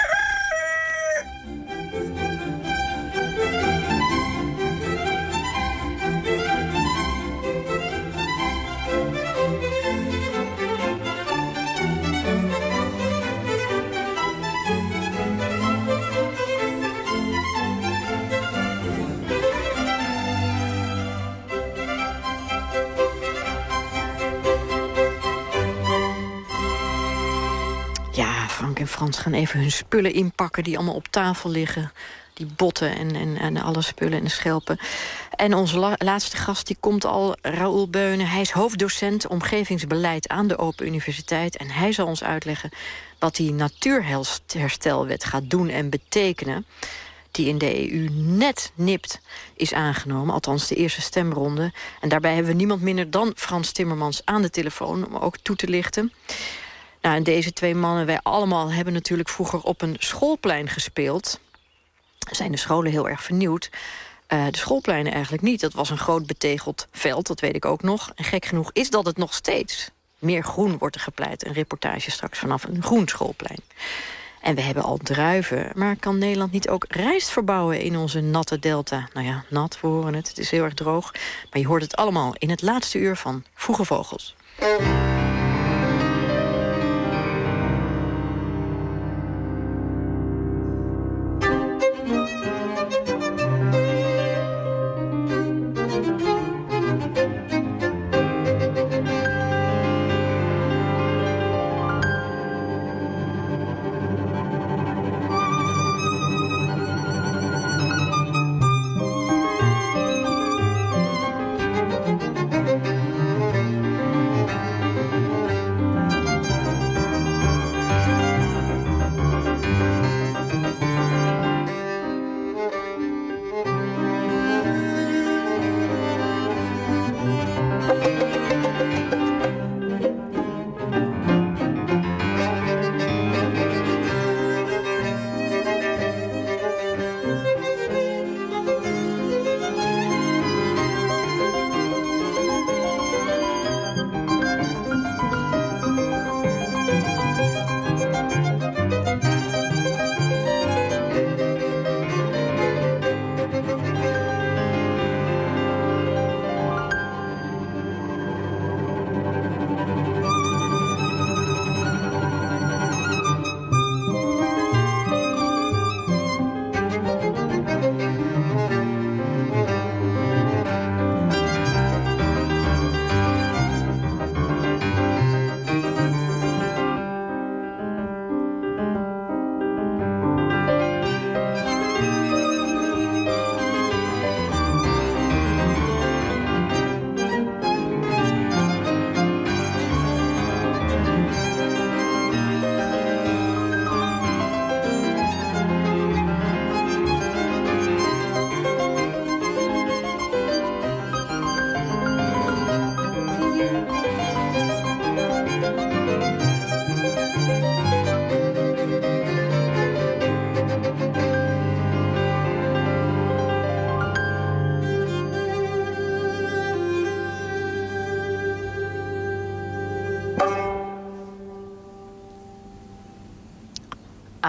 Frank en Frans gaan even hun spullen inpakken die allemaal op tafel liggen. Die botten en, en, en alle spullen en de schelpen. En onze la laatste gast die komt al, Raoul Beunen. Hij is hoofddocent omgevingsbeleid aan de Open Universiteit. En hij zal ons uitleggen wat die natuurherstelwet gaat doen en betekenen. Die in de E U net nipt is aangenomen. Althans de eerste stemronde. En daarbij hebben we niemand minder dan Frans Timmermans aan de telefoon om ook toe te lichten. Nou, en deze twee mannen, wij allemaal hebben natuurlijk vroeger op een schoolplein gespeeld. Zijn de scholen heel erg vernieuwd. Uh, de schoolpleinen eigenlijk niet. Dat was een groot betegeld veld, dat weet ik ook nog. En gek genoeg is dat het nog steeds. Meer groen wordt er gepleit. Een reportage straks vanaf een groen schoolplein. En we hebben al druiven. Maar kan Nederland niet ook rijst verbouwen in onze natte delta? Nou ja, nat, we horen het. Het is heel erg droog. Maar je hoort het allemaal in het laatste uur van Vroege Vogels.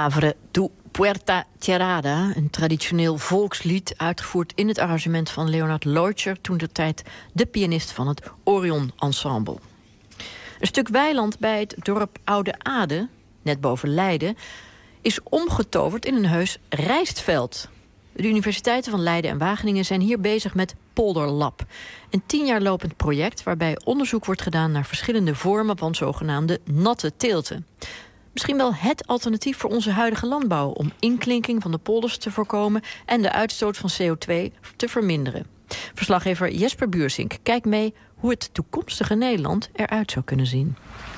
Havre du Puerta Tirada, een traditioneel volkslied uitgevoerd in het arrangement van Leonard Leutscher, toentertijd de pianist van het Orion Ensemble. Een stuk weiland bij het dorp Oude Ade, net boven Leiden, is omgetoverd in een heus rijstveld. De universiteiten van Leiden en Wageningen zijn hier bezig met Polderlab. Een tien jaar lopend project waarbij onderzoek wordt gedaan naar verschillende vormen van zogenaamde natte teelten. Misschien wel het alternatief voor onze huidige landbouw om inklinking van de polders te voorkomen en de uitstoot van C O twee te verminderen. Verslaggever Jesper Buursink kijkt mee hoe het toekomstige Nederland eruit zou kunnen zien.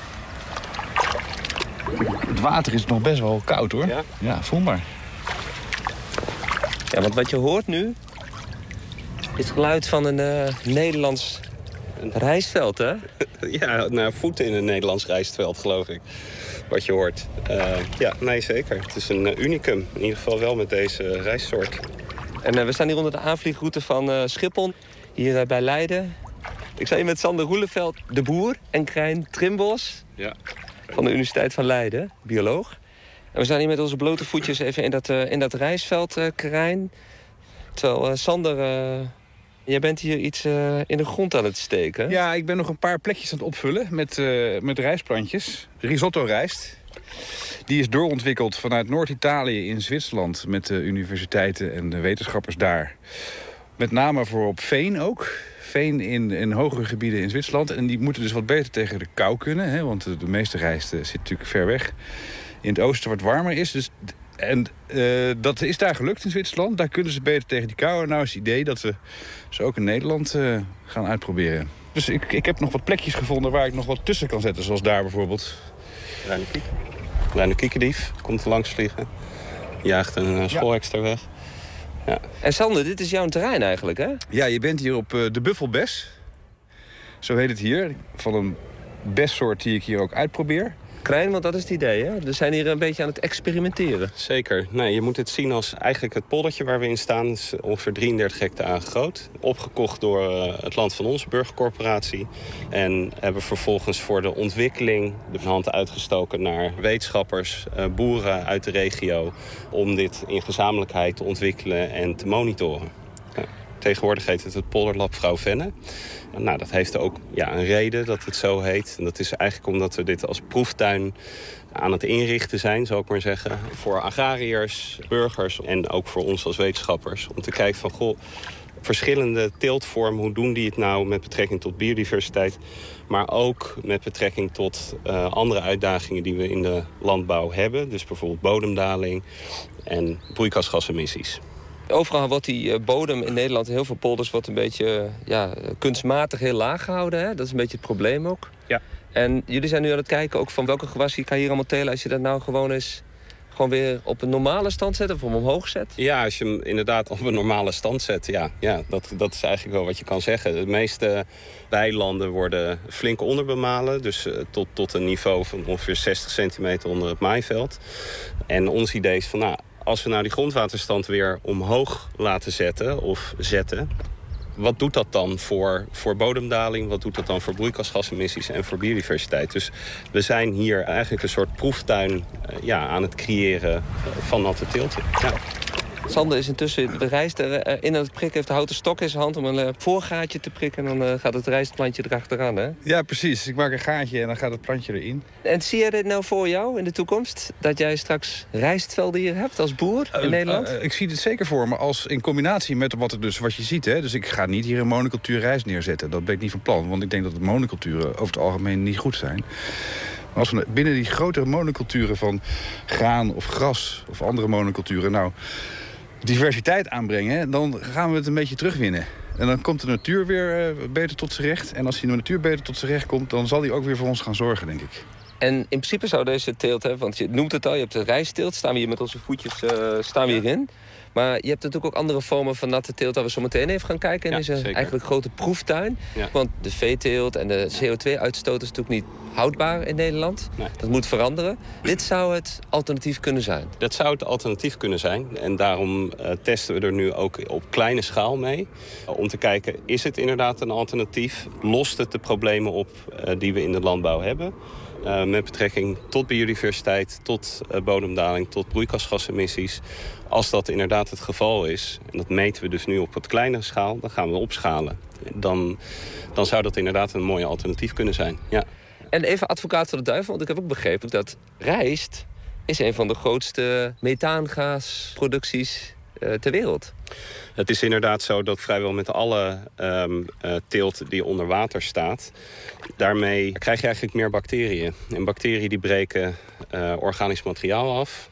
Het water is nog best wel koud, hoor. Ja, ja, voel maar. Ja, want wat je hoort nu is het geluid van een uh, Nederlands rijstveld, hè? Ja, nou, voeten in een Nederlands rijstveld, geloof ik. Wat je hoort. Uh, ja, nee, zeker. Het is een uh, unicum. In ieder geval wel met deze uh, rijstsoort. En uh, we staan hier onder de aanvliegroute van uh, Schiphol, hier uh, bij Leiden. Ik sta hier met Sander Roeleveld, de boer, en Krijn Trimbos, ja, van de Universiteit van Leiden, bioloog. En we staan hier met onze blote voetjes even in dat, uh, in dat rijstveld, uh, Krijn. Terwijl uh, Sander, uh, jij bent hier iets uh, in de grond aan het steken. Ja, ik ben nog een paar plekjes aan het opvullen met, uh, met rijstplantjes. Risotto-rijst. Die is doorontwikkeld vanuit Noord-Italië in Zwitserland met de universiteiten en de wetenschappers daar. Met name voor op veen ook. Veen in, in hogere gebieden in Zwitserland. En die moeten dus wat beter tegen de kou kunnen. Hè, want de, de meeste rijst uh, zit natuurlijk ver weg. In het oosten wat warmer is. Dus, en uh, dat is daar gelukt in Zwitserland. Daar kunnen ze beter tegen die kou. En nou is het idee dat we ze ook in Nederland uh, gaan uitproberen. Dus ik, ik heb nog wat plekjes gevonden waar ik nog wat tussen kan zetten. Zoals daar bijvoorbeeld. Bruine kiek. Bruine kiekendief komt er langs vliegen. Jaagt een uh, schoolhekster weg. Ja. En Sander, dit is jouw terrein eigenlijk, hè? Ja, je bent hier op uh, de buffelbes. Zo heet het hier. Van een bessoort die ik hier ook uitprobeer. Krijn, want dat is het idee, hè? We zijn hier een beetje aan het experimenteren. Zeker. Nee, je moet het zien als eigenlijk het poldertje waar we in staan. Is ongeveer drieëndertig hectare groot. Opgekocht door uh, het Land van Ons, burgercorporatie. En hebben vervolgens voor de ontwikkeling de hand uitgestoken naar wetenschappers, uh, boeren uit de regio. Om dit in gezamenlijkheid te ontwikkelen en te monitoren. Ja. Tegenwoordig heet het het Polderlab Vrouw Venne. Nou, dat heeft ook ja, een reden dat het zo heet. En dat is eigenlijk omdat we dit als proeftuin aan het inrichten zijn, zou ik maar zeggen. Voor agrariërs, burgers en ook voor ons als wetenschappers. Om te kijken van, goh, verschillende teeltvormen, hoe doen die het nou met betrekking tot biodiversiteit. Maar ook met betrekking tot uh, andere uitdagingen die we in de landbouw hebben. Dus bijvoorbeeld bodemdaling en broeikasgasemissies. Overal wordt die bodem in Nederland, heel veel polders, wordt een beetje ja, kunstmatig heel laag gehouden. Hè? Dat is een beetje het probleem ook. Ja. En jullie zijn nu aan het kijken ook van welke gewas je kan hier allemaal telen als je dat nou gewoon eens gewoon weer op een normale stand zet of hem omhoog zet? Ja, als je hem inderdaad op een normale stand zet, ja, ja dat, dat is eigenlijk wel wat je kan zeggen. De meeste weilanden worden flink onderbemalen, dus uh, tot, tot een niveau van ongeveer zestig centimeter onder het maaiveld. En ons idee is van, nou, als we nou die grondwaterstand weer omhoog laten zetten of zetten, wat doet dat dan voor, voor bodemdaling? Wat doet dat dan voor broeikasgasemissies en voor biodiversiteit? Dus we zijn hier eigenlijk een soort proeftuin uh, ja, aan het creëren van natte teelten. Ja. Sander is intussen de rijst erin aan het prikken. Heeft de houten stok in zijn hand om een voorgaatje te prikken. En dan uh, gaat het rijstplantje erachteraan, hè? Ja, precies. Ik maak een gaatje en dan gaat het plantje erin. En zie jij dit nou voor jou in de toekomst? Dat jij straks rijstvelden hier hebt als boer in uh, Nederland? Uh, ik zie het zeker voor me als in combinatie met wat, er dus, wat je ziet. Hè? Dus ik ga niet hier een monocultuur rijst neerzetten. Dat ben ik niet van plan. Want ik denk dat de monoculturen over het algemeen niet goed zijn. Maar als we binnen die grotere monoculturen van graan of gras of andere monoculturen nou diversiteit aanbrengen, dan gaan we het een beetje terugwinnen. En dan komt de natuur weer uh, beter tot zijn recht. En als die de natuur beter tot zijn recht komt, dan zal die ook weer voor ons gaan zorgen, denk ik. En in principe zou deze teelt, hè, want je noemt het al, je hebt de rijstteelt, staan we hier met onze voetjes uh, staan we hierin. Maar je hebt natuurlijk ook andere vormen van natte teelt, waar we zo meteen even gaan kijken in ja, deze zeker. eigenlijk grote proeftuin. Ja. Want de veeteelt en de C O twee uitstoot is natuurlijk niet houdbaar in Nederland. Nee. Dat moet veranderen. Dit zou het alternatief kunnen zijn. Dat zou het alternatief kunnen zijn. En daarom uh, testen we er nu ook op kleine schaal mee. Uh, om te kijken, is het inderdaad een alternatief? Lost het de problemen op uh, die we in de landbouw hebben? Uh, met betrekking tot biodiversiteit, tot uh, bodemdaling, tot broeikasgasemissies. Als dat inderdaad het geval is, en dat meten we dus nu op wat kleinere schaal, dan gaan we opschalen. Dan, dan zou dat inderdaad een mooi alternatief kunnen zijn. Ja. En even advocaat van de duivel, want ik heb ook begrepen dat rijst is een van de grootste methaangasproducties uh, ter wereld. Het is inderdaad zo dat vrijwel met alle um, uh, teelt die onder water staat, daarmee krijg je eigenlijk meer bacteriën. En bacteriën die breken uh, organisch materiaal af.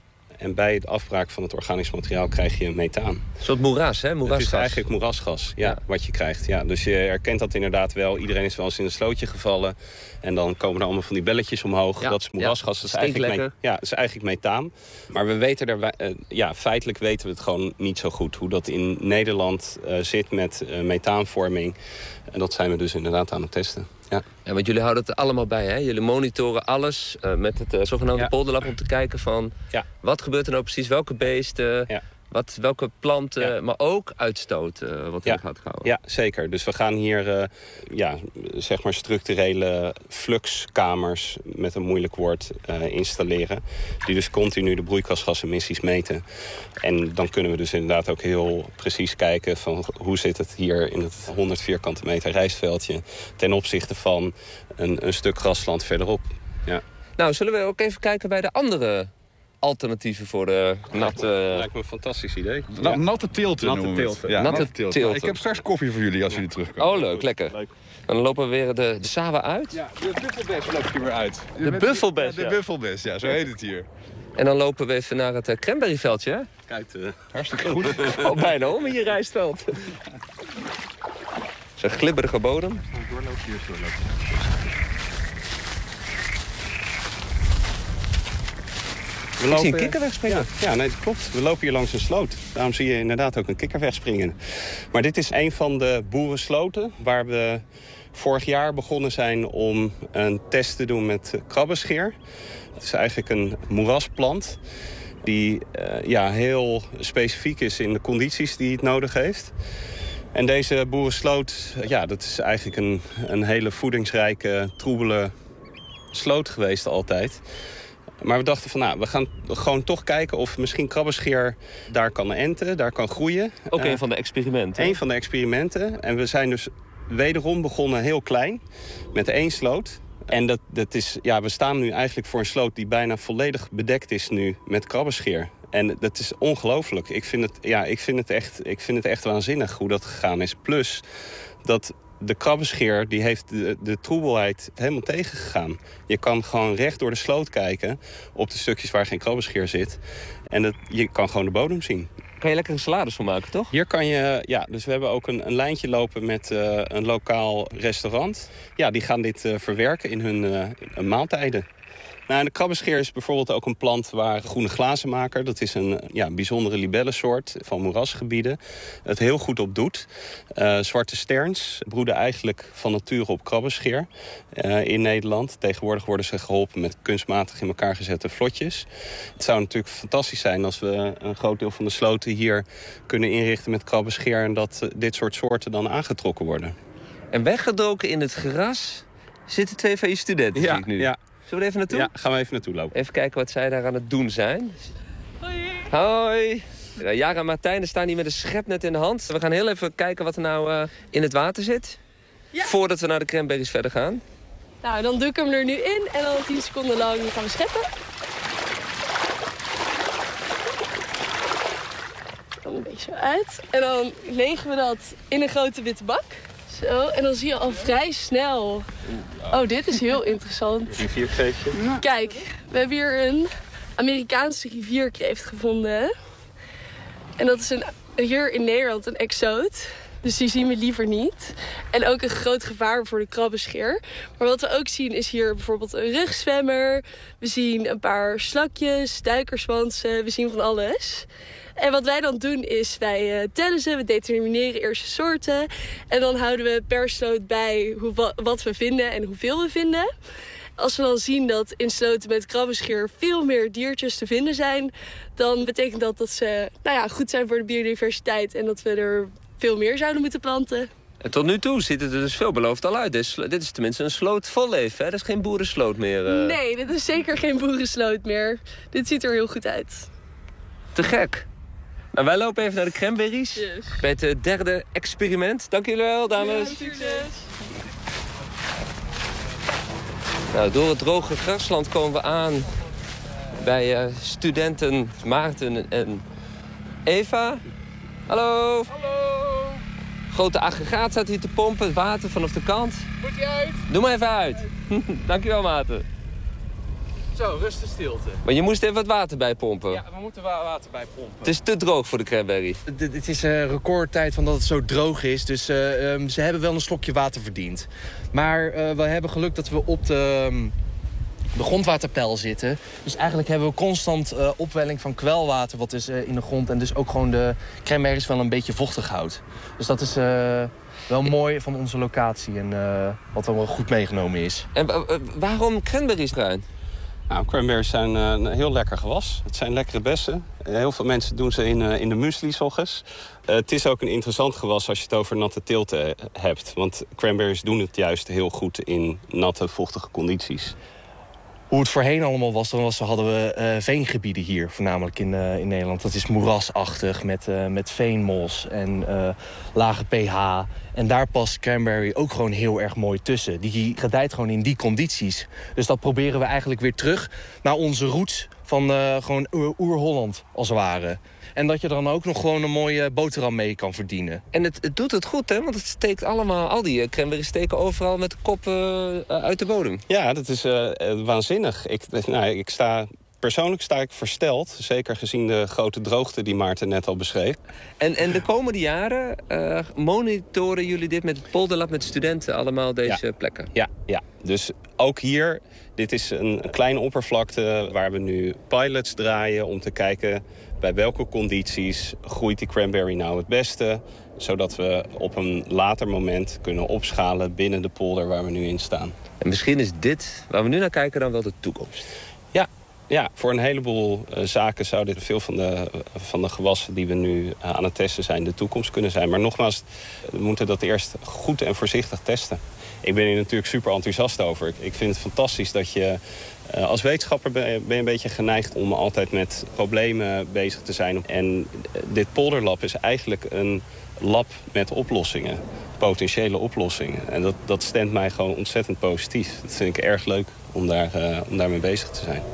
En bij het afbraak van het organisch materiaal krijg je methaan. Een soort moeras, hè? Moerasgas. Het is eigenlijk moerasgas, ja, ja. wat je krijgt. Ja. Dus je herkent dat inderdaad wel. Iedereen is wel eens in een slootje gevallen. En dan komen er allemaal van die belletjes omhoog. Ja. Dat is moerasgas. Ja. Dat, is eigenlijk me- ja, dat is eigenlijk methaan. Maar we weten er, uh, ja, feitelijk weten we het gewoon niet zo goed. Hoe dat in Nederland uh, zit met uh, methaanvorming. En dat zijn we dus inderdaad aan het testen. Ja. Ja, want jullie houden het allemaal bij, hè? Jullie monitoren alles uh, met het uh, zogenaamde ja. polderlab om te kijken van... Ja. Wat gebeurt er nou precies, welke beesten, ja. wat, welke planten, ja. maar ook uitstoot uh, wat ja. in gaat houden. Ja, zeker. Dus we gaan hier uh, ja, zeg maar structurele fluxkamers, met een moeilijk woord, uh, installeren. Die dus continu de broeikasgasemissies meten. En dan kunnen we dus inderdaad ook heel precies kijken van hoe zit het hier in het honderd vierkante meter rijstveldje ten opzichte van een, een stuk grasland verderop. Ja. Nou, zullen we ook even kijken bij de andere alternatieven voor de natte... Dat lijkt me een fantastisch idee. Na, ja. Natte teelten natte noemen we teelten. Ja, natte natte teelten. teelten. Ik heb straks koffie voor jullie als jullie terugkomen. Oh, leuk. Lekker. leuk. En dan lopen we weer de, de Sawa uit. Ja, de buffelbes loopt hier weer uit. De buffelbes, ja. De buffelbes, ja. Zo heet het hier. En dan lopen we even naar het uh, cranberryveldje, hè? Kijk, uh, hartstikke goed. Al bijna om in je rijstveld. Zo'n glibberige bodem. Doorloop hier, doorloop. We lopen... Ik zie een kikkerweg springen. Ja, ja, nee, dat klopt. We lopen hier langs een sloot. Daarom zie je inderdaad ook een kikkerweg springen. Maar dit is een van de boerensloten waar we vorig jaar begonnen zijn om een test te doen met krabbenscheer. Het is eigenlijk een moerasplant die uh, ja, heel specifiek is in de condities die het nodig heeft. En deze boerensloot, ja, dat is eigenlijk een, een hele voedingsrijke, troebele sloot geweest altijd. Maar we dachten van, nou, we gaan gewoon toch kijken of misschien krabbenscheer daar kan enten, daar kan groeien. Ook uh, een van de experimenten. Een van de experimenten. En we zijn dus wederom begonnen heel klein, met één sloot. En dat, dat is, ja, we staan nu eigenlijk voor een sloot die bijna volledig bedekt is nu met krabbenscheer. En dat is ongelooflijk. Ik vind het, ja, ik vind het echt, ik vind het echt waanzinnig hoe dat gegaan is. Plus dat de krabbenscheer die heeft de, de troebelheid helemaal tegengegaan. Je kan gewoon recht door de sloot kijken op de stukjes waar geen krabbenscheer zit. En dat, je kan gewoon de bodem zien. Kan je lekker een salades van maken, toch? Hier kan je, ja, dus we hebben ook een, een lijntje lopen met uh, een lokaal restaurant. Ja, die gaan dit uh, verwerken in hun uh, maaltijden. Nou, en de krabbenscheer is bijvoorbeeld ook een plant waar groene glazenmaker, dat is een ja, bijzondere libellensoort van moerasgebieden, het heel goed op doet. Uh, zwarte sterns broeden eigenlijk van nature op krabbenscheer uh, in Nederland. Tegenwoordig worden ze geholpen met kunstmatig in elkaar gezette vlotjes. Het zou natuurlijk fantastisch zijn als we een groot deel van de sloten hier kunnen inrichten met krabbenscheer en dat uh, dit soort soorten dan aangetrokken worden. En weggedoken in het gras zitten twee van je studenten, ja, zie ik nu. Ja. Zullen we even naartoe? Ja, gaan we even naartoe lopen. Even kijken wat zij daar aan het doen zijn. Hoi. Hoi. Ja, Jara en Martijn staan hier met een schepnet in de hand. We gaan heel even kijken wat er nou uh, in het water zit. Ja. Voordat we naar de cranberries verder gaan. Nou, dan doe ik hem er nu in en dan tien seconden lang gaan we scheppen. Dan een beetje zo uit. En dan legen we dat in een grote witte bak. Zo, en dan zie je al vrij snel... Oh, dit is heel interessant. Een rivierkreeftje. Kijk, we hebben hier een Amerikaanse rivierkreeft gevonden. En dat is een, hier in Nederland een exoot. Dus die zien we liever niet. En ook een groot gevaar voor de krabbenscheer. Maar wat we ook zien is hier bijvoorbeeld een rugzwemmer. We zien een paar slakjes, duikerswansen. We zien van alles. En wat wij dan doen is, wij uh, tellen ze, we determineren eerst de soorten. En dan houden we per sloot bij hoe, wat we vinden en hoeveel we vinden. Als we dan zien dat in sloten met krabbenscheer veel meer diertjes te vinden zijn, dan betekent dat dat ze nou ja, goed zijn voor de biodiversiteit en dat we er veel meer zouden moeten planten. En tot nu toe ziet het er dus veelbelovend al uit. Dit is, dit is tenminste een sloot vol leven, hè? Dat is geen boerensloot meer. Uh... Nee, dit is zeker geen boerensloot meer. Dit ziet er heel goed uit. Te gek. Nou, wij lopen even naar de cranberries. Yes. Bij het uh, derde experiment. Dank jullie wel, dames. Ja, succes. Nou, door het droge grasland komen we aan bij uh, studenten Maarten en Eva. Hallo. Hallo. Grote aggregaat staat hier te pompen, het water vanaf de kant. Moet je uit? Doe maar even uit. Dankjewel, Maarten. Zo, rust en stilte. Maar je moest even wat water bij pompen. Ja, we moeten wa water bij pompen. Het is te droog voor de cranberry. Het is een recordtijd van dat het zo droog is. Dus uh, um, ze hebben wel een slokje water verdiend. Maar uh, we hebben geluk dat we op de, um, de grondwaterpeil zitten. Dus eigenlijk hebben we constant uh, opwelling van kwelwater wat is uh, in de grond. En dus ook gewoon de cranberries wel een beetje vochtig houdt. Dus dat is uh, wel mooi van onze locatie en uh, wat allemaal goed meegenomen is. En uh, waarom cranberries, Bruin? Nou, cranberries zijn uh, een heel lekker gewas. Het zijn lekkere bessen. Uh, heel veel mensen doen ze in, uh, in de muesli 's ochtends. Uh, het is ook een interessant gewas als je het over natte teelt uh, hebt. Want cranberries doen het juist heel goed in natte, vochtige condities. Hoe het voorheen allemaal was, dan was, hadden we uh, veengebieden hier, voornamelijk in, uh, in Nederland. Dat is moerasachtig, met, uh, met veenmos en uh, lage pH. En daar past cranberry ook gewoon heel erg mooi tussen. Die gedijt gewoon in die condities. Dus dat proberen we eigenlijk weer terug naar onze roots van uh, gewoon oer-Holland, als het ware. En dat je er dan ook nog gewoon een mooie boterham mee kan verdienen. En het, het doet het goed, hè? Want het steekt allemaal, al die cranberries steken overal met de kop uh, uit de bodem. Ja, dat is uh, waanzinnig. Ik, nou, ik sta, persoonlijk sta ik versteld. Zeker gezien de grote droogte die Maarten net al beschreef. En, en de komende jaren uh, monitoren jullie dit met het Polderlab, met studenten allemaal deze ja. plekken? Ja, ja, dus ook hier, dit is een kleine oppervlakte waar we nu pilots draaien om te kijken bij welke condities groeit die cranberry nou het beste, zodat we op een later moment kunnen opschalen binnen de polder waar we nu in staan. En misschien is dit, waar we nu naar kijken, dan wel de toekomst. Ja, ja voor een heleboel uh, zaken zou dit veel van de, uh, van de gewassen die we nu uh, aan het testen zijn de toekomst kunnen zijn. Maar nogmaals, we moeten dat eerst goed en voorzichtig testen. Ik ben hier natuurlijk super enthousiast over. Ik, ik vind het fantastisch dat je uh, als wetenschapper ben, ben je een beetje geneigd om altijd met problemen bezig te zijn. En dit polderlab is eigenlijk een lab met oplossingen, potentiële oplossingen. En dat, dat stemt mij gewoon ontzettend positief. Dat vind ik erg leuk om, daar, uh, om daarmee bezig te zijn.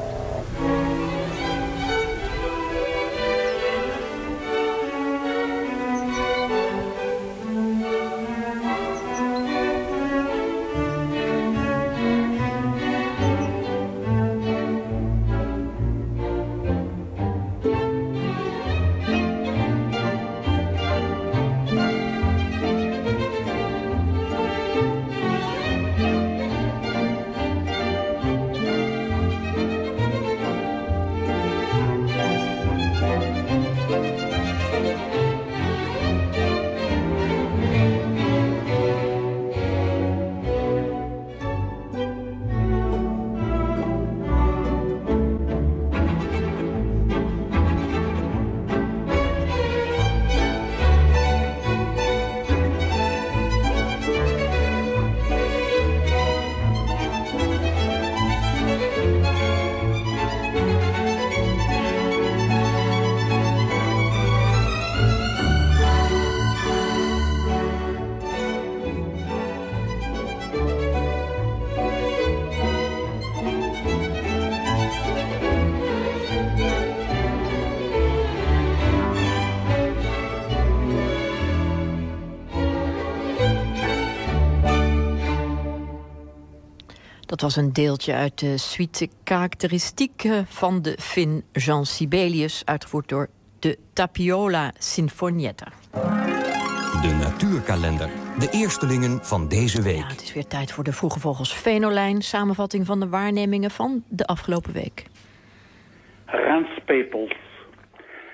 Dat was een deeltje uit de suite Karakteristieken van de Fin Jean Sibelius, uitgevoerd door de Tapiola Sinfonietta. De natuurkalender. De eerstelingen van deze week. Ja, het is weer tijd voor de Vroege Vogels Venolijn. Samenvatting van de waarnemingen van de afgelopen week. Ranspepels.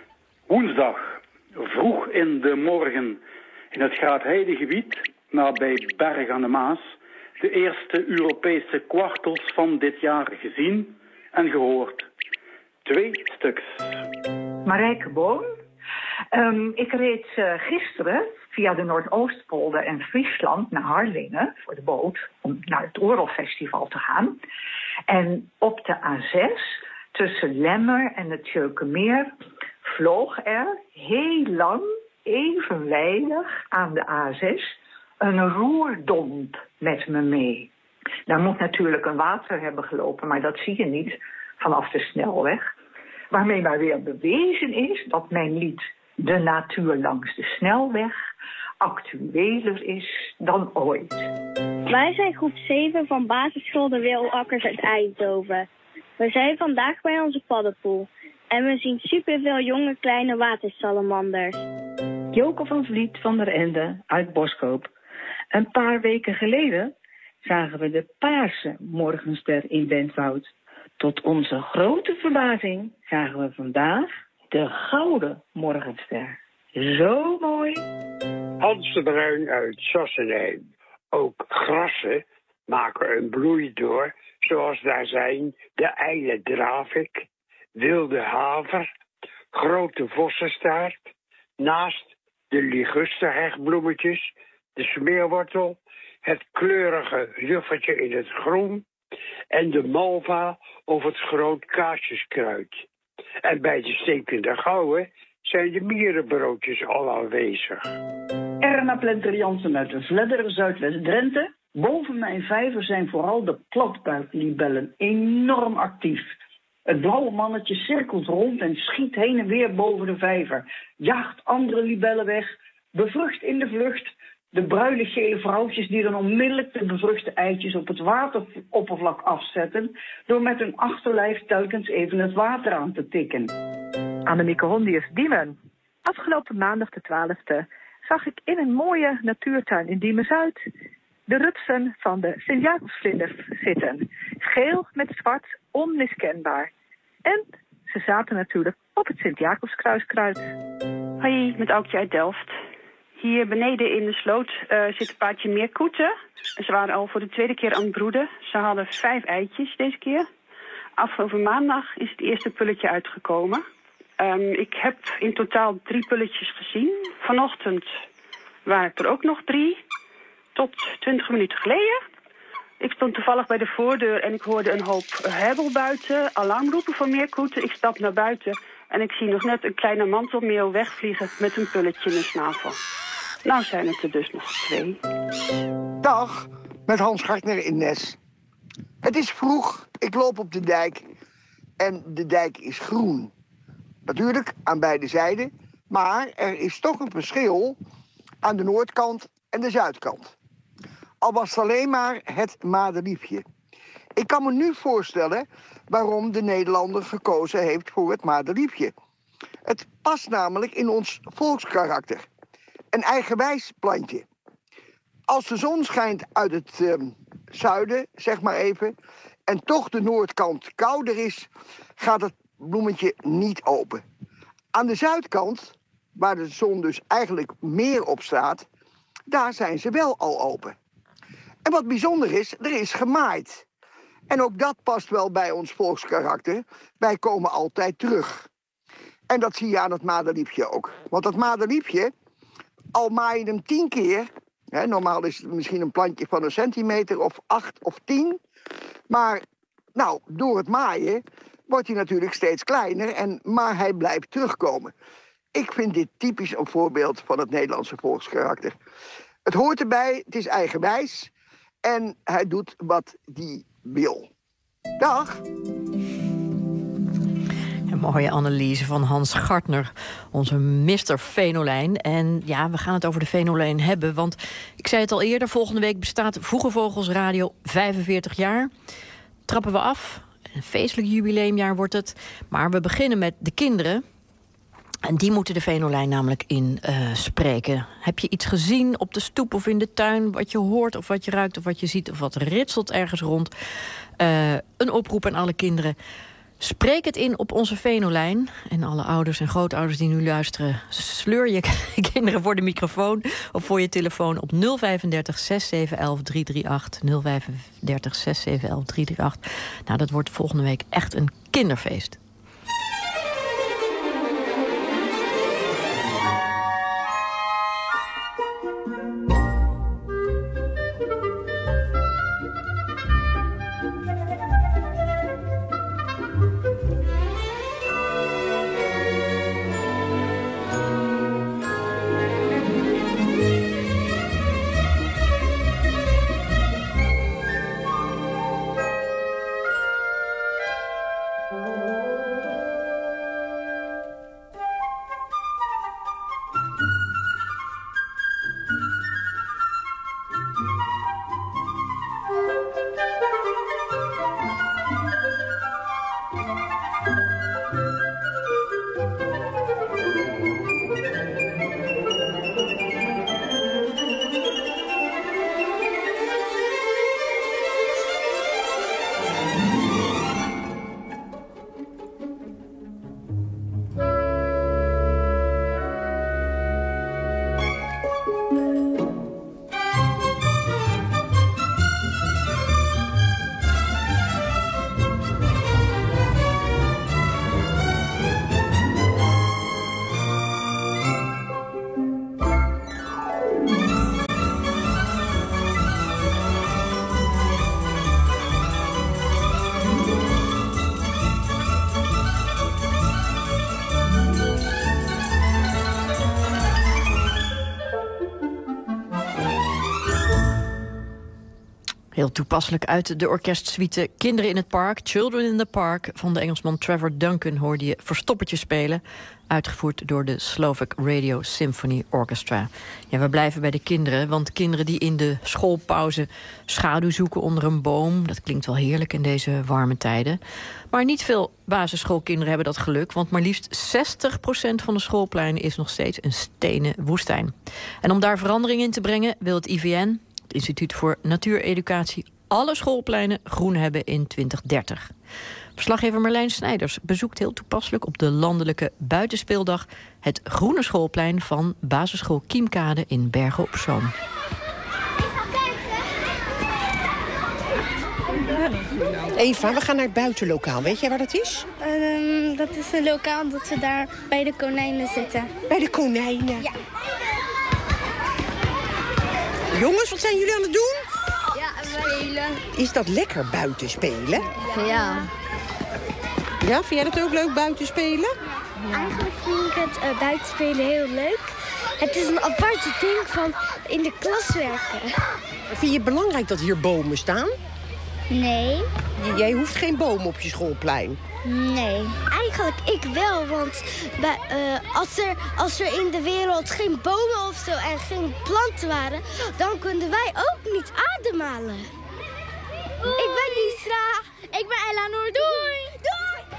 Woensdag, vroeg in de morgen, in het Graatheidegebied, nabij Berg aan de Maas, de eerste Europese kwartels van dit jaar gezien en gehoord. Twee stuks. Marijke Boon. Um, ik reed uh, gisteren via de Noordoostpolder en Friesland naar Harlingen voor de boot om naar het Oorlogfestival te gaan. En op de A zes tussen Lemmer en het Tjeukenmeer vloog er heel lang evenwijdig aan de A zes een roerdomp met me mee. Daar moet natuurlijk een water hebben gelopen, maar dat zie je niet vanaf de snelweg. Waarmee maar weer bewezen is dat mijn lied De Natuur langs de Snelweg actueler is dan ooit. Wij zijn groep zeven van basisschool De Wielakkers uit Eindhoven. We zijn vandaag bij onze paddenpoel. En we zien superveel jonge kleine watersalamanders. Joke van Vliet van der Ende uit Boskoop. Een paar weken geleden zagen we de paarse morgenster in Bentwoud. Tot onze grote verbazing zagen we vandaag de gouden morgenster. Zo mooi. Hans de Bruin uit Sassenheim. Ook grassen maken een bloei door, zoals daar zijn de ijle dravik, wilde haver, grote vossenstaart, naast de ligusterhechtbloemetjes, de smeerwortel, het kleurige juffertje in het groen en de malva of het groot kaasjeskruid. En bij de stinkende gouden zijn de mierenbroodjes al aanwezig. Erna Plenter Jansen uit de Vledder, Zuidwest-Drenthe. Boven mijn vijver zijn vooral de platbuiklibellen enorm actief. Het blauwe mannetje cirkelt rond en schiet heen en weer boven de vijver. Jaagt andere libellen weg, bevrucht in de vlucht de bruine gele vrouwtjes die dan onmiddellijk de bevruchte eitjes op het wateroppervlak afzetten door met hun achterlijf telkens even het water aan te tikken. Annemieke Hondius Diemen. Afgelopen maandag de twaalfde zag ik in een mooie natuurtuin in Diemen-Zuid de rupsen van de Sint-Jacobsvlinder zitten. Geel met zwart, onmiskenbaar. En ze zaten natuurlijk op het Sint-Jacobskruiskruid. Hoi, met Aukje uit Delft. Hier beneden in de sloot uh, zit een paardje meerkoeten. Ze waren al voor de tweede keer aan het broeden. Ze hadden vijf eitjes deze keer. Afgelopen maandag is het eerste pulletje uitgekomen. Um, ik heb in totaal drie pulletjes gezien. Vanochtend waren er ook nog drie. Tot twintig minuten geleden. Ik stond toevallig bij de voordeur en ik hoorde een hoop hebbel buiten. Alarmroepen voor meerkoeten. Ik stap naar buiten en ik zie nog net een kleine mantelmeeuw wegvliegen met een pulletje in de snavel. Nou zijn het er dus nog twee. Dag, met Hans Gartner in Nes. Het is vroeg, ik loop op de dijk en de dijk is groen. Natuurlijk aan beide zijden, maar er is toch een verschil aan de noordkant en de zuidkant. Al was het alleen maar het madeliefje. Ik kan me nu voorstellen waarom de Nederlander gekozen heeft voor het madeliefje. Het past namelijk in ons volkskarakter. Een eigenwijs plantje. Als de zon schijnt uit het uh, zuiden, zeg maar even, en toch de noordkant kouder is, gaat het bloemetje niet open. Aan de zuidkant, waar de zon dus eigenlijk meer op staat, daar zijn ze wel al open. En wat bijzonder is, er is gemaaid. En ook dat past wel bij ons volkskarakter. Wij komen altijd terug. En dat zie je aan het madeliefje ook. Want dat madeliefje, al maai je hem tien keer, hè, normaal is het misschien een plantje van een centimeter of acht of tien. Maar nou, door het maaien wordt hij natuurlijk steeds kleiner, en, maar hij blijft terugkomen. Ik vind dit typisch een voorbeeld van het Nederlandse volkskarakter. Het hoort erbij, het is eigenwijs en hij doet wat hij wil. Dag! Een mooie analyse van Hans Gartner, onze mister Venolijn. En ja, we gaan het over de Venolijn hebben, want ik zei het al eerder, volgende week bestaat Vroege Vogels Radio vijfenveertig jaar. Trappen we af, een feestelijk jubileumjaar wordt het. Maar we beginnen met de kinderen. En die moeten de Venolijn namelijk in uh, spreken. Heb je iets gezien op de stoep of in de tuin, wat je hoort of wat je ruikt of wat je ziet of wat ritselt ergens rond? Uh, een oproep aan alle kinderen. Spreek het in op onze Venolijn. En alle ouders en grootouders die nu luisteren, sleur je kinderen voor de microfoon of voor je telefoon op nul drieënvijftig, zes zeven een een, drie drie acht. nul vijfendertig, zes zeven een een, drie drie acht. Nou, dat wordt volgende week echt een kinderfeest. Heel toepasselijk uit de orkestsuite Kinderen in het Park, Children in the Park, van de Engelsman Trevor Duncan hoorde je Verstoppertje spelen, uitgevoerd door de Slovak Radio Symphony Orchestra. Ja, we blijven bij de kinderen, want kinderen die in de schoolpauze schaduw zoeken onder een boom, dat klinkt wel heerlijk in deze warme tijden. Maar niet veel basisschoolkinderen hebben dat geluk, want maar liefst zestig procent van de schoolpleinen is nog steeds een stenen woestijn. En om daar verandering in te brengen wil het I V N, het Instituut voor Natuureducatie, alle schoolpleinen groen hebben in twintig dertig. Verslaggever Marlijn Snijders bezoekt heel toepasselijk op de landelijke buitenspeeldag het groene schoolplein van basisschool Kiemkade in Bergen op Zoom. Eva, we gaan naar het buitenlokaal. Weet jij waar dat is? Um, dat is een lokaal dat we daar bij de konijnen zitten. Bij de konijnen? Ja. Jongens, wat zijn jullie aan het doen? Ja, spelen. Is dat lekker buiten spelen? Ja. Ja, vind jij dat ook leuk, buiten spelen? Ja. Eigenlijk vind ik het uh, buiten spelen heel leuk. Het is een aparte ding van in de klas werken. Vind je het belangrijk dat hier bomen staan? Nee. Jij hoeft geen boom op je schoolplein? Nee. Eigenlijk ik wel, want bij, uh, als, er, als er in de wereld geen bomen of zo en geen planten waren, dan konden wij ook niet ademhalen. Oei. Ik ben Lisra. Ik ben Eleanor. Doei. Doei.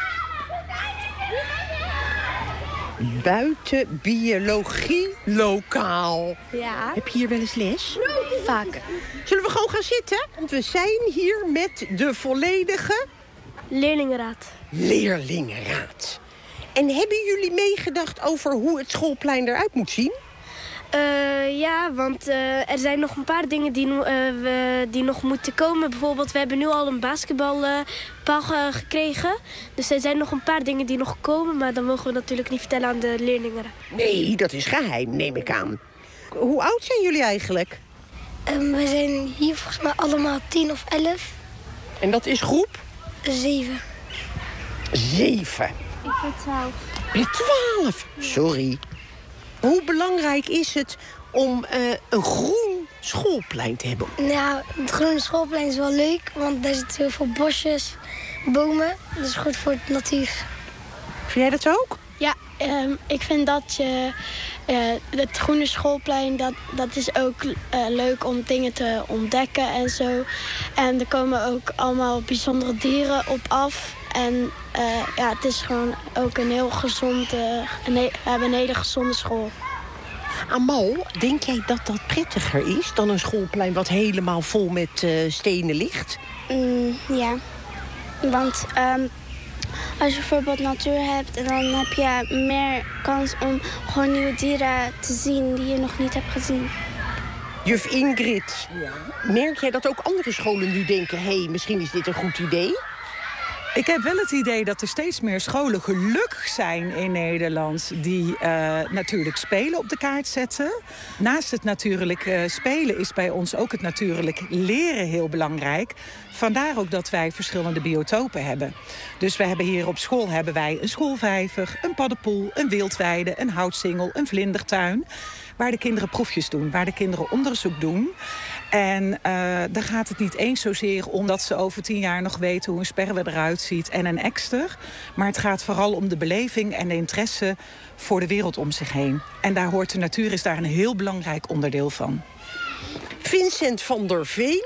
Buiten biologie lokaal. Ja. Heb je hier wel eens les? Vaak. Zullen we gewoon gaan zitten? Want we zijn hier met de volledige leerlingenraad. Leerlingenraad. En hebben jullie meegedacht over hoe het schoolplein eruit moet zien? Uh, ja, want uh, er zijn nog een paar dingen die, uh, we, die nog moeten komen. Bijvoorbeeld, we hebben nu al een basketbalpaal uh, gekregen. Dus er zijn nog een paar dingen die nog komen. Maar dat mogen we natuurlijk niet vertellen aan de leerlingen. Nee, dat is geheim, neem ik aan. Hoe oud zijn jullie eigenlijk? Um, we zijn hier volgens mij allemaal tien of elf. En dat is groep? Zeven. Zeven? Ik ben twaalf. Ben je twaalf? Sorry. Hoe belangrijk is het om uh, een groen schoolplein te hebben? Nou, het groene schoolplein is wel leuk, want daar zitten heel veel bosjes, bomen. Dat is goed voor de natuur. Vind jij dat ook? Ja, um, ik vind dat je uh, het groene schoolplein, dat, dat is ook uh, leuk om dingen te ontdekken en zo. En er komen ook allemaal bijzondere dieren op af. En uh, ja, het is gewoon ook een heel gezonde, een he- we hebben een hele gezonde school. Amal, denk jij dat dat prettiger is dan een schoolplein wat helemaal vol met uh, stenen ligt? Mm, ja, want um, Als je bijvoorbeeld natuur hebt, en dan heb je meer kans om gewoon nieuwe dieren te zien die je nog niet hebt gezien. Juf Ingrid, merk jij dat ook andere scholen nu denken, hé, hey, misschien is dit een goed idee? Ik heb wel het idee dat er steeds meer scholen gelukkig zijn in Nederland die uh, natuurlijk spelen op de kaart zetten. Naast het natuurlijk uh, spelen is bij ons ook het natuurlijk leren heel belangrijk. Vandaar ook dat wij verschillende biotopen hebben. Dus we hebben hier op school hebben wij een schoolvijver, een paddenpoel, een wildweide, een houtsingel, een vlindertuin. Waar de kinderen proefjes doen, waar de kinderen onderzoek doen. En uh, daar gaat het niet eens zozeer om dat ze over tien jaar nog weten hoe een sperwer eruit ziet en een ekster. Maar het gaat vooral om de beleving en de interesse voor de wereld om zich heen. En daar hoort de natuur is daar een heel belangrijk onderdeel van. Vincent van der Veen,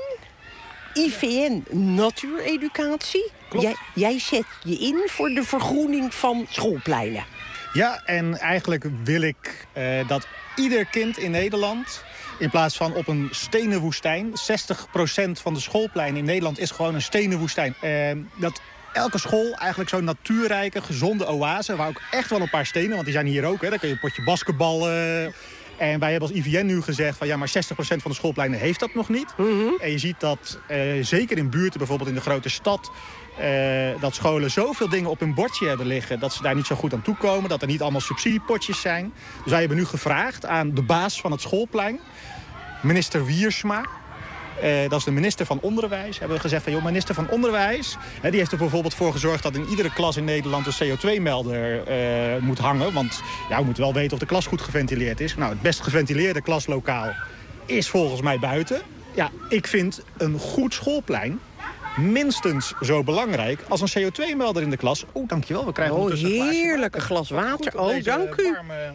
I V N Natuureducatie. Jij, jij zet je in voor de vergroening van schoolpleinen. Ja, en eigenlijk wil ik uh, dat ieder kind in Nederland, in plaats van op een stenen woestijn, zestig procent van de schoolpleinen in Nederland is gewoon een stenen woestijn. Uh, dat elke school eigenlijk zo'n natuurrijke, gezonde oase, waar ook echt wel een paar stenen, want die zijn hier ook, hè, daar kun je een potje basketballen. En wij hebben als I V N nu gezegd van ja, maar zestig procent van de schoolpleinen heeft dat nog niet. Mm-hmm. En je ziet dat uh, zeker in buurten, bijvoorbeeld in de grote stad, Uh, dat scholen zoveel dingen op hun bordje hebben liggen dat ze daar niet zo goed aan toekomen, dat er niet allemaal subsidiepotjes zijn. Dus wij hebben nu gevraagd aan de baas van het schoolplein, minister Wiersma. Uh, dat is de minister van Onderwijs. Hebben we gezegd van, joh, minister van Onderwijs, hè, die heeft er bijvoorbeeld voor gezorgd dat in iedere klas in Nederland een C O twee melder uh, moet hangen. Want ja, we moeten wel weten of de klas goed geventileerd is. Nou, het best geventileerde klaslokaal is volgens mij buiten. Ja, ik vind een goed schoolplein minstens zo belangrijk als een C O twee melder in de klas. Oeh, dankjewel. We krijgen oh, heerlijk, een glas water. Oh, dank u. Warme...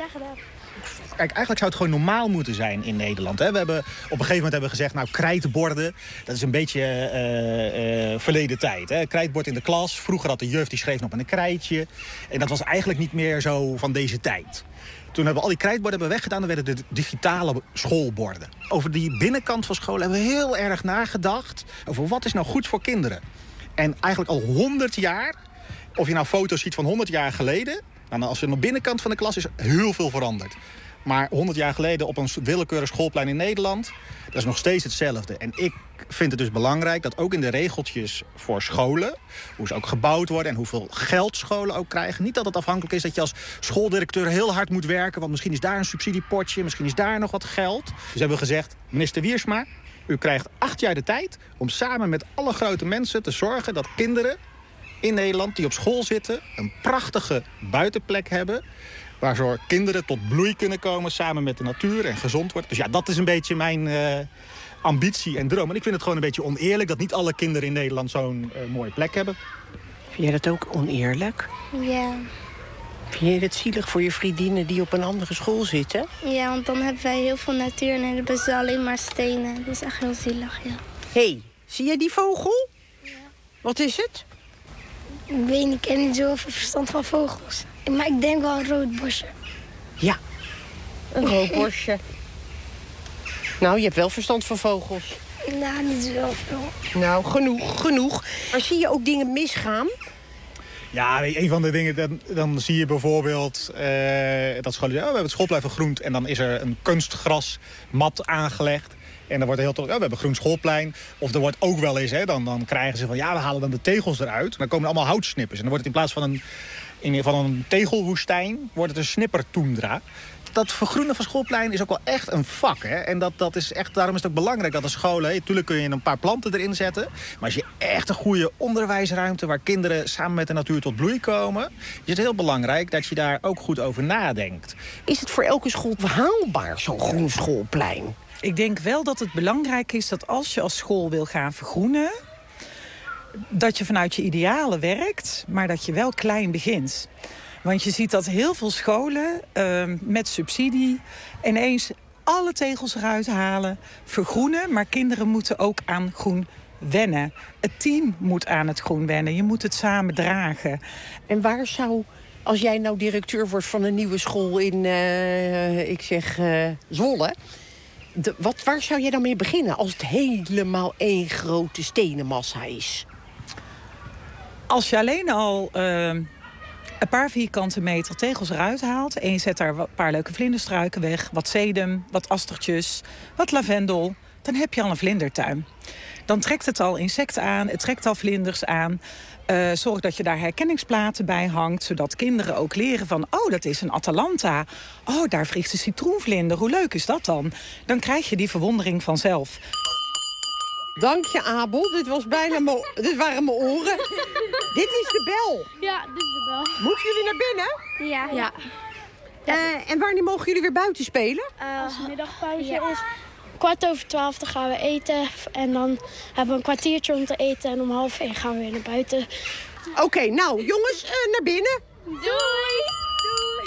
Kijk, eigenlijk zou het gewoon normaal moeten zijn in Nederland. Hè? We hebben, op een gegeven moment hebben we gezegd, nou, krijtborden, dat is een beetje uh, uh, verleden tijd. Hè? Krijtbord in de klas. Vroeger had de juf, die schreef nog met een krijtje. En dat was eigenlijk niet meer zo van deze tijd. Toen hebben we al die krijtborden hebben weggedaan, dan werden de digitale schoolborden. Over die binnenkant van school hebben we heel erg nagedacht over wat is nou goed voor kinderen. En eigenlijk al honderd jaar, of je nou foto's ziet van honderd jaar geleden, nou, als je aan de binnenkant van de klas is heel veel veranderd. Maar honderd jaar geleden op een willekeurig schoolplein in Nederland, dat is nog steeds hetzelfde. En ik vind het dus belangrijk dat ook in de regeltjes voor scholen, hoe ze ook gebouwd worden en hoeveel geld scholen ook krijgen, niet dat het afhankelijk is dat je als schooldirecteur heel hard moet werken, want misschien is daar een subsidiepotje, misschien is daar nog wat geld. Dus hebben we gezegd, minister Wiersma, u krijgt acht jaar de tijd om samen met alle grote mensen te zorgen dat kinderen in Nederland die op school zitten een prachtige buitenplek hebben, waardoor kinderen tot bloei kunnen komen samen met de natuur en gezond worden. Dus ja, dat is een beetje mijn uh, ambitie en droom. En ik vind het gewoon een beetje oneerlijk dat niet alle kinderen in Nederland zo'n uh, mooie plek hebben. Vind jij dat ook oneerlijk? Ja. Vind je het zielig voor je vriendinnen die op een andere school zitten? Ja, want dan hebben wij heel veel natuur en dan hebben ze alleen maar stenen. Dat is echt heel zielig, ja. Hé, hey, zie jij die vogel? Ja. Wat is het? Ik weet niet, ik heb niet zoveel verstand van vogels. Maar ik denk wel een roodborstje. Ja, een roodborstje. Nou, je hebt wel verstand van vogels. Nou, niet zoveel. Nou, genoeg, genoeg. Maar zie je ook dingen misgaan? Ja, een van de dingen, dan, dan zie je bijvoorbeeld uh, dat scholen, oh, we hebben het schoolplein vergroend en dan is er een kunstgrasmat aangelegd. En dan wordt er heel toch, oh, we hebben groen schoolplein. Of er wordt ook wel eens, hè, dan, dan krijgen ze van, ja, we halen dan de tegels eruit. Dan komen er allemaal houtsnippers. En dan wordt het in plaats van een, in, van een tegelwoestijn, wordt het een snippertoendra. Dat vergroenen van schoolplein is ook wel echt een vak. Hè? En dat, dat is echt, daarom is het ook belangrijk dat de scholen, natuurlijk kun je een paar planten erin zetten. Maar als je echt een goede onderwijsruimte waar kinderen samen met de natuur tot bloei komen, is het heel belangrijk dat je daar ook goed over nadenkt. Is het voor elke school haalbaar, zo'n groen schoolplein? Ik denk wel dat het belangrijk is dat als je als school wil gaan vergroenen, dat je vanuit je idealen werkt, maar dat je wel klein begint. Want je ziet dat heel veel scholen uh, met subsidie ineens alle tegels eruit halen, vergroenen. Maar kinderen moeten ook aan groen wennen. Het team moet aan het groen wennen. Je moet het samen dragen. En waar zou, als jij nou directeur wordt van een nieuwe school in, uh, ik zeg, uh, Zwolle, de, wat, waar zou jij dan mee beginnen als het helemaal één grote stenen massa is? Als je alleen al uh, een paar vierkante meter tegels eruit haalt... en je zet daar een paar leuke vlinderstruiken weg... wat sedum, wat astertjes, wat lavendel... dan heb je al een vlindertuin. Dan trekt het al insecten aan, het trekt al vlinders aan... Uh, zorg dat je daar herkenningsplaten bij hangt... zodat kinderen ook leren van... oh, dat is een Atalanta. Oh, daar vliegt een citroenvlinder. Hoe leuk is dat dan? Dan krijg je die verwondering vanzelf. Dank je, Abel. Dit, was bijna mijn, dit waren mijn oren. Dit is de bel. Ja, dit is de bel. Moeten jullie naar binnen? Ja. ja. Uh, en wanneer mogen jullie weer buiten spelen? Uh, Als de middagpauze ja. is kwart over twaalf, dan gaan we eten. En dan hebben we een kwartiertje om te eten. En om half één gaan we weer naar buiten. Oké, okay, nou jongens, uh, naar binnen. Doei! Doei!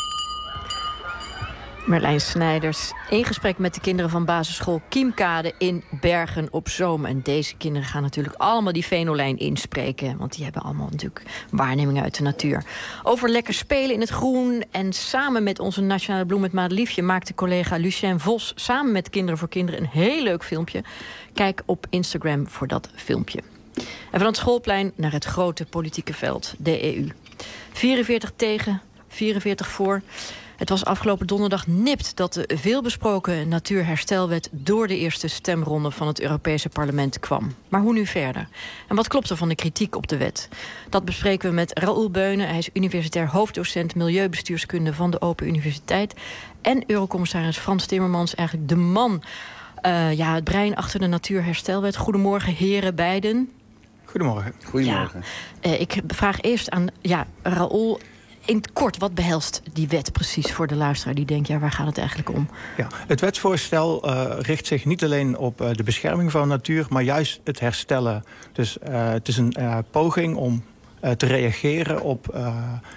Merlijn Snijders in gesprek met de kinderen van basisschool Kiemkade in Bergen op Zoom. En deze kinderen gaan natuurlijk allemaal die Venolijn inspreken. Want die hebben allemaal natuurlijk waarnemingen uit de natuur. Over lekker spelen in het groen. En samen met onze nationale bloem, het madeliefje, maakte collega Lucien Vos samen met Kinderen voor Kinderen een heel leuk filmpje. Kijk op Instagram voor dat filmpje. En van het schoolplein naar het grote politieke veld, de E U. vierenveertig tegen, vierenveertig voor. Het was afgelopen donderdag nipt dat de veelbesproken natuurherstelwet door de eerste stemronde van het Europese parlement kwam. Maar hoe nu verder? En wat klopt er van de kritiek op de wet? Dat bespreken we met Raoul Beunen. Hij is universitair hoofddocent Milieubestuurskunde van de Open Universiteit. En Eurocommissaris Frans Timmermans, eigenlijk de man, uh, ja, het brein achter de natuurherstelwet. Goedemorgen, heren beiden. Goedemorgen. Goedemorgen. Ja, uh, ik vraag eerst aan ja, Raoul. In het kort, wat behelst die wet precies voor de luisteraar die denkt, ja, waar gaat het eigenlijk om? Ja, het wetsvoorstel uh, richt zich niet alleen op uh, de bescherming van natuur, maar juist het herstellen. Dus uh, het is een uh, poging om uh, te reageren op uh,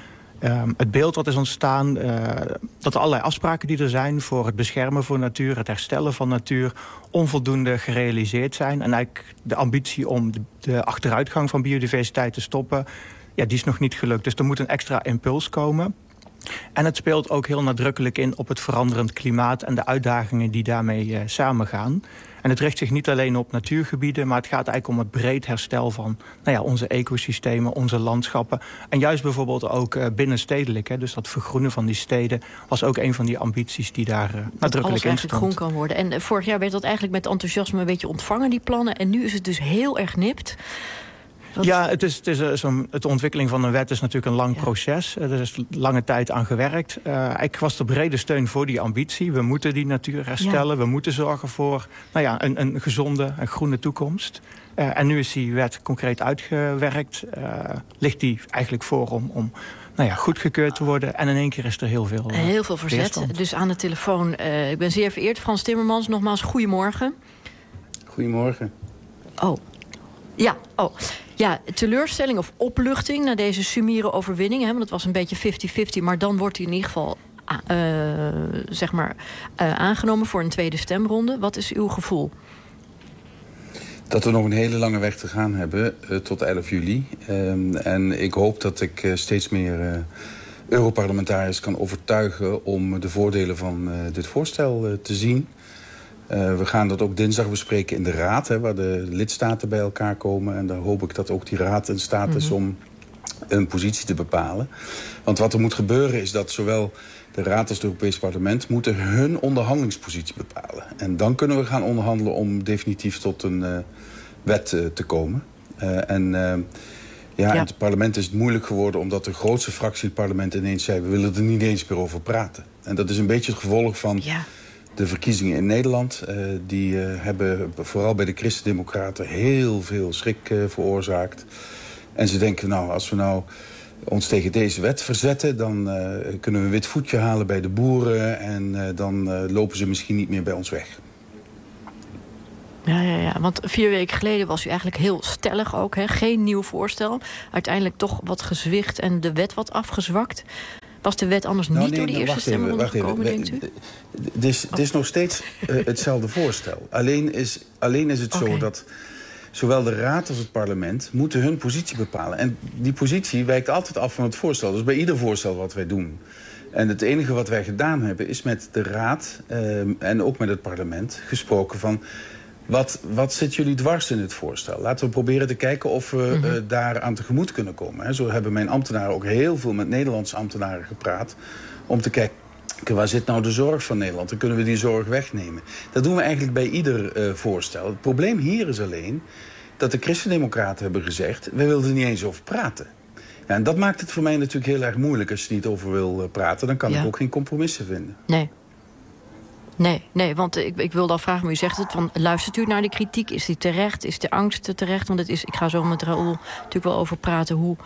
um, het beeld wat is ontstaan. Uh, dat er allerlei afspraken die er zijn voor het beschermen van natuur, het herstellen van natuur, onvoldoende gerealiseerd zijn. En eigenlijk de ambitie om de, de achteruitgang van biodiversiteit te stoppen, ja, die is nog niet gelukt. Dus er moet een extra impuls komen. En het speelt ook heel nadrukkelijk in op het veranderend klimaat en de uitdagingen die daarmee uh, samengaan. En het richt zich niet alleen op natuurgebieden, maar het gaat eigenlijk om het breed herstel van nou ja, onze ecosystemen, onze landschappen. En juist bijvoorbeeld ook uh, binnenstedelijk. Hè, dus dat vergroenen van die steden was ook een van die ambities die daar uh, nadrukkelijk in stond. Alles eigenlijk groen kan worden. En uh, vorig jaar werd dat eigenlijk met enthousiasme een beetje ontvangen, die plannen. En nu is het dus heel erg nipt. Wat? Ja, het is, het is, uh, zo'n, het ontwikkeling van een wet is natuurlijk een lang ja. proces. Er is lange tijd aan gewerkt. Uh, eigenlijk was er brede steun voor die ambitie. We moeten die natuur herstellen. Ja. We moeten zorgen voor nou ja, een, een gezonde en groene toekomst. Uh, en nu is die wet concreet uitgewerkt. Uh, ligt die eigenlijk voor om, om nou ja, goedgekeurd te worden. En in één keer is er heel veel uh, Heel veel verzet. Weerstand. Dus aan de telefoon. Uh, ik ben zeer vereerd. Frans Timmermans, nogmaals, goedemorgen. Goedemorgen. Oh, ja, oh. Ja, teleurstelling of opluchting na deze sumiere overwinning. Hè, want het was een beetje vijftig vijftig. Maar dan wordt hij in ieder geval uh, zeg maar, uh, aangenomen voor een tweede stemronde. Wat is uw gevoel? Dat we nog een hele lange weg te gaan hebben uh, tot elf juli. Uh, en ik hoop dat ik uh, steeds meer uh, Europarlementariërs kan overtuigen om de voordelen van uh, dit voorstel uh, te zien. Uh, we gaan dat ook dinsdag bespreken in de Raad, hè, waar de lidstaten bij elkaar komen. En dan hoop ik dat ook die Raad in staat is om een positie te bepalen. Want wat er moet gebeuren is dat zowel de Raad als het Europees Parlement moeten hun onderhandelingspositie bepalen. En dan kunnen we gaan onderhandelen om definitief tot een uh, wet uh, te komen. Uh, en uh, ja, ja. in het parlement is het moeilijk geworden omdat de grootste fractie in het parlement ineens zei, we willen er niet eens meer over praten. En dat is een beetje het gevolg van ja. de verkiezingen in Nederland. Uh, die uh, hebben vooral bij de Christen-Democraten heel veel schrik uh, veroorzaakt. En ze denken, nou, als we nou ons tegen deze wet verzetten, dan uh, kunnen we een wit voetje halen bij de boeren en uh, dan uh, lopen ze misschien niet meer bij ons weg. Ja, ja, ja, want vier weken geleden was u eigenlijk heel stellig ook. Hè? Geen nieuw voorstel. Uiteindelijk toch wat gezwicht en de wet wat afgezwakt. Was de wet anders nou, niet nee, door die nou, eerste stemronde gekomen, denkt u? Het is, is nog steeds uh, hetzelfde voorstel. Alleen is, alleen is het okay. zo dat zowel de Raad als het parlement moeten hun positie bepalen. En die positie wijkt altijd af van het voorstel. Dus bij ieder voorstel wat wij doen. En het enige wat wij gedaan hebben is met de Raad uh, en ook met het parlement gesproken van, Wat, wat zit jullie dwars in het voorstel? Laten we proberen te kijken of we mm-hmm. uh, daar aan tegemoet kunnen komen. Hè. Zo hebben mijn ambtenaren ook heel veel met Nederlandse ambtenaren gepraat om te kijken, waar zit nou de zorg van Nederland? Dan kunnen we die zorg wegnemen. Dat doen we eigenlijk bij ieder uh, voorstel. Het probleem hier is alleen dat de Christen-Democraten hebben gezegd, wij wilden er niet eens over praten. Ja, en dat maakt het voor mij natuurlijk heel erg moeilijk. Als je er niet over wil uh, praten, dan kan ja. ik ook geen compromissen vinden. Nee. Nee, nee, want ik, ik wilde al vragen, maar u zegt het, van, luistert u naar de kritiek? Is die terecht? Is de angst terecht? Want het is, ik ga zo met Raoul natuurlijk wel over praten hoe...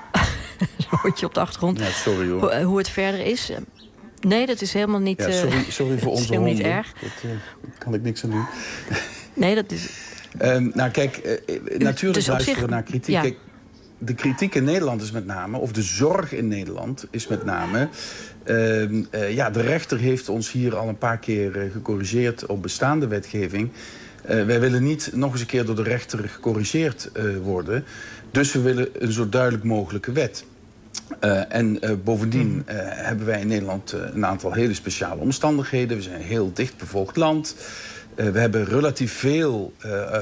Zo'n hondje op de achtergrond. Ja, sorry hoor. Hoe, hoe het verder is. Nee, dat is helemaal niet... Ja, sorry, sorry voor onze honden. Niet erg. Dat uh, kan ik niks aan doen. Nee, dat is... Um, nou kijk, uh, natuurlijk dus luisteren we naar kritiek. Ja. Kijk, de kritiek in Nederland is met name, of de zorg in Nederland is met name... Uh, uh, ja, de rechter heeft ons hier al een paar keer uh, gecorrigeerd op bestaande wetgeving. Uh, wij willen niet nog eens een keer door de rechter gecorrigeerd uh, worden. Dus we willen een zo duidelijk mogelijke wet. Uh, en uh, bovendien uh, hebben wij in Nederland uh, een aantal hele speciale omstandigheden. We zijn een heel dichtbevolkt land. Uh, we hebben relatief veel uh, uh,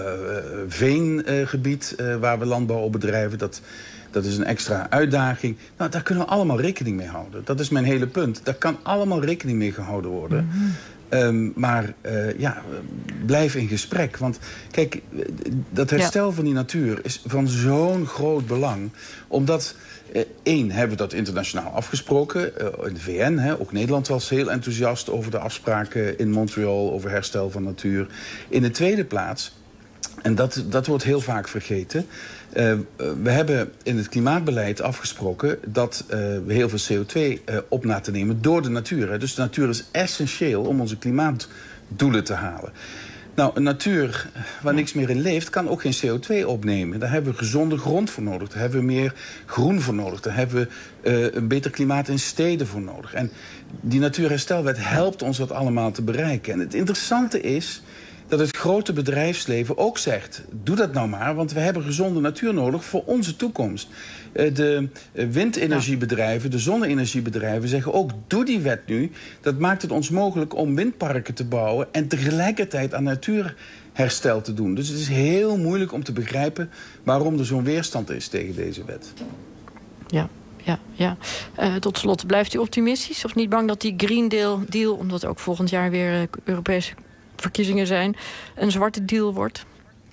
veengebied uh, waar we landbouw op bedrijven. Dat, dat is een extra uitdaging. Nou, daar kunnen we allemaal rekening mee houden. Dat is mijn hele punt. Daar kan allemaal rekening mee gehouden worden. Mm-hmm. Um, maar uh, ja, blijf in gesprek. Want kijk, dat herstel ja. van die natuur is van zo'n groot belang. Omdat, uh, één, hebben we dat internationaal afgesproken. Uh, in de V N, hè, ook Nederland was heel enthousiast over de afspraken in Montreal over herstel van natuur. In de tweede plaats, en dat, dat wordt heel vaak vergeten. Uh, we hebben in het klimaatbeleid afgesproken dat uh, we heel veel C O twee uh, op na te nemen door de natuur. Hè. Dus de natuur is essentieel om onze klimaatdoelen te halen. Nou, een natuur waar niks meer in leeft, kan ook geen C O twee opnemen. Daar hebben we gezonde grond voor nodig. Daar hebben we meer groen voor nodig. Daar hebben we uh, een beter klimaat in steden voor nodig. En die Natuurherstelwet helpt ons dat allemaal te bereiken. En het interessante is dat het grote bedrijfsleven ook zegt, doe dat nou maar, want we hebben gezonde natuur nodig voor onze toekomst. De windenergiebedrijven, de zonne-energiebedrijven zeggen ook, doe die wet nu. Dat maakt het ons mogelijk om windparken te bouwen en tegelijkertijd aan natuurherstel te doen. Dus het is heel moeilijk om te begrijpen waarom er zo'n weerstand is tegen deze wet. Ja. Ja, ja. Uh, tot slot, blijft u optimistisch of niet bang dat die Green Deal, deal omdat ook volgend jaar weer uh, Europese verkiezingen zijn, een zwarte deal wordt?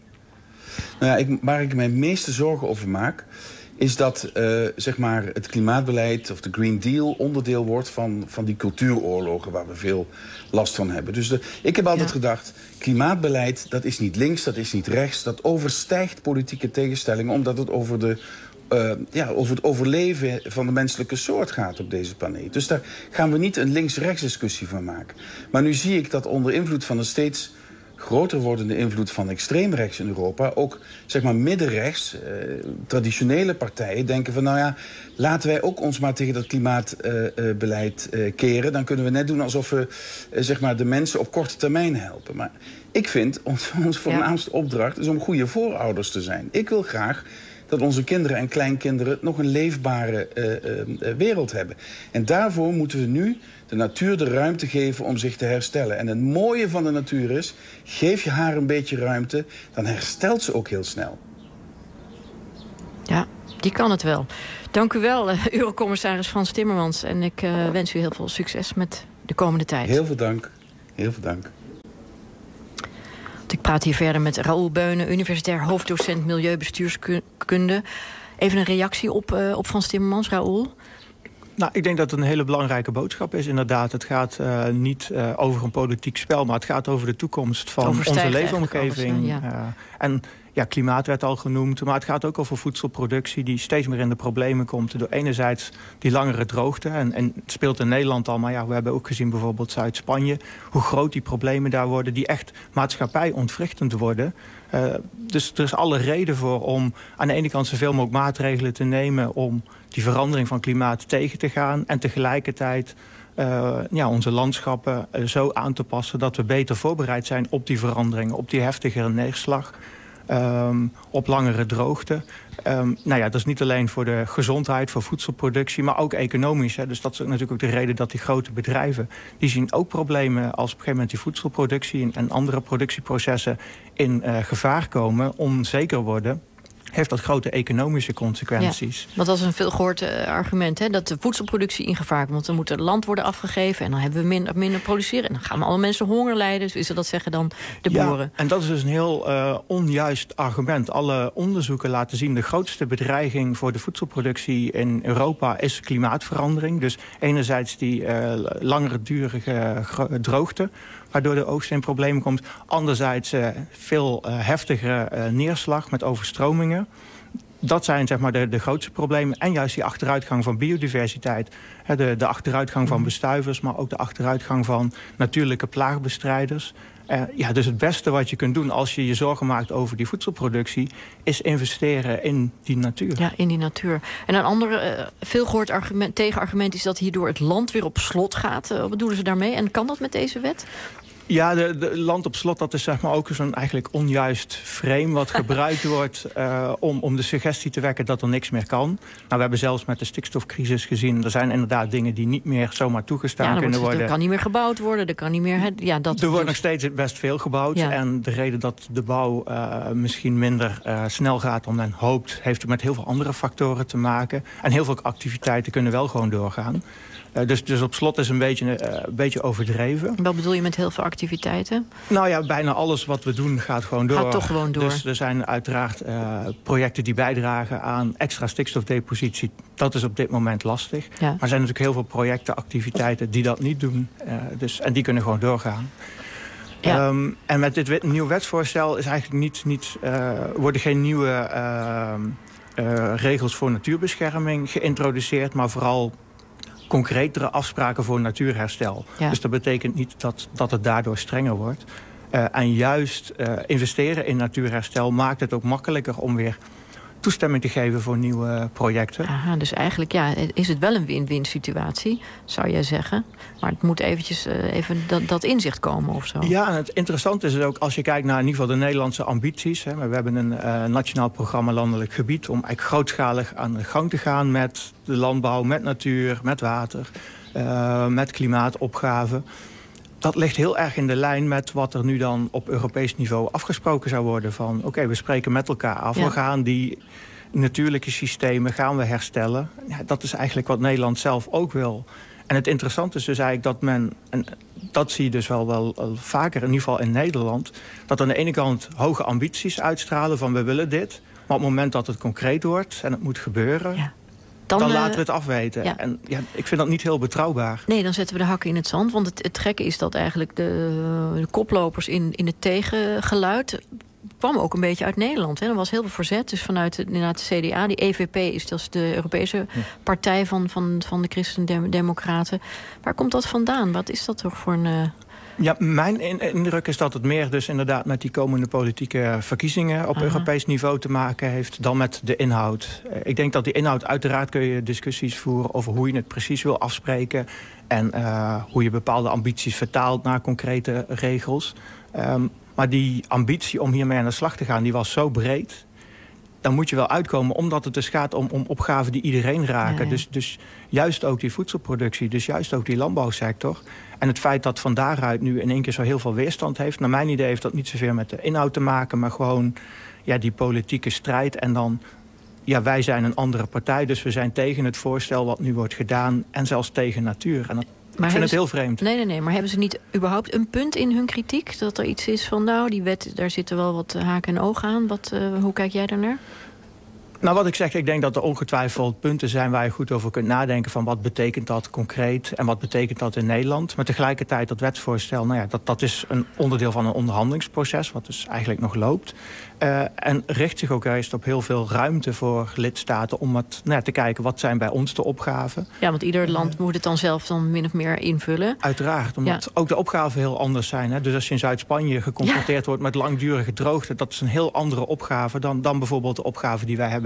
Nou ja, ik, waar ik mij meeste zorgen over maak, is dat uh, zeg maar het klimaatbeleid of de Green Deal onderdeel wordt van, van die cultuuroorlogen waar we veel last van hebben. Dus de, ik heb altijd ja. gedacht, klimaatbeleid, dat is niet links, dat is niet rechts, dat overstijgt politieke tegenstellingen, omdat het over de Uh, ja, over het overleven van de menselijke soort gaat op deze planeet. Dus daar gaan we niet een links-rechts discussie van maken. Maar nu zie ik dat onder invloed van een steeds groter wordende invloed van extreemrechts in Europa, ook zeg maar middenrechts, uh, traditionele partijen denken van, nou ja, laten wij ook ons maar tegen dat klimaatbeleid uh, uh, keren. Dan kunnen we net doen alsof we uh, zeg maar de mensen op korte termijn helpen. Maar ik vind, ons, ons voornaamste opdracht is om goede voorouders te zijn. Ik wil graag dat onze kinderen en kleinkinderen nog een leefbare uh, uh, wereld hebben. En daarvoor moeten we nu de natuur de ruimte geven om zich te herstellen. En het mooie van de natuur is, geef je haar een beetje ruimte, dan herstelt ze ook heel snel. Ja, die kan het wel. Dank u wel, uh, Eurocommissaris Frans Timmermans. En ik uh, wens u heel veel succes met de komende tijd. Heel veel dank. Heel veel dank. Ik praat hier verder met Raoul Beunen, universitair hoofddocent Milieubestuurskunde. Even een reactie op, uh, op Frans Timmermans, Raoul. Nou, ik denk dat het een hele belangrijke boodschap is, inderdaad. Het gaat uh, niet uh, over een politiek spel, maar het gaat over de toekomst van onze leefomgeving. Alles, ja. uh, en ja, klimaat werd al genoemd, maar het gaat ook over voedselproductie die steeds meer in de problemen komt. Door enerzijds die langere droogte, en, en het speelt in Nederland al, maar ja, we hebben ook gezien bijvoorbeeld Zuid-Spanje, hoe groot die problemen daar worden, die echt maatschappij ontwrichtend worden. Uh, dus er is alle reden voor om aan de ene kant zoveel mogelijk maatregelen te nemen om die verandering van klimaat tegen te gaan en tegelijkertijd uh, ja, onze landschappen uh, zo aan te passen dat we beter voorbereid zijn op die veranderingen, op die heftigere neerslag. Um, op langere droogte. Um, nou ja, dat is niet alleen voor de gezondheid, voor voedselproductie, maar ook economisch. Hè. Dus dat is natuurlijk ook de reden dat die grote bedrijven, die zien ook problemen als op een gegeven moment die voedselproductie en, en andere productieprocessen in uh, gevaar komen, onzeker worden. Heeft dat grote economische consequenties. Ja, want dat is een veel gehoord uh, argument, hè, dat de voedselproductie in gevaar komt. Want dan moet het land worden afgegeven en dan hebben we minder, minder produceren. En dan gaan alle mensen honger lijden. Dus dat zeggen dan de boeren. Ja, en dat is dus een heel uh, onjuist argument. Alle onderzoeken laten zien, de grootste bedreiging voor de voedselproductie in Europa is klimaatverandering. Dus enerzijds die uh, langere durige droogte, waardoor de oogst in problemen komt. Anderzijds uh, veel uh, heftigere uh, neerslag met overstromingen. Dat zijn zeg maar de, de grootste problemen. En juist die achteruitgang van biodiversiteit. He, de, de achteruitgang van bestuivers, maar ook de achteruitgang van natuurlijke plaagbestrijders. Uh, ja, dus het beste wat je kunt doen als je je zorgen maakt over die voedselproductie, is investeren in die natuur. Ja, in die natuur. En een ander uh, veel gehoord argument, tegenargument is dat hierdoor het land weer op slot gaat. Uh, wat bedoelen ze daarmee? En kan dat met deze wet? Ja, de, de land op slot, dat is zeg maar ook zo'n eigenlijk onjuist frame wat gebruikt wordt uh, om, om de suggestie te wekken dat er niks meer kan. Nou, we hebben zelfs met de stikstofcrisis gezien, er zijn inderdaad dingen die niet meer zomaar toegestaan ja, kunnen worden. Er kan niet meer gebouwd worden, er kan niet meer. Ja, dat er wordt nog steeds best veel gebouwd. Ja. En de reden dat de bouw uh, misschien minder uh, snel gaat dan men hoopt, heeft er met heel veel andere factoren te maken. En heel veel activiteiten kunnen wel gewoon doorgaan. Uh, dus, dus op slot is een beetje, uh, een beetje overdreven. Wat bedoel je met heel veel activiteiten? Nou ja, bijna alles wat we doen gaat gewoon door. Gaat toch gewoon door. Dus er zijn uiteraard uh, projecten die bijdragen aan extra stikstofdepositie. Dat is op dit moment lastig. Ja. Maar er zijn natuurlijk heel veel projecten, activiteiten die dat niet doen. Uh, dus, en die kunnen gewoon doorgaan. Ja. Um, en met dit wet, nieuw wetsvoorstel is eigenlijk niet, niet, uh, worden geen nieuwe uh, uh, regels voor natuurbescherming geïntroduceerd, maar vooral concretere afspraken voor natuurherstel. Ja. Dus dat betekent niet dat, dat het daardoor strenger wordt. Uh, en juist uh, investeren in natuurherstel maakt het ook makkelijker om weer toestemming te geven voor nieuwe projecten. Aha, dus eigenlijk ja, is het wel een win-win situatie, zou je zeggen. Maar het moet eventjes uh, even dat, dat inzicht komen of zo. Ja, en het interessante is ook als je kijkt naar in ieder geval de Nederlandse ambities. Hè, we hebben een uh, nationaal programma landelijk gebied om eigenlijk grootschalig aan de gang te gaan met de landbouw, met natuur, met water, uh, met klimaatopgaven. Dat ligt heel erg in de lijn met wat er nu dan op Europees niveau afgesproken zou worden. Van oké, okay, we spreken met elkaar af. Ja. We gaan die natuurlijke systemen gaan we herstellen. Ja, dat is eigenlijk wat Nederland zelf ook wil. En het interessante is dus eigenlijk dat men, en dat zie je dus wel, wel, wel vaker, in ieder geval in Nederland, dat aan de ene kant hoge ambities uitstralen van we willen dit. Maar op het moment dat het concreet wordt en het moet gebeuren, ja. Dan, dan laten we het afweten. Ja. En ja, ik vind dat niet heel betrouwbaar. Nee, dan zetten we de hakken in het zand. Want het, het gekke is dat eigenlijk de, de koplopers in, in het tegengeluid kwam ook een beetje uit Nederland. Hè. Er was heel veel verzet. Dus vanuit de, inderdaad de C D A, die E V P is dus de Europese ja. partij van, van, van de Christen-Democraten. Waar komt dat vandaan? Wat is dat toch voor een... Uh... Ja, mijn indruk is dat het meer dus inderdaad met die komende politieke verkiezingen op Aha. Europees niveau te maken heeft dan met de inhoud. Ik denk dat die inhoud, uiteraard kun je discussies voeren over hoe je het precies wil afspreken en uh, hoe je bepaalde ambities vertaalt naar concrete regels. Um, maar die ambitie om hiermee aan de slag te gaan, die was zo breed. Dan moet je wel uitkomen, omdat het dus gaat om, om opgaven die iedereen raken. Ja, ja. Dus, dus juist ook die voedselproductie, dus juist ook die landbouwsector. En het feit dat van daaruit nu in één keer zo heel veel weerstand heeft, naar mijn idee heeft dat niet zoveel met de inhoud te maken, maar gewoon ja, die politieke strijd. En dan, ja, wij zijn een andere partij, dus we zijn tegen het voorstel wat nu wordt gedaan en zelfs tegen natuur. En dat, ik vind het heel vreemd. Nee, nee, nee, maar hebben ze niet überhaupt een punt in hun kritiek? Dat er iets is van, nou, die wet, daar zitten wel wat haken en ogen aan. Wat, uh, hoe kijk jij daarnaar? Nou, wat ik zeg, ik denk dat er ongetwijfeld punten zijn waar je goed over kunt nadenken van wat betekent dat concreet en wat betekent dat in Nederland. Maar tegelijkertijd dat wetsvoorstel, nou ja, dat, dat is een onderdeel van een onderhandelingsproces, wat dus eigenlijk nog loopt. Uh, en richt zich ook juist op heel veel ruimte voor lidstaten om het, nou ja, te kijken wat zijn bij ons de opgaven. Ja, want ieder land uh, moet het dan zelf dan min of meer invullen. Uiteraard, omdat ja. ook de opgaven heel anders zijn. Hè. Dus als je in Zuid-Spanje geconfronteerd ja. wordt met langdurige droogte, dat is een heel andere opgave dan, dan bijvoorbeeld de opgave die wij hebben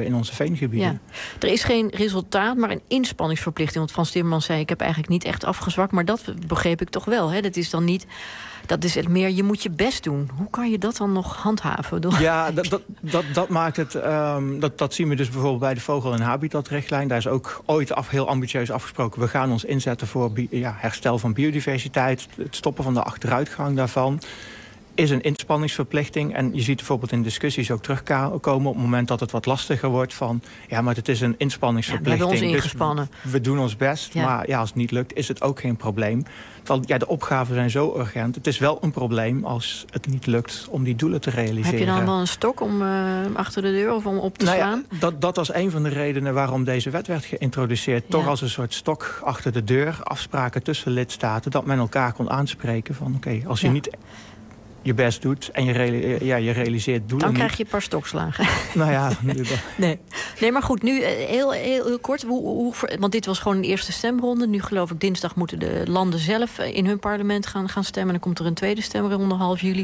hebben in onze veengebieden. Ja. Er is geen resultaat, maar een inspanningsverplichting. Want Frans Timmermans zei, ik heb eigenlijk niet echt afgezwakt, maar dat begreep ik toch wel. Hè? Dat is dan niet... Dat is het meer, je moet je best doen. Hoe kan je dat dan nog handhaven? Ja, dat, dat, dat, dat maakt het... Um, dat, dat zien we dus bijvoorbeeld bij de vogel- en habitatrichtlijn. Daar is ook ooit af, heel ambitieus afgesproken. We gaan ons inzetten voor bi- ja, herstel van biodiversiteit. Het stoppen van de achteruitgang daarvan. Is een inspanningsverplichting. En je ziet bijvoorbeeld in discussies ook terugkomen... op het moment dat het wat lastiger wordt van... ja, maar het is een inspanningsverplichting. Ja, we hebben ons ingespannen. Dus we doen ons best, ja. maar ja, als het niet lukt is het ook geen probleem. Terwijl, ja, de opgaven zijn zo urgent. Het is wel een probleem als het niet lukt om die doelen te realiseren. Heb je dan wel een stok om uh, achter de deur of om op te nou slaan? Ja, dat, dat was een van de redenen waarom deze wet werd geïntroduceerd. Toch ja. als een soort stok achter de deur. Afspraken tussen lidstaten. Dat men elkaar kon aanspreken van oké, okay, als je ja. niet... je best doet en je, reali- ja, je realiseert doelen. Dan krijg niet. je een paar stokslagen. Nou ja. nee. nee, maar goed, nu heel, heel, heel kort. Hoe, hoe, want dit was gewoon een eerste stemronde. Nu geloof ik dinsdag moeten de landen zelf in hun parlement gaan, gaan stemmen. Dan komt er een tweede stemronde half juli.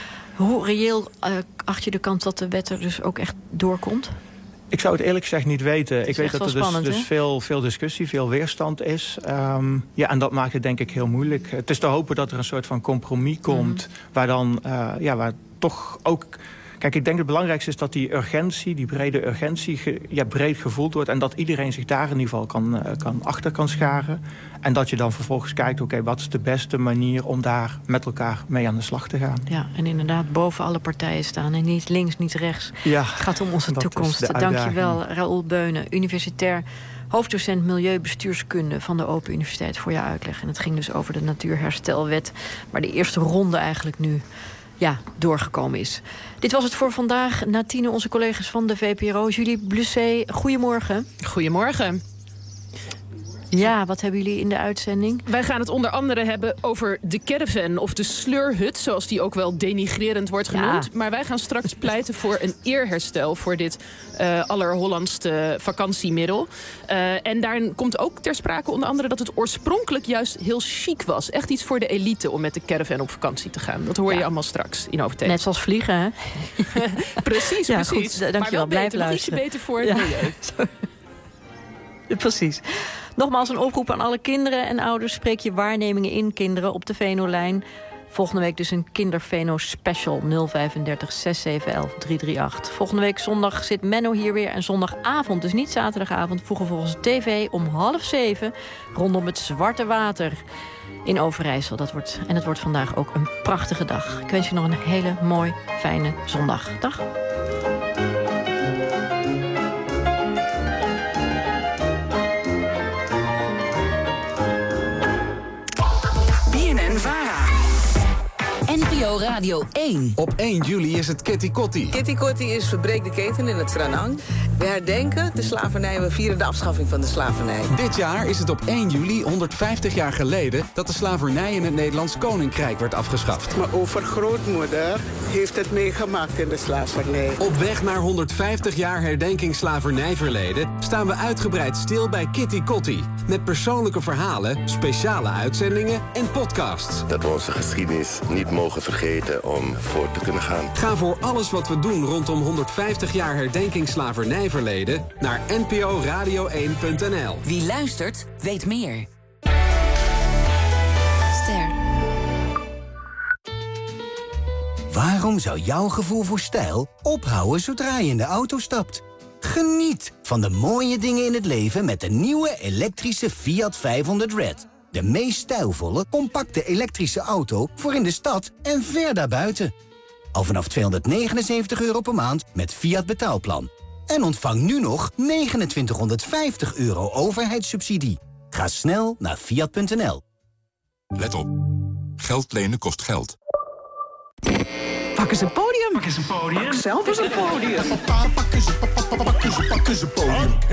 Hoe reëel uh, acht je de kans dat de wet er dus ook echt doorkomt? Ik zou het eerlijk gezegd niet weten. Ik weet dat er spannend, dus, dus veel, veel discussie, veel weerstand is. Um, ja, en dat maakt het denk ik heel moeilijk. Het is te hopen dat er een soort van compromis komt... Mm. waar dan, uh, ja, waar toch ook... Kijk, ik denk het belangrijkste is dat die urgentie, die brede urgentie... Ge, ja, breed gevoeld wordt en dat iedereen zich daar in ieder geval kan, uh, kan achter kan scharen. En dat je dan vervolgens kijkt, oké, okay, wat is de beste manier... om daar met elkaar mee aan de slag te gaan. Ja, en inderdaad boven alle partijen staan en niet links, niet rechts. Ja, het gaat om onze toekomst. Dank je wel, Raoul Beunen, universitair hoofddocent Milieubestuurskunde van de Open Universiteit, voor jouw uitleg. En het ging dus over de Natuurherstelwet, waar de eerste ronde eigenlijk nu... ja, doorgekomen is. Dit was het voor vandaag. Na tienen onze collega's van de V P R O. Julie Blusset, goedemorgen. Goedemorgen. Ja, wat hebben jullie in de uitzending? Wij gaan het onder andere hebben over de caravan of de sleurhut, zoals die ook wel denigrerend wordt genoemd. Ja. Maar wij gaan straks pleiten voor een eerherstel voor dit uh, allerhollandste vakantiemiddel. Uh, en daar komt ook ter sprake onder andere dat het oorspronkelijk juist heel chic was. Echt iets voor de elite om met de caravan op vakantie te gaan. Dat hoor je ja. allemaal straks in Overthee. Net zoals vliegen, hè? precies, ja, precies. Goed, dankjewel, blijf luisteren. Ietsje beter voor het ja. milieu. Precies. Nogmaals een oproep aan alle kinderen en ouders. Spreek je waarnemingen in, kinderen, op de Venolijn. Volgende week dus een Kinderveno special. nul vijfendertig zes zeven elf drie drie acht. Volgende week zondag zit Menno hier weer. En zondagavond, dus niet zaterdagavond, vroeger volgens de tv om half zeven... rondom het Zwarte Water in Overijssel. Dat wordt, en het wordt vandaag ook een prachtige dag. Ik wens je nog een hele mooi, fijne zondag. Dag. N P O Radio één. Op één juli is het Kitty Kotti. Kitty Kotti is Verbreek de Keten in het Tranang. We herdenken de slavernij, we vieren de afschaffing van de slavernij. Dit jaar is het op één juli honderdvijftig jaar geleden... dat de slavernij in het Nederlands Koninkrijk werd afgeschaft. Mijn overgrootmoeder heeft het meegemaakt in de slavernij. Op weg naar honderdvijftig jaar herdenking slavernijverleden... staan we uitgebreid stil bij Kitty Kotti. Met persoonlijke verhalen, speciale uitzendingen en podcasts. Dat we onze geschiedenis niet mogen vergeten om voort te kunnen gaan. Ga voor alles wat we doen rondom honderdvijftig jaar herdenking slavernijverleden... naar n p o radio één punt n l. Wie luistert, weet meer. Ster. Waarom zou jouw gevoel voor stijl ophouden zodra je in de auto stapt? Geniet van de mooie dingen in het leven met de nieuwe elektrische Fiat vijfhonderd Red. De meest stijlvolle, compacte elektrische auto voor in de stad en ver daarbuiten. Al vanaf tweehonderdnegenenzeventig euro per maand met Fiat betaalplan. En ontvang nu nog negenentwintighonderdvijftig euro overheidssubsidie. Ga snel naar fiat punt n l. Let op. Geld lenen kost geld. Pak eens een podium. Pak eens een podium. Pak zelf eens een podium. Pak eens een podium. Pak eens een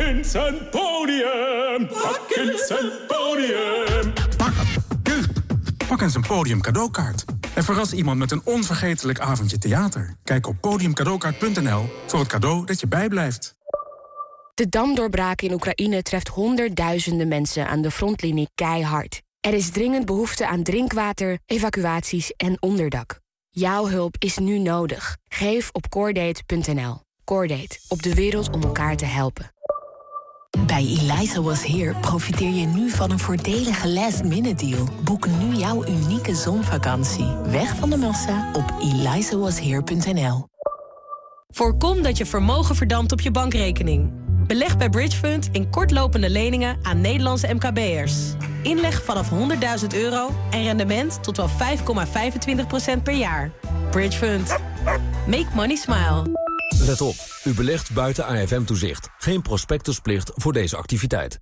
podium. Pak eens een podium. Pak Pak eens een Podium cadeaukaart. En verras iemand met een onvergetelijk avondje theater. Kijk op podium cadeaukaart punt n l voor het cadeau dat je bijblijft. De damdoorbraak in Oekraïne treft honderdduizenden mensen aan de frontlinie keihard. Er is dringend behoefte aan drinkwater, evacuaties en onderdak. Jouw hulp is nu nodig. Geef op coordate punt n l. Cordate, op de wereld om elkaar te helpen. Bij Eliza Was Here profiteer je nu van een voordelige last-minute deal. Boek nu jouw unieke zonvakantie. Weg van de massa op eliza was here punt n l. Voorkom dat je vermogen verdampt op je bankrekening. Beleg bij Bridgefund in kortlopende leningen aan Nederlandse M K B'ers. Inleg vanaf honderdduizend euro en rendement tot wel vijf komma vijfentwintig procent per jaar. Bridgefund. Make money smile. Let op, u belegt buiten A F M-toezicht. Geen prospectusplicht voor deze activiteit.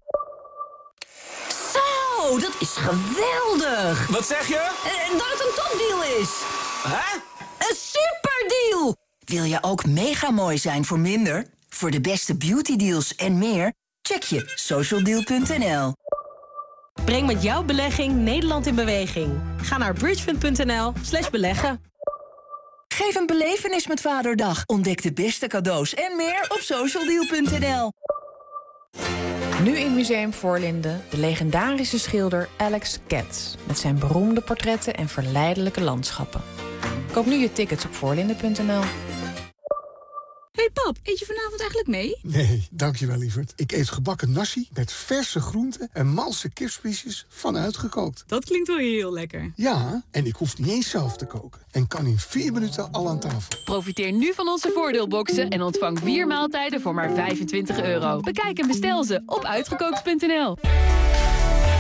Zo, dat is geweldig! Wat zeg je? Uh, dat het een topdeal is. Hè? Een superdeal! Wil je ook mega mooi zijn voor minder? Voor de beste beautydeals en meer? Check je socialdeal punt n l. Breng met jouw belegging Nederland in beweging. Ga naar bridgefund punt n l slash beleggen. Geef een belevenis met Vaderdag. Ontdek de beste cadeaus en meer op socialdeal punt n l. Nu in Museum Voorlinden de legendarische schilder Alex Katz met zijn beroemde portretten en verleidelijke landschappen. Koop nu je tickets op voorlinden punt n l. Hey pap, eet je vanavond eigenlijk mee? Nee, dankjewel lieverd. Ik eet gebakken nasi met verse groenten en malse kipspiesjes van uitgekookt. Dat klinkt wel heel lekker. Ja, en ik hoef niet eens zelf te koken. En kan in vier minuten al aan tafel. Profiteer nu van onze voordeelboxen en ontvang vier maaltijden voor maar vijfentwintig euro. Bekijk en bestel ze op uitgekookt punt n l.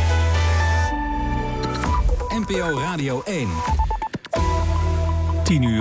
N P O Radio één. tien uur.